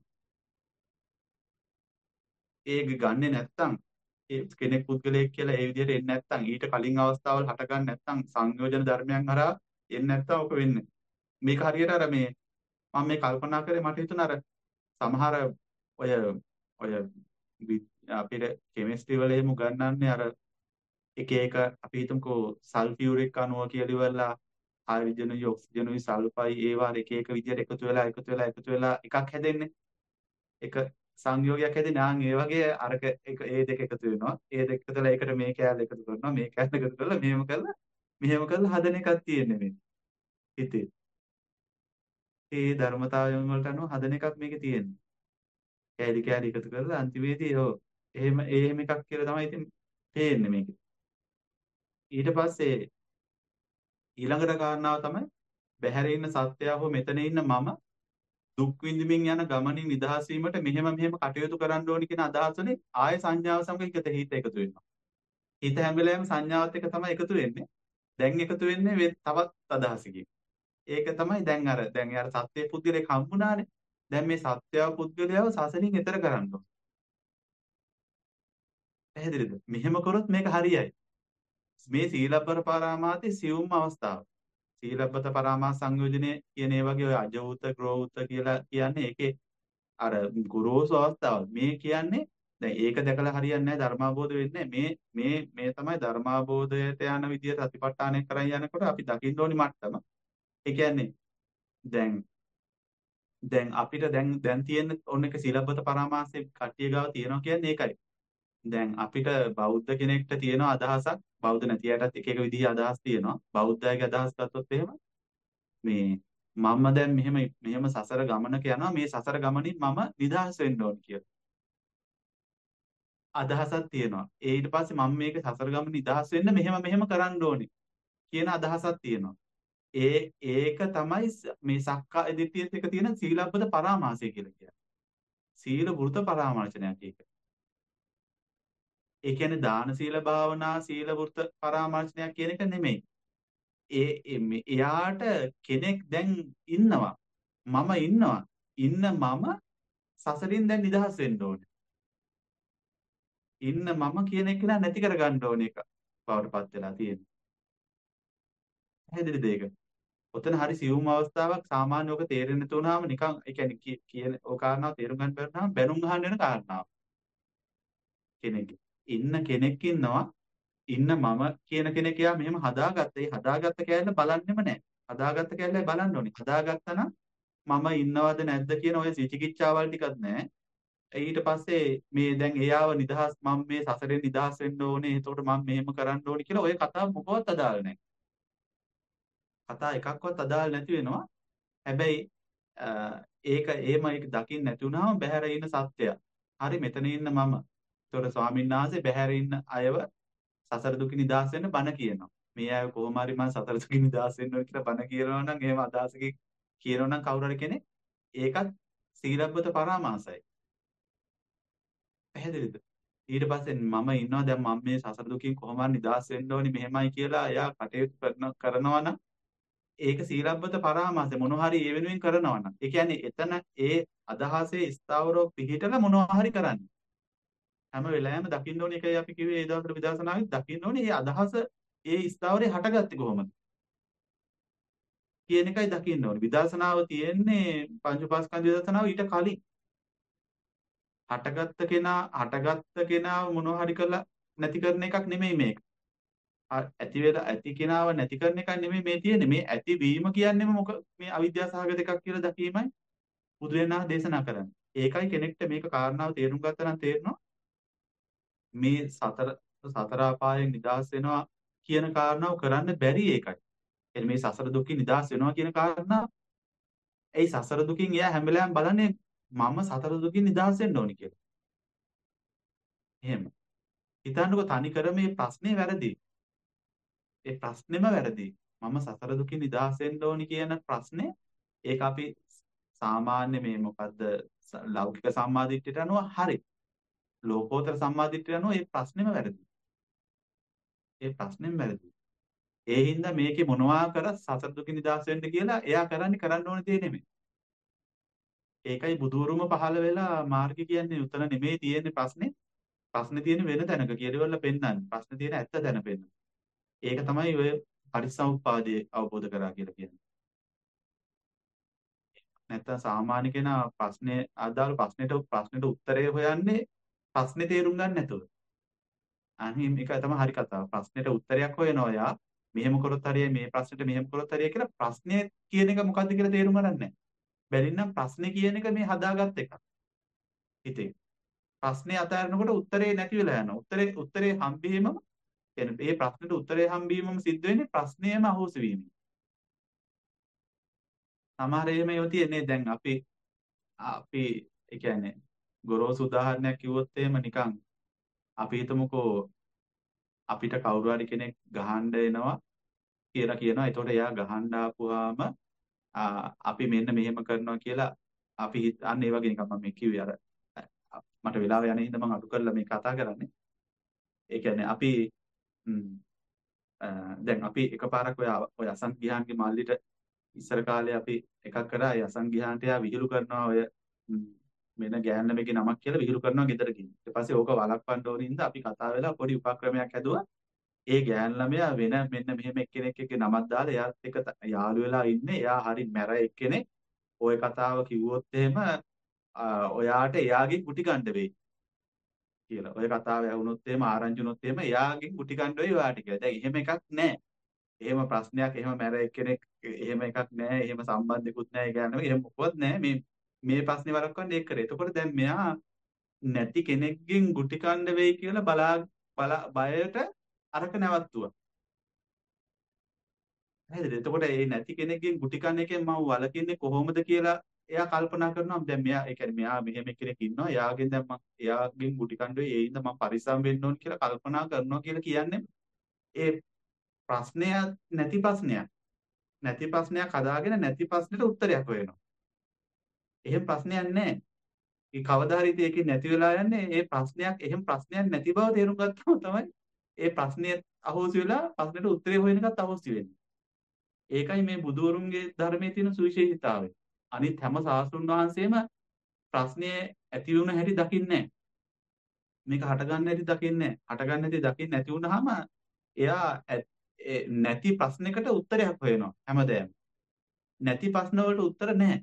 ඒක ගන්නෙ නැත්තම් ඒ කෙනෙක් පුද්ගලයෙක් කියලා ඒ විදිහට එන්නේ නැත්තම් ඊට කලින් අවස්ථාවල් හට ගන්න නැත්තම් සංයෝජන ධර්මයන් හරහා එන්නේ නැත්තම් ඔක වෙන්නේ. මේක හරියට අර මේ මම මේ කල්පනා කරේ මට හිතුණා අර සමහර ඔය ඔය වි- අපිට කෙමිස්ට්‍රි වල එහෙම උගන්වන්නේ අර එක එක අපි හිතමුකෝ සල්ෆියුරික් අණුව කියලා ඉවරලා හයිඩ්‍රජනුයි ඔක්සිජනුයි සල්ෆයි ඒවා එක එක විදිහට එකතු වෙලා එකතු වෙලා එකතු වෙලා එකක් හැදෙන්නේ. එක සංයෝගයක් හැදෙන්නේ. ආන් ඒ වගේ අරක එක ඒ දෙක එකතු වෙනවා. ඒ දෙක එකතුලා ඒකට මේ කෑල්ල එකතු කරනවා. මේ කෑල්ල එකතු කරලා මෙහෙම කරලා මෙහෙම කරලා හදන එකක් තියෙන්නේ මේ හිතේ. ඒ ධර්මතාවයන් වලට අනුව හදන එකක් මේකේ තියෙන්නේ. කෑලි කෑලි එකතු කරලා අන්තිමේදී ඔව් එහෙම එහෙම එකක් කියලා තමයි ඉතින් පේන්නේ මේකේ. ඊට පස්සේ ඊළඟට කාරණාව තමයි බැහැර ඉන්න සත්‍යය හෝ මෙතන ඉන්න මම දුක් විඳින්මින් යන ගමනින් නිදහස් වීමට මෙහෙම මෙහෙම කටයුතු කරන්න ඕනි කියන අදහස වලින් ආය සංඥාව සමග හිත හිත එකතු වෙනවා. හිත හැම වෙලාවෙම සංඥාවත් එක්ක තමයි එකතු වෙන්නේ. දැන් එකතු වෙන්නේ වෙ- තවත් අදහසකින්. ඒක තමයි දැන් අර දැන් යාර සත්‍ය පුද්ගලයෙක් හම්බුණානේ. දැන් මේ සත්‍යව පුද්ගලයාව සසලින් එතර කරන්න ඕන. පැහැදිලිද? මෙහෙම කරොත් මේක හරියයි. මේ සීලබ්බත පරාමාසයේ සියුම් අවස්ථාව. සීලබ්බත පරාමාස සංයෝජනයේ කියන ඒ වගේ ඔය අජවූත ක්‍රෝවූත කියලා කියන්නේ ඒකේ අර ගුරුසු අවස්ථාව. මේ කියන්නේ දැන් ඒක දැකලා හරියන්නේ නැහැ ධර්මාබෝධ වෙන්නේ මේ මේ මේ තමයි ධර්මාබෝධයට යන විදිය සතිපට්ඨානය කරන් යනකොට අපි දකින්න ඕනි මට්ටම. ඒ කියන්නේ දැන් දැන් අපිට දැන් දැන් තියෙන ඔන්න එක සීලබ්බත පරාමාසයේ කට්ටිය ගාව තියෙනවා කියන්නේ ඒකයි. දැන් අපිට බෞද්ධ කෙනෙක්ට තියෙන අදහසක් බෞද්ධ නැති අයටත් එක එක විදිහේ අදහස් තියෙනවා. බෞද්ධයගේ අදහස් ගත්තොත් එහෙම මේ මම දැන් මෙහෙම මෙහෙම සසර ගමනක යනවා මේ සසර ගමනින් මම නිදහස් වෙන්න ඕන කියලා අදහසක් තියෙනවා. ඒ ඊට පස්සේ මම මේක සසර ගමන නිදහස් වෙන්න මෙහෙම මෙහෙම කරන්න ඕනේ කියන අදහසක් තියෙනවා. ඒ ඒක තමයි ස- මේ සක්කාය දිට්ඨියත් එක තියෙන සීලබ්බත පරාමාසය කියලා කියන්නේ. සීල වෘත පරාමර්ශනයක් ඒක. ඒ කියන්නේ දාන සීල භාවනා සීල වෘත පරාමර්ශනයක් කියන එක නෙමෙයි. ඒ ඒ- මේ- එයාට කෙනෙක් දැන් ඉන්නවා. මම ඉන්නවා. ඉන්න මම සසරින් දැන් නිදහස් වෙන්න ඕනේ. ඉන්න මම කියන එක නෑ නැති කර ගන්න ඕනේ එක බවටපත් වෙලා තියෙනවා. පැහැදිලිද ඒක? ඔතන හරි සියුම් අවස්ථාවක් සාමාන්‍ය ඔක තේරෙන්නේ නැති වුනහම නිකන් ඒ කියන්නේ කි- කියන ඕ කාරණාව තේරුම් ගන්න බැරි නම් බැනුම් අහන්න වෙන කාරණාවක් කෙනෙක්. ඉන්න කෙනෙක් ඉන්නවා ඉන්න මම කියන කෙනෙක් යා මෙහෙම හදාගත්ත. ඒ හදාගත්ත කෑල්ල බලන්නෙම නැහැ. හදාගත්ත කෑල්ලයි බලන්න ඕනේ. හදාගත්තා නම් මම ඉන්නවද නැද්ද කියන ඔය විචිකිච්ඡාවල් ටිකක් නැහැ. ඊට පස්සේ මේ දැන් එයාව නිදහස් මම මේ සසරෙන් නිදහස් වෙන්න ඕනේ. එතකොට මම මෙහෙම කරන්න ඕනේ කියලා ඔය කතාව මොකවත් අදාළ නැහැ. කතා එකක්වත් අදාළ නැති වෙනවා. හැබැයි අ, ඒක එහෙම ඒක දකින්න නැති වුනහම බහැර ඉන්න සත්‍යය. හරි මෙතන ඉන්න මම. ඒතකොට ස්වාමීන් වහන්සේ බහැර ඉන්න අයව සසර දුකින් නිදහස් වෙන්න බණ කියනවා. මේ අය කොහොම හරි මම සසර දුකින් නිදහස් වෙන්න ඕන කියලා බණ කියනවා නම් එහෙම අදහසකින් කියනවා නම් කවුරු හරි කෙනෙක් ඒකත් සීලබ්බත පරාමාසයි. පැහැදිලිද? ඊට පස්සේ මම ඉන්නවා දැන් මම මේ සසර දුකින් කොහොම හරි නිදහස් වෙන්න ඕනි මෙහෙමයි කියලා එයා කටයුතු කරන කරනවා නම් ඒක සීලබ්බත පරාමාසය මොනවා හරි ඒ වෙනුවෙන් කරනවා නම් ඒ කියන්නේ එතන ඒ අදහසේ ස්ථාවරව පිහිටලා මොනවා හරි කරන්නේ හැම වෙලාවෙම දකින්න ඕනේ ඒකයි අපි කිව්වේ ඒ දවස්වල විදර්ශනාවෙත් දකින්න ඕනේ ඒ අදහස ඒ ස්ථාවරේ හටගත්තේ කොහොමද කියන එකයි දකින්න ඕනේ විදර්ශනාව තියෙන්නේ පංච උපාස්කන්ධ විදර්ශනාව ඊට කලින් හටගත්ත කෙනා හටගත්ත කෙනාව මොනවා හරි කරලා නැති කරන එකක් නෙමෙයි මේක අ- ඇති වෙලා ඇති කෙනාව නැති කරන එකක් නෙමෙයි මේ තියෙන්නේ මේ ඇති වීම කියන්නේම මොක මේ අවිද්‍යාව සහගත එකක් කියලා දැකීමයි බුදු වෙනා දේශනා කරන්නේ. ඒකයි කෙනෙක්ට මේක කාරණාව තේරුම් ගත්තා නම් තේරෙනවා මේ සතර සතර අපායෙන් නිදහස් වෙනවා කියන කාරණාව කරන්න බැරි ඒකයි. එන්නේ මේ සසර දුකින් නිදහස් වෙනවා කියන කාරණාව ඒ සසර දුකින් එයා හැම වෙලාවෙම බලන්නේ මම සතර දුකින් නිදහස් වෙන්න ඕනි කියලා. එහෙම. හිතන්නකෝ තනි කර මේ ප්‍රශ්නේ වැරදි. ඒ ප්‍රශ්නේම වැරදි. මම සසර දුකින් නිදහස් වෙන්න ඕනි කියන ප්‍රශ්නේ ඒක අපි සාමාන්‍ය මේ මොකද්ද ස- ලෞකික සම්මාදිට්ඨියට අනුව හරි. ලෝකෝත්තර සම්මාදිට්ඨියට අනුව ඒ ප්‍රශ්නේම වැරදි. ඒ ප්‍රශ්නේම වැරදි. ඒ හින්දා මේකේ මොනවා කරත් සසර දුකින් නිදහස් වෙන්න කියලා එයා කරන්නේ කරන්න ඕන දේ නෙමෙයි. ඒකයි බුදුරුම පහළ වෙලා මාර්ගය කියන්නේ උතන නෙමෙයි තියෙන්නේ ප්‍රශ්නේ. ප්‍රශ්නේ තියෙන්නේ වෙන තැනක කියලා ඉවරලා පෙන්නන්නේ. ප්‍රශ්නේ තියෙන ඇත්ත තැන පෙන්නන. ඒක තමයි ඔය පටිච්චසමුප්පාදය අවබෝධ කරා කියලා කියන්නේ. නැත්තම් සාමාන්‍ය කෙනා ප්‍රශ්නේ අදාළ ප්‍රශ්නෙට ප්‍රශ්නෙට උත්තරය හොයන්නේ ප්‍රශ්නේ තේරුම් ගන්න නැතුව. අනිත් මේක තමයි හරි කතාව. ප්‍රශ්නෙට උත්තරයක් හොයනවා යා මෙහෙම කරොත් හරියයි මේ ප්‍රශ්නෙට මෙහෙම කරොත් හරියයි කියලා ප්‍රශ්නේ කියන එක මොකද්ද කියලා තේරුම් ගන්න නැහැ. බැරි නම් ප්‍රශ්නේ කියන එක මේ හදාගත් එකක්. හිතේ. ප්‍රශ්නේ අතහැරනකොට උත්තරේ නැති වෙලා යනවා. උත්තරේ උත්තරේ හම්බෙීමම කියන්නේ මේ ප්‍රශ්නෙට උත්තරේ හම්බෙීමම සිද්ධ වෙන්නේ ප්‍රශ්නයම අහෝසි වීමෙන්. සමහර එහෙම ඒවා තියෙන්නේ දැන් අපි අපි ඒ කියන්නේ ගොරෝසු උදාහරණයක් කිව්වොත් එහෙම නිකන් අපි හිතමුකෝ අපිට කවුරු හරි කෙනෙක් ගහන්න එනවා කියලා කියනවා. එතකොට එයා ගහන්න ආපුවාම ආ, අපි මෙන්න මෙහෙම කරනවා කියලා අපි හිත අන්න ඒ වගේ නිකන් මම මේ කිව්වේ අර අ, මට වෙලාව යන හින්දා මම අඩු කරලා මේ කතා කරන්නේ. ඒ කියන්නේ අපි ම්, අ, දැන් අපි එකපාරක් ඔය ඔය අසං ගිහාන්ගේ මල්ලිට ඉස්සර කාලේ අපි එකක් කරා ඒ අසං ගිහාන්ට එයා විහිළු කරනවා ඔය ම්, මෙන්න ගෑන් ළමගේ නමක් කියලා විහිළු කරනවා ගෙදර ගිහින්. ඊට පස්සේ ඕක වළක්වන්න ඕන හින්දා අපි කතා වෙලා පොඩි උපක්‍රමයක් හැදුවා. ඒ ගෑන් ළමයා වෙන මෙන්න මෙහෙම එක්කෙනෙක් එක්ක නමක් දාලා එයාත් එක්ක ත- යාළු වෙලා ඉන්නේ. එයා හරි මැර එක්කෙනෙක්. ওই කතාව කිව්වොත් එහෙම ආ, ඔයාට එයාගෙන් ගුටි ගන්න වෙයි කියලා. ওই කතාව ඇහුනොත් එහෙම ආරංචි වුනොත් එහෙම එයාගෙන් ගුටි ගන්න වෙයි ඔයාට කියලා. දැන් එහෙම එකක් නැහැ. එහෙම ප්‍රශ්නයක් එහෙම මැර එක්කෙනෙක් එහෙම එකක් නැහැ. එහෙම සම්බන්ධිකුත් නැහැ. ඒ කියන්නේ එහෙම මොකවත් නැහැ. මේ මේ ප්‍රශ්නේ වළක්වන්න ඒක කරේ. එතකොට දැන් මෙයා නැති කෙනෙක්ගෙන් ගුටි කන්න වෙයි කියලා බලා බලා බයට අරක නැවතුවා. නේද? එතකොට ඒ නැති කෙනෙක්ගෙන් ගුටි කන එකෙන් මම වළකින්නේ කොහොමද කියලා එයා කල්පනා කරනවා. දැන් මෙයා ඒ කියන්නේ මෙයා මෙහෙම කෙනෙක් ඉන්නවා. එයාගෙන් දැන් මම එයාගෙන් ගුටි කන්න වෙයි. ඒ හින්දා මම පරිස්සම් වෙන්න ඕන කියලා කල්පනා කරනවා කියලා කියන්නේ ඒ ප්‍රශ්නය නැති ප්‍රශ්නයක්. නැති ප්‍රශ්නයක් හදාගෙන නැති ප්‍රශ්නෙට උත්තරයක් හොයනවා. එහෙම ප්‍රශ්නයක් නැහැ. ඒ කවදා හරි ඉතින් ඒකේ නැති වෙලා යන්නේ ඒ ප්‍රශ්නයක් එහෙම ප්‍රශ්නයක් නැති බව තේරුම් ගත්තම තමයි ඒ ප්‍රශ්නේ අහෝසි වෙලා ප්‍රශ්නෙට උත්තරේ හොයන එකත් අහෝසි වෙන්නේ. ඒකයි මේ බුදුවරුන්ගේ ධර්මයේ තියෙන සුවිශේෂීතාවය. අනිත් හැම ශාස්ත්‍රුන් වහන්සේම ප්‍රශ්නේ ඇති වුණ හැටි දකින්නේ නැහැ. මේක හටගන්න හැටි දකින්නේ නැහැ. හටගන්න හැටි දකින්නේ නැති වුනහම එයා ඇ- ඒ නැති ප්‍රශ්නයකට උත්තරයක් හොයනවා හැමදාම. නැති ප්‍රශ්න වලට උත්තර නැහැ.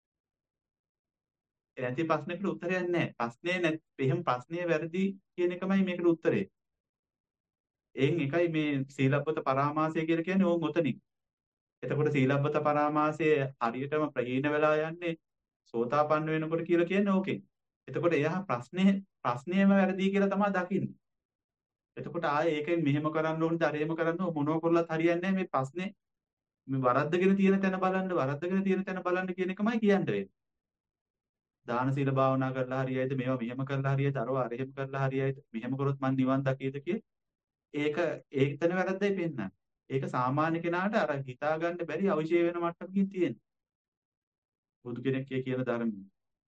ඒ නැති ප්‍රශ්නයකට උත්තරයක් නැහැ. ප්‍රශ්නේ නැත් එහෙම ප්‍රශ්නේ වැරදි කියන එකමයි මේකට උත්තරේ. එයින් එකයි මේ සීලබ්බත පරාමාසය කියලා කියන්නේ ඕන් ඔතනින්. එතකොට සීලබ්බත පරාමාසය හරියටම ප්‍රහීන වෙලා යන්නේ සෝතාපන්න වෙනකොට කියලා කියන්නේ ඕකෙන්. එතකොට එයා ප්‍රශ්නේ ප්‍රශ්නේම වැරදි කියලා තමයි දකින්නේ. එතකොට ආයේ ඒකෙන් මෙහෙම කරන්න ඕනද අරහෙම කරන්න ඕන මොනව කරලත් හරියන්නේ නැහැ මේ ප්‍රශ්නේ මේ වරද්දගෙන තියෙන තැන බලන්න වරද්දගෙන තියෙන තැන බලන්න කියන එකමයි කියන්න වෙන්නේ. දාන සීල භාවනා කරලා හරියයිද මේවා මෙහෙම කරලා හරියයිද අරවා අරහෙම කරලා හරියයිද මෙහෙම කරොත් මං නිවන් දකීද කිය ඒක ඒකතන වැරද්දයි පෙන්නන්නේ. ඒක සාමාන්‍ය කෙනාට අර හිතා ගන්න බැරි අවශ්‍ය වෙන මට්ටමකින් තියෙන. බුදු කෙනෙක් කියන ධර්මය.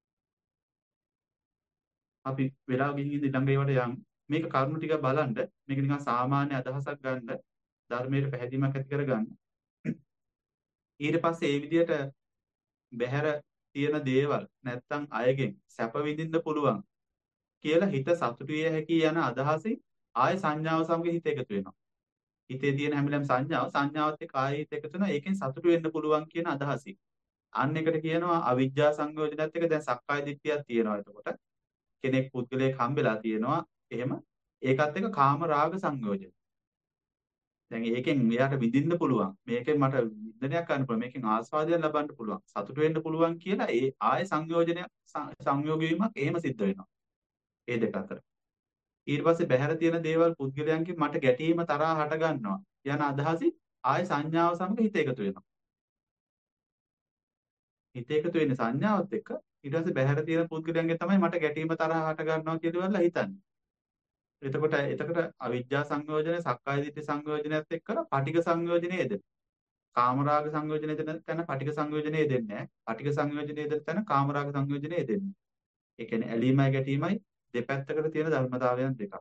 අපි වෙලා ගිහින් ඉඳන් ළඟ ඒවට යන් මේක කරුණු ටික බලන්න මේක නිකන් සාමාන්‍ය අදහසක් ගන්න ධර්මයේ පැහැදීමක් ඇති කරගන්න. ඊට පස්සේ ඒ විදිහට බහැර තියෙන දේවල් නැත්තම් අයගෙන් සැප විඳින්න පුළුවන් කියලා හිත සතුටු විය හැකි යන අදහසින් ආය සංඥාව සමග හිත එකතු වෙනවා. හිතේ තියෙන හැමලෙම සංඥාව සංඥාවත් එක්ක ආයෙ හිත එකතු වෙනවා. ඒකෙන් සතුටු වෙන්න පුළුවන් කියන අදහසින්. අන්න එකට කියනවා අවිජ්ජා සංයෝජනයත් එක්ක දැන් සක්කාය දිට්ඨියක් තියෙනවා. එතකොට කෙනෙක් පුද්ගලයෙක් හම්බෙලා තියෙනවා. එහෙම ඒකත් එක්ක කාම රාග සංයෝජන. දැන් ඒකෙන් මෙයාට විඳින්න පුළුවන්. මේකෙන් මට විඳිනයක් ගන්න පුළුවන්. මේකෙන් ආස්වාදයක් ලබන්න පුළුවන්. සතුට වෙන්න පුළුවන් කියලා ඒ ආය සංයෝජනයක් සංයෝග වීමක් එහෙම සිද්ධ වෙනවා. ඒ දෙක අතර. ඊට පස්සේ බහැර තියෙන දේවල් පුද්ගලයන්ගෙන් මට ගැටීම තරහා හට ගන්නවා. යන අදහසින් ආය සංඥාව සමග හිත එකතු වෙනවා. හිත එකතු වෙන්නේ සංඥාවත් එක්ක ඊට පස්සේ බහැර තියෙන පුද්ගලයන්ගෙන් තමයි මට ගැටීම තරහා හට ගන්නවා කියලා හිතන්නේ. එතකොට එතකොට අවිජ්ජා සංයෝජන, සක්කාය දිට්ඨි සංයෝජනයත් එක්කලා පටිඝ සංයෝජනය එදෙන. කාමරාග සංයෝජනය එදෙන තැන පටිඝ සංයෝජනය එදෙන්නේ නැහැ. පටිඝ සංයෝජනය එදෙන තැන කාමරාග සංයෝජනය එදෙන්නේ. ඒ කියන්නේ ඇලීමයි ගැටීමයි දෙපැත්තකට තියෙන ධර්මතාවයන් දෙකක්.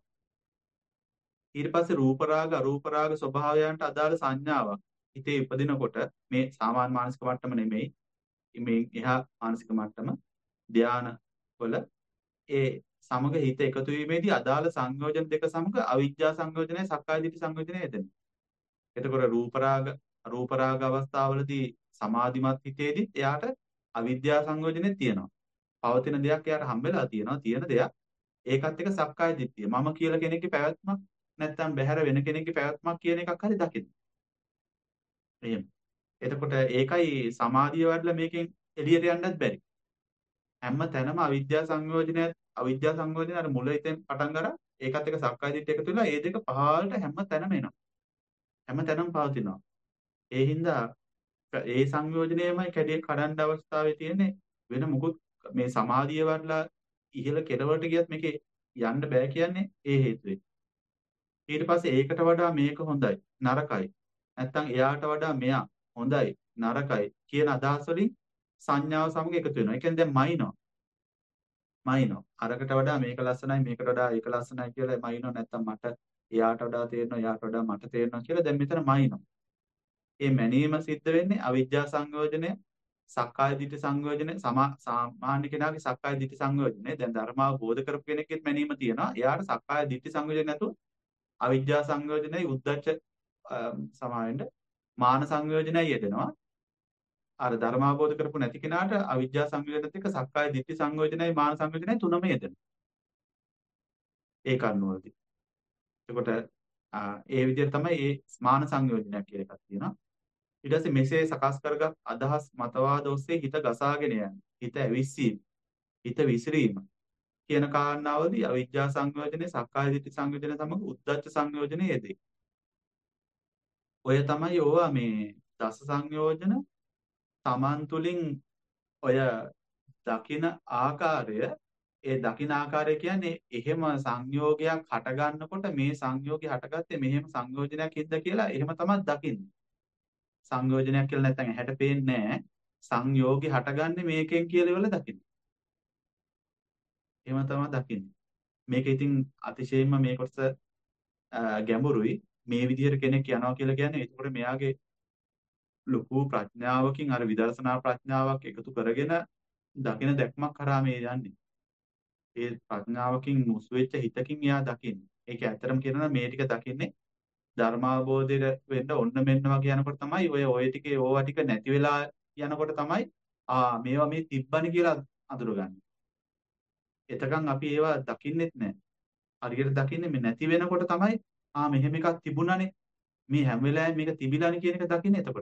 ඊට පස්සේ රූප රාග, අරූප රාග ස්වභාවයන්ට අදාළ සංඥාවක් හිතේ උපදිනකොට මේ සාමාන්‍ය මානසික මට්ටම නෙමෙයි. මේ එහා මානසික මට්ටම ධාන වල ඒ සමග හිත එකතු වීමේදී අදාළ සංයෝජන දෙක සමග අවිජ්ජා සංයෝජනය සක්කාය දිට්ඨි සංයෝජනය යෙදෙනවා. එතකොට රූප රාග රූප රාග අවස්ථාවලදී සමාධිමත් හිතේදී එයාට අවිද්‍යා සංයෝජනෙ තියෙනවා. පවතින දෙයක් එයාට හම්බෙලා තියෙනවා. තියෙන දෙයක් ඒකත් එක්ක සක්කාය දිට්ඨිය. මම කියලා කෙනෙක්ගේ පැවැත්මක් නැත්නම් බහැර වෙන කෙනෙක්ගේ පැවැත්මක් කියන එකක් හරි දකින්න. එහෙම. එතකොට ඒකයි සමාධිය වඩලා මේකෙන් එළියට යන්නත් බැරි. හැම තැනම අවිද්‍යා සංයෝජනයත් අවිද්‍යා සංයෝජන අර මුල ඉතින් පටන් ගන්න ඒකත් එක්ක සක්කාය දිට්ඨිය එකතු වෙලා ඒ දෙක පහළට හැම තැනම එනවා. හැම තැනම පවතිනවා. ඒ හින්දා ඒ සංයෝජනයමයි කැඩේ කඩන්න අවස්ථාවේ තියෙන්නේ වෙන මුකුත් මේ සමාධිය වඩලා ඉහළ කෙළවරට ගියත් මේකේ යන්න බෑ කියන්නේ ඒ හේතුවෙන්. ඊට පස්සේ ඒකට වඩා මේක හොඳයි නරකයි. නැත්තම් එයාට වඩා මෙයා හොඳයි නරකයි කියන අදහස් වලින් සංඥාව සමග එකතු වෙනවා. ඒ කියන්නේ දැන් මයින්නවා. මයින්නවා. අරකට වඩා මේක ලස්සනයි මේකට වඩා ඒක ලස්සනයි කියලා මයින්නවා. නැත්තම් මට එයාට වඩා තේරෙනවා එයාට වඩා මට තේරෙනවා කියලා දැන් මෙතන මයින්නවා. මේ මැනීම සිද්ධ වෙන්නේ අවිජ්ජා සංයෝජනය, සක්කාය දිට්ඨි සංයෝජනය, සාමාන්‍ය කෙනාගේ සක්කාය දිට්ඨි සංයෝජනය. දැන් ධර්ම අවබෝධ කරපු කෙනෙක්ගෙත් මැනීම තියෙනවා. එයාට සක්කාය දිට්ඨි සංයෝජනය නැතුව අවිජ්ජා සංයෝජනයයි උද්ධච්ච සමාවෙන්න මාන සංයෝජනයයි යෙදෙනවා. අර ධර්ම අවබෝධ කරපු නැති කෙනාට අවිජ්ජා සංයෝජනත් එක්ක සක්කාය දිට්ඨි සංයෝජනයයි මාන සංයෝජනයයි තුනම යෙදෙනවා. ඒ කර්ණවලදී. එතකොට ඒ විදිහට තමයි ඒ මාන සංයෝජනයක් කියලා එකක් තියෙනවා. ඊට පස්සේ මෙසේ සකස් කරගත් අදහස් මතවාද ඔස්සේ හිත ගසාගෙන යන හිත ඇවිස්සීම හිත විසිරීම කියන කාරණාවදී අවිජ්ජා සංයෝජනේ සක්කාය දිට්ඨි සංයෝජන සමග උද්ධච්ච සංයෝජනේ යෙදේ. ඔය තමයි ඕවා මේ දස සංයෝජන Taman තුලින් ඔය දකින ආකාරය ඒ දකින ආකාරය කියන්නේ එහෙම සංයෝගයක් හට ගන්නකොට මේ සංයෝගය හටගත්තේ මෙහෙම සංයෝජනයක් හින්දා කියලා එහෙම තමයි දකින්නේ. සංයෝජනයක් කියලා නැත්නම් ඇහැට පේන්නේ නැහැ. සංයෝගي හටගන්නේ මේකෙන් කියලා ඉවල දකින්න. එහෙම තමයි දකින්නේ. මේක ඉතින් අතිශයින්ම මේ කොටස ගැඹුරුයි. මේ විදිහට කෙනෙක් යනවා කියලා කියන්නේ ඒකට මෙයාගේ ලොකු ප්‍රඥාවකින් අර විදර්ශනා ප්‍රඥාවක් එකතු කරගෙන දකින දැක්මක් කරා මේ යන්නේ. ඒ ප්‍රඥාවකින් මුසු වෙච්ච හිතකින් එයා දකින්නේ. ඒක ඇත්තටම කියනවා මේ ටික දකින්නේ ධර්මාබෝධයට වෙන්න ඔන්න මෙන්න වගේ යනකොට තමයි ඔය ඔය ටිකේ ඕවා ටික නැති වෙලා යනකොට තමයි ආ මේවා මේ තිබ්බනේ කියලා අඳුරගන්නේ. එතකන් අපි ඒවා දකින්නෙත් නැහැ. හරියට දකින්නේ මේ නැති වෙනකොට තමයි ආ මෙහෙම එකක් තිබුණානේ. මේ හැම වෙලාවෙම මේක තිබිලානේ කියන එක දකින්නේ එතකොට.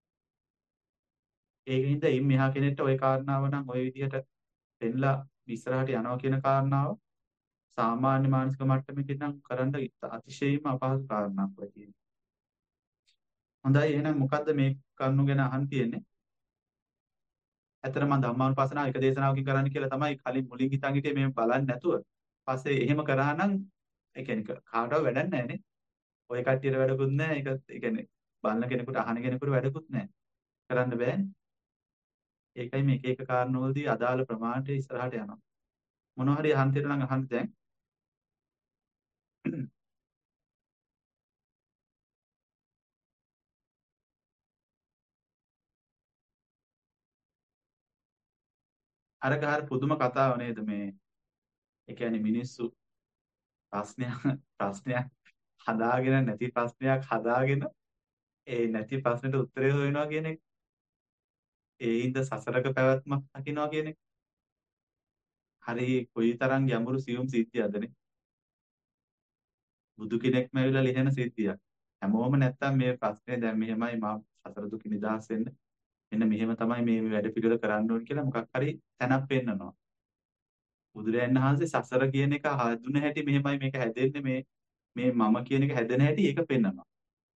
ඒකින්ද ඉන් මෙහා කෙනෙක්ට ওই කාරණාව නම් ওই විදිහට දෙන්නලා ඉස්සරහට යනවා කියන කාරණාව සාමාන්‍ය මානසික මට්ටමකින් නම් කරන්න අතිශයින්ම අපහසු කාරණාවක් වෙයි තියෙන්නේ. හොඳයි එහෙනම් මොකද්ද මේ කරුණු ගැන අහන්න තියෙන්නේ? ඇත්තට මම ධම්මානුපස්සනාව එක දේශනාවකින් කරන්න කියලා තමයි කලින් මුලින් හිතන් හිටියේ මේ බලන්නේ නැතුව. පස්සේ එහෙම කරා නම් ඒ කියන්නේ කාටවත් වැඩක් නැහැ නේ. ඔය කට්ටියට වැඩකුත් නැහැ. ඒක ඒ කියන්නේ බලන කෙනෙකුට අහන කෙනෙකුට වැඩකුත් නැහැ. කරන්න බෑනේ. ඒකයි මේ එක එක කාරණවලදී අදාළ ප්‍රමාණයට ඉස්සරහට යනවා. මොනවා හරි අහන්න තියෙනවා නම් අහන්න දැන්. අර ගහර පුදුම කතාව නේද මේ ඒ කියන්නේ මිනිස්සු ප්‍රශ්නයක් ප්‍රශ්නයක් හදාගෙන නැති ප්‍රශ්නයක් හදාගෙන ඒ නැති ප්‍රශ්නෙට උත්තරේ හොයනවා කියන එක. ඒ ඉඳ සසරක පැවැත්මක් දකින්නවා කියන එක. හරි කොයිතරම් ගැඹුරු සියුම් සිද්ධියක්දනේ. බුදු කෙනෙක්ම ඇවිල්ලා ලියන සිද්ධියක්. හැමෝම නැත්තම් මේ ප්‍රශ්නේ දැන් මෙහෙමයි මම සසර දුක නිදහස් වෙන්න. මෙන්න මෙහෙම තමයි මේ වැඩ පිළිවෙල කරන්න ඕන කියලා මොකක් හරි තැනක් පෙන්නනවා. බුදුරයන් වහන්සේ සසර කියන එක හඳුන හැටි මෙහෙමයි මේක හැදෙන්නේ මේ මේ මම කියන එක හැදෙන හැටි ඒක පෙන්නනවා.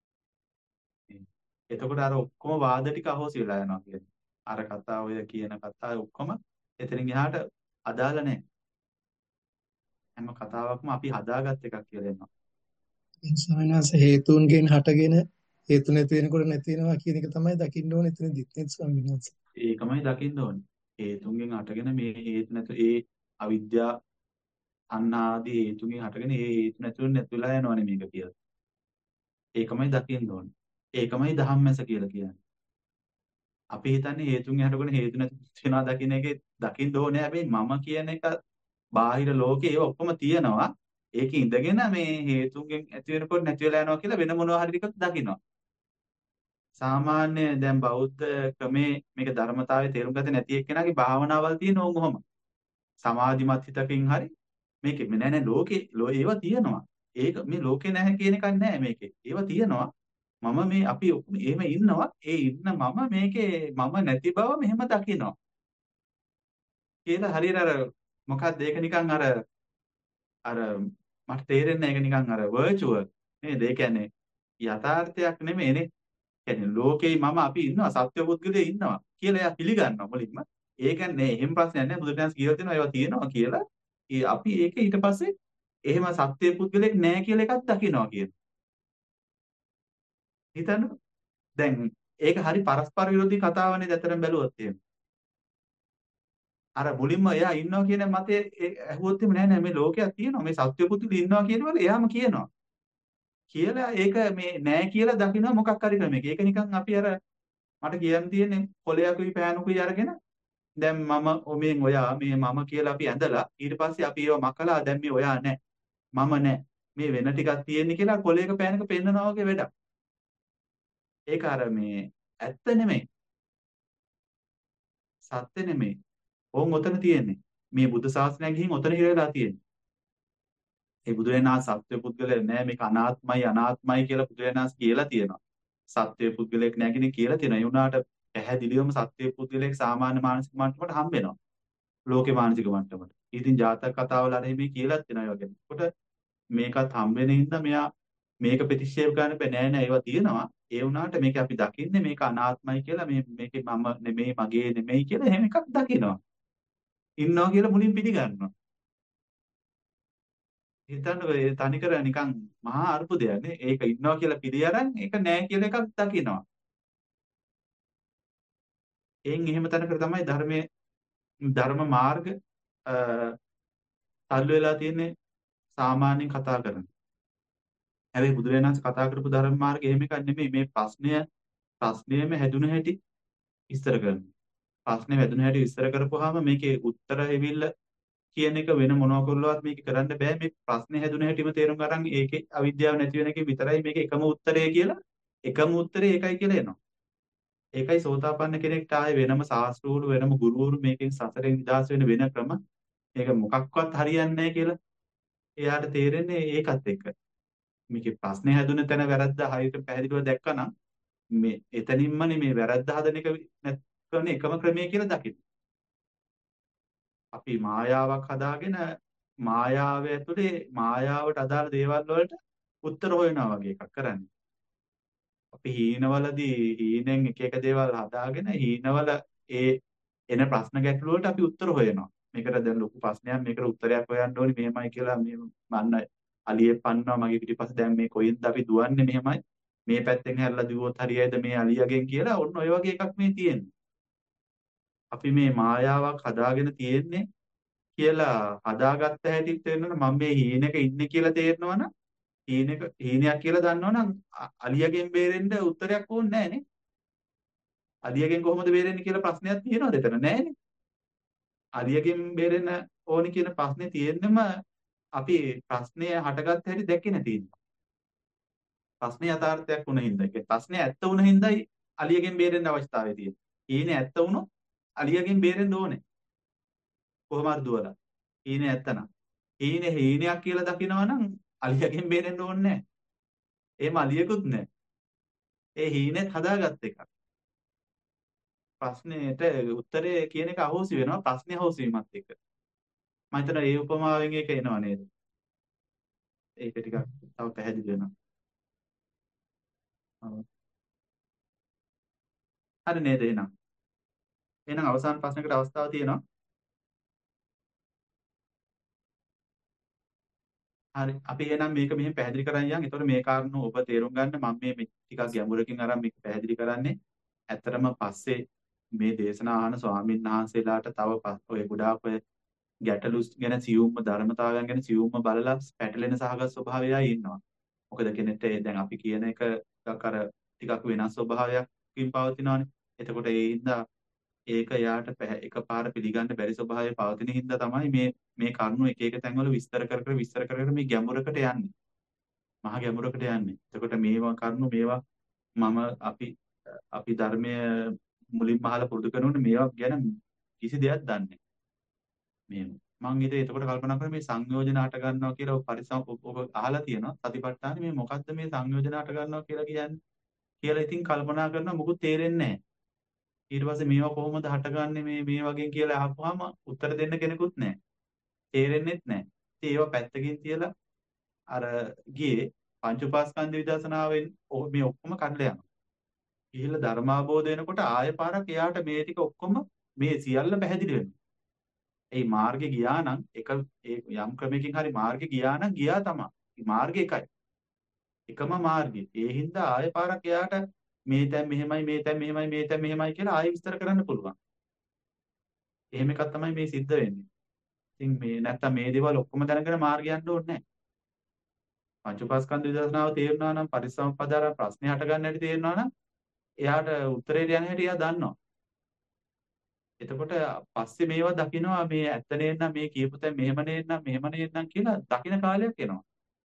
එතකොට අර ඔක්කොම වාද ටික අහෝසි වෙලා යනවා කියන්නේ. අර කතාව ඔය කියන කතාව ඔක්කොම එතනින් එහාට අදාළ නැහැ. හැම කතාවක්ම අපි හදාගත් එකක් කියලා එනවා. සාමාන්‍යස හේතුන්ගෙන් හටගෙන හේතු නැති වෙනකොට නැති වෙනවා කියන එක තමයි දකින්න ඕනේ එතනදිත් නේ ස්වාමීන් වහන්සේ. ඒකමයි දකින්න ඕනේ. හේතුන්ගෙන් හටගෙන මේ හේතු නැතු ඒ අවිද්‍යා අන්නාදී හේතුන්ගෙන් හටගෙන ඒ හේතු නැතුව නැතිලා යනවනේ මේක කියලා. ඒකමයි දකින්න ඕනේ. ඒකමයි ධම්මස කියලා කියන්නේ. අපි හිතන්නේ හේතුන් හටගෙන හේතු නැති වෙනවා දකින්න එකේ දකින්න ඕනේ. හැබැයි මම කියන එක බාහිර ලෝකේ ඒව ඔක්කොම තියෙනවා. ඒක ඉඳගෙන මේ හේතුන්ගෙන් ඇති වෙනකොට නැති වෙලා යනවා කියලා වෙන මොනවා හරි ටිකක් දකින්නවා. සාමාන්‍ය දැන් බෞද්ධ ක්‍රමේ මේක ධර්මතාවයේ තේරුම් ගත නැති එක්කෙනාගේ භාවනාවල් තියෙන ඕම කොහොම. සමාධිමත් හිතකින් හරි මේකේ නෑ නෑ ලෝකේ ලෝ ඒවා තියෙනවා. ඒක මේ ලෝකේ නැහැ කියන එකක් නෑ මේකේ. ඒවා තියෙනවා. මම මේ අපි එහෙම ඉන්නවා. ඒ ඉන්න මම මේකේ මම නැති බව මෙහෙම දකිනවා. කියලා හරියට අර මොකක්ද ඒක නිකන් අර අර මට තේරෙන්නේ ඒක නිකන් අර වර්චුවල් නේද? ඒ කියන්නේ යථාර්ථයක් නෙමෙයිනේ. කියන්නේ ලෝකේ මම අපි ඉන්නවා සත්‍ය පුද්ගලයෙ ඉන්නවා කියලා එයා පිළිගන්නවා මුලින්ම. ඒ කියන්නේ එහෙම ප්‍රශ්නයක් නෑ බුදුදහම කියලා තියෙනවා ඒවා තියෙනවා කියලා. ඒ අපි ඒක ඊට පස්සේ එහෙම සත්‍ය පුද්ගලයෙක් නෑ කියලා එකක් දකිනවා කියන. හිතන්න දැන් ඒක හරි පරස්පර විරෝධී කතාවනේ දැතරම් බැලුවොත් එහෙම. අර මුලින්ම එයා ඉන්නවා කියන මතේ ඇහුවොත් එමේ නෑ නෑ මේ ලෝකයක් තියෙනවා මේ සත්‍ය පුදුලි ඉන්නවා කියනවල එයාම කියනවා කියලා ඒක මේ නෑ කියලා දකින්න මොකක් හරි ක්‍රමයක. ඒක නිකන් අපි අර මට කියන්න තියෙන්නේ කොලයකුයි පෑනකුයි අරගෙන දැන් මම ඔමෙන් ඔයා මේ මම කියලා අපි ඇඳලා ඊට පස්සේ අපි ඒව මකලා දැන් මේ ඔයා නෑ මම නෑ මේ වෙන ටිකක් තියෙන්නේ කියලා කොලයක පෑනක පෙන්නනවා වගේ වැඩක්. ඒක අර මේ ඇත්ත නෙමෙයි. සත්‍ය නෙමෙයි. ඕන් ඔතන තියෙන්නේ. මේ බුද්ධ ශාසනය ගිහින් ඔතන හිර වෙලා තියෙන්නේ. ඒ බුදුරණා සත්‍ය පුද්ගලයා නෑ මේක අනාත්මයි අනාත්මයි කියලා බුදුරණා කියලා තියෙනවා. සත්‍ය පුද්ගලයෙක් නෑ කියන කියලා තියෙනවා. ඒ වුණාට පැහැදිලිවම සත්‍ය පුද්ගලයෙක් සාමාන්‍ය මානසික මට්ටමට හම්බ වෙනවා. ලෝකේ මානසික මට්ටමට. ඉතින් ජාතක කතාවල අර මේ කියලා තියෙනවා වගේ. ඒකට මේකත් හම්බ වෙන හින්දා මෙයා මේක ප්‍රතික්ෂේප කරන්න බෑ නෑ නෑ ඒවා තියෙනවා. ඒ වුණාට මේක අපි දකින්නේ මේක අනාත්මයි කියලා මේ මේකේ මම නෙමෙයි මගේ නෙමෙයි කියලා එහෙම එකක් දකිනවා. ඉන්නවා කියලා මුලින් පිළිගන්නවා. හිතන්නකෝ ඒ තනිකර නිකන් මහා අර්බුදයක් නේ. ඒක ඉන්නවා කියලා පිළිඅරන් ඒක නෑ කියලා එකක් දකිනවා. එයින් එහෙම තැනකට තමයි ධර්මයේ ධර්ම මාර්ග තල්ලු වෙලා තියෙන්නේ සාමාන්‍යයෙන් කතා කරන. හැබැයි බුදුරජාණන් වහන්සේ කතා කරපු ධර්ම මාර්ගය එහෙම එකක් නෙමෙයි. මේ ප්‍රශ්නය ප්‍රශ්නයම හැදුන හැටි විස්තර කරනවා. ප්‍රශ්නේ වැදුන හැටි විස්තර කරපුවාම මේකේ උත්තර එවිල්ල කියන එක වෙන මොනවා කරලවත් මේක කරන්න බෑ. මේ ප්‍රශ්නේ හැදුන හැටිම තේරුම් අරන් ඒකේ අවිද්‍යාව නැති වෙන එකේ විතරයි මේක එකම උත්තරය කියලා එකම උත්තරේ ඒකයි කියලා එනවා. ඒකයි සෝතාපන්න කෙනෙක්ට ආයේ වෙනම ශාස්ත්‍රූරු වෙනම ගුරුවරු මේකෙන් සසරෙන් නිදහස් වෙන වෙන ක්‍රම මේක මොකක්වත් හරියන්නේ නැහැ කියලා එයාට තේරෙන්නේ ඒකත් එක්ක. මේකේ ප්‍රශ්නේ හැදුන තැන වැරද්ද හරියට පැහැදිලිව දැක්කනම් මේ එතනින්මනේ මේ වැරද්ද හදන එක නැත්නම් එකම ක්‍රමය කියලා දකින්න. අපි මායාවක් හදාගෙන මායාව ඇතුලේ මායාවට අදාළ දේවල් වලට උත්තර හොයනවා වගේ එකක් කරන්නේ. අපි හීනවලදී හීනෙන් එක එක දේවල් හදාගෙන හීනවල ඒ එන ප්‍රශ්න ගැටළු වලට අපි උත්තර හොයනවා. මේකට දැන් ලොකු ප්‍රශ්නයක් මේකට උත්තරයක් හොයන්න ඕනි මෙහෙමයි කියලා මේ මන්න අලියෙ පන්නවා මගේ පිටිපස්ස දැන් මේ කොයින්ද අපි දුවන්නේ මෙහෙමයි මේ පැත්තෙන් හැරලා දුවුවොත් හරියයිද මේ අලියගෙන් කියලා ඔන්න ඔය වගේ එකක් මේ තියෙන්නේ. අපි මේ මායාවක් හදාගෙන තියෙන්නේ කියලා හදාගත්ත හැටිත් වෙනවනම් මම මේ හීනෙක ඉන්නේ කියලා තේරෙනවනම් හීනෙක හීනයක් කියලා දන්නවනම් අලියගෙන් බේරෙන්න උත්තරයක් ඕනේ නැහනේ. අලියගෙන් කොහොමද බේරෙන්නේ කියලා ප්‍රශ්නයක් තියෙනවද එතන? නැහනේ. අලියගෙන් බේරෙන්න ඕනි කියන ප්‍රශ්නේ තියෙන්නම අපි ප්‍රශ්නය හටගත්ත හැටි දැක්කේ නැති ඉන්නවා. ප්‍රශ්නේ යථාර්ථයක් වුණ හින්දා. ඒ ප්‍රශ්නේ ඇත්ත වුණ හින්දායි අලියගෙන් බේරෙන්න අවශ්‍යතාවය තියෙන්නේ. හීනේ ඇත්ත වුණොත් අලියගෙන් බේරෙන්න ඕනේ. කොහොම හරි දුවලා. හීනේ ඇත්තනම්. හීනේ හීනයක් කියලා දකිනවනම් අලියගෙන් බේරෙන්න ඕනේ නැහැ. එහෙම අලියකුත් නැහැ. ඒ හීනෙත් හදාගත්ත එකක්. ප්‍රශ්නෙට උත්තරේ කියන එක අහෝසි වෙනවා ප්‍රශ්නේ අහෝසි වීමත් එක්ක. මම හිතනවා ඒ උපමාවෙන් ඒක එනවා නේද? ඒක ටිකක් තව පැහැදිලි වෙනවා. ඔව්. හරි නේද එහෙනම්? එහෙනම් අවසාන ප්‍රශ්නයකට අවස්ථාව තියෙනවා. හරි අපි එහෙනම් මේක මෙහෙම පැහැදිලි කරන් යන්. ඒතකොට මේ කාරණා ඔබ තේරුම් ගන්න මම මේ ටිකක් ගැඹුරකින් අරන් මේක පැහැදිලි කරන්නේ. ඇත්තටම පස්සේ මේ දේශනා අහන ස්වාමීන් වහන්සේලාට තව ඔය ගොඩාක් ඔය ගැටලු ගැන සියුම්ම ධර්මතාවයන් ගැන සියුම්ම බලලා පැටලෙන සහගත ස්වභාවයයි ඉන්නවා. මොකද කෙනෙක්ට දැන් අපි කියන එක ටිකක් අර ටිකක් වෙනස් ස්වභාවයකින් පවතිනවානේ. එතකොට ඒ හින්දා ඒක යාට එකපාර පිළිගන්න බැරි ස්වභාවය පවතින හින්දා තමයි මේ මේ කරුණු එක එක තැන්වල විස්තර කර කර විස්තර කර කර මේ ගැඹුරකට යන්නේ. මහා ගැඹුරකට යන්නේ. එතකොට මේවා කරුණු මේවා මම අපි අපි ධර්මයේ මුලින්ම අහලා පුරුදු කරනකොට මේවා ගැන කිසි දෙයක් දන්නේ නැහැ. මේ මම ඉතින් එතකොට කල්පනා කරා මේ සංයෝජන හට ගන්නවා කියලා ඔය පරිසම් ඔබ අහලා තියෙනවා. සතිපට්ඨානේ මේ මොකද්ද මේ සංයෝජන හට ගන්නවා කියලා කියන්නේ? කියලා ඉතින් කල්පනා කරනවා මොකුත් තේරෙන්නේ නැහැ. ඊට පස්සේ මේවා කොහොමද හටගන්නේ මේ මේ වගේ කියලා අහපුවාම උත්තර දෙන්න කෙනෙකුත් නැහැ. තේරෙන්නෙත් නැහැ. ඉතින් ඒවා පැත්තකින් තියලා අර ගියේ පංච උපාස්කන්ධ විදර්ශනාවෙන් මේ ඔක්කොම කඩලා යනවා. ගිහිල්ලා ධර්මාබෝධ වෙනකොට ආය පාරක් එයාට මේ ටික ඔක්කොම මේ සියල්ල පැහැදිලි වෙනවා. ඒ මාර්ගේ ගියා නම් එක යම් ක්‍රමයකින් හරි මාර්ගේ ගියා නම් ගියා තමයි. මාර්ගය එකයි. එකම මාර්ගය. ඒ හින්දා ආය පාරක් එයාට මේ තැන් මෙහෙමයි මේ තැන් මෙහෙමයි මේ තැන් මෙහෙමයි කියලා ආයෙ විස්තර කරන්න පුළුවන්. එහෙම එකක් තමයි මේ සිද්ධ වෙන්නේ. ඉතින් මේ නැත්තම් මේ දේවල් ඔක්කොම දැනගෙන මාර්ගය යන්න ඕනේ නැහැ. පංච උපාස්කන්ධ විදර්ශනාව තේරුණා නම් පරිසම්පදාර ප්‍රශ්නේ හට ගන්න හැටි තේරුණා නම් එයාට උත්තරේට යන හැටි එයා දන්නවා. එතකොට පස්සේ මේවා දකිනවා මේ ඇත්ත නේනම් මේ කියපු තැන් මෙහෙම නේනම් මෙහෙම නේනම් කියලා දකින කාලයක් එනවා.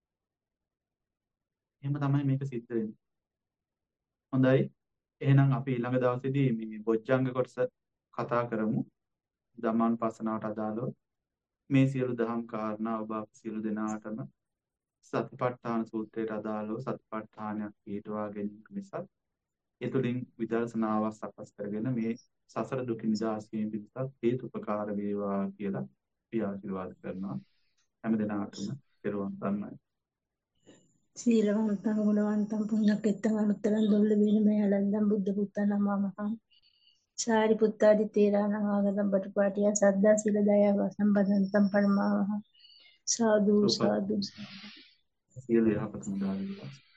එහෙම තමයි මේක සිද්ධ වෙන්නේ. හොඳයි. එහෙනම් අපි ඊළඟ දවසේදී මේ බොජ්ජංග කොටස කතා කරමු. ධම්මානුපස්සනාවට අදාළව මේ සියලු දහම් කාරණා ඔබ අප සියලු දෙනාටම සතිපට්ඨාන සූත්‍රයට අදාළව සතිපට්ඨානයක් පිළිටවා ගැනීම නිසා ඒ තුළින් විදර්ශනාව සකස් කරගෙන මේ සසර දුකින් නිදහසීම පිණිස හේතුපකාර වේවා කියලා අපි ආශිර්වාද කරනවා. හැම දිනකටම පෙරවන් සරණයි. සීලවන්තං ගුණවන්තං පුඤ්ඤක්කෙත්තං අනුත්තරං දුල්ල වීනමයලන්දං බුද්ධ පුත්තං නමාමහං සාරිපුත්තාදි තේරාණං ආගතං පටිපාටිය සද්දා සීල දයාව සම්පදන්තං පරමාවහං සාදු සෝපත් සාදු සියලු යහපත උදා වේවා.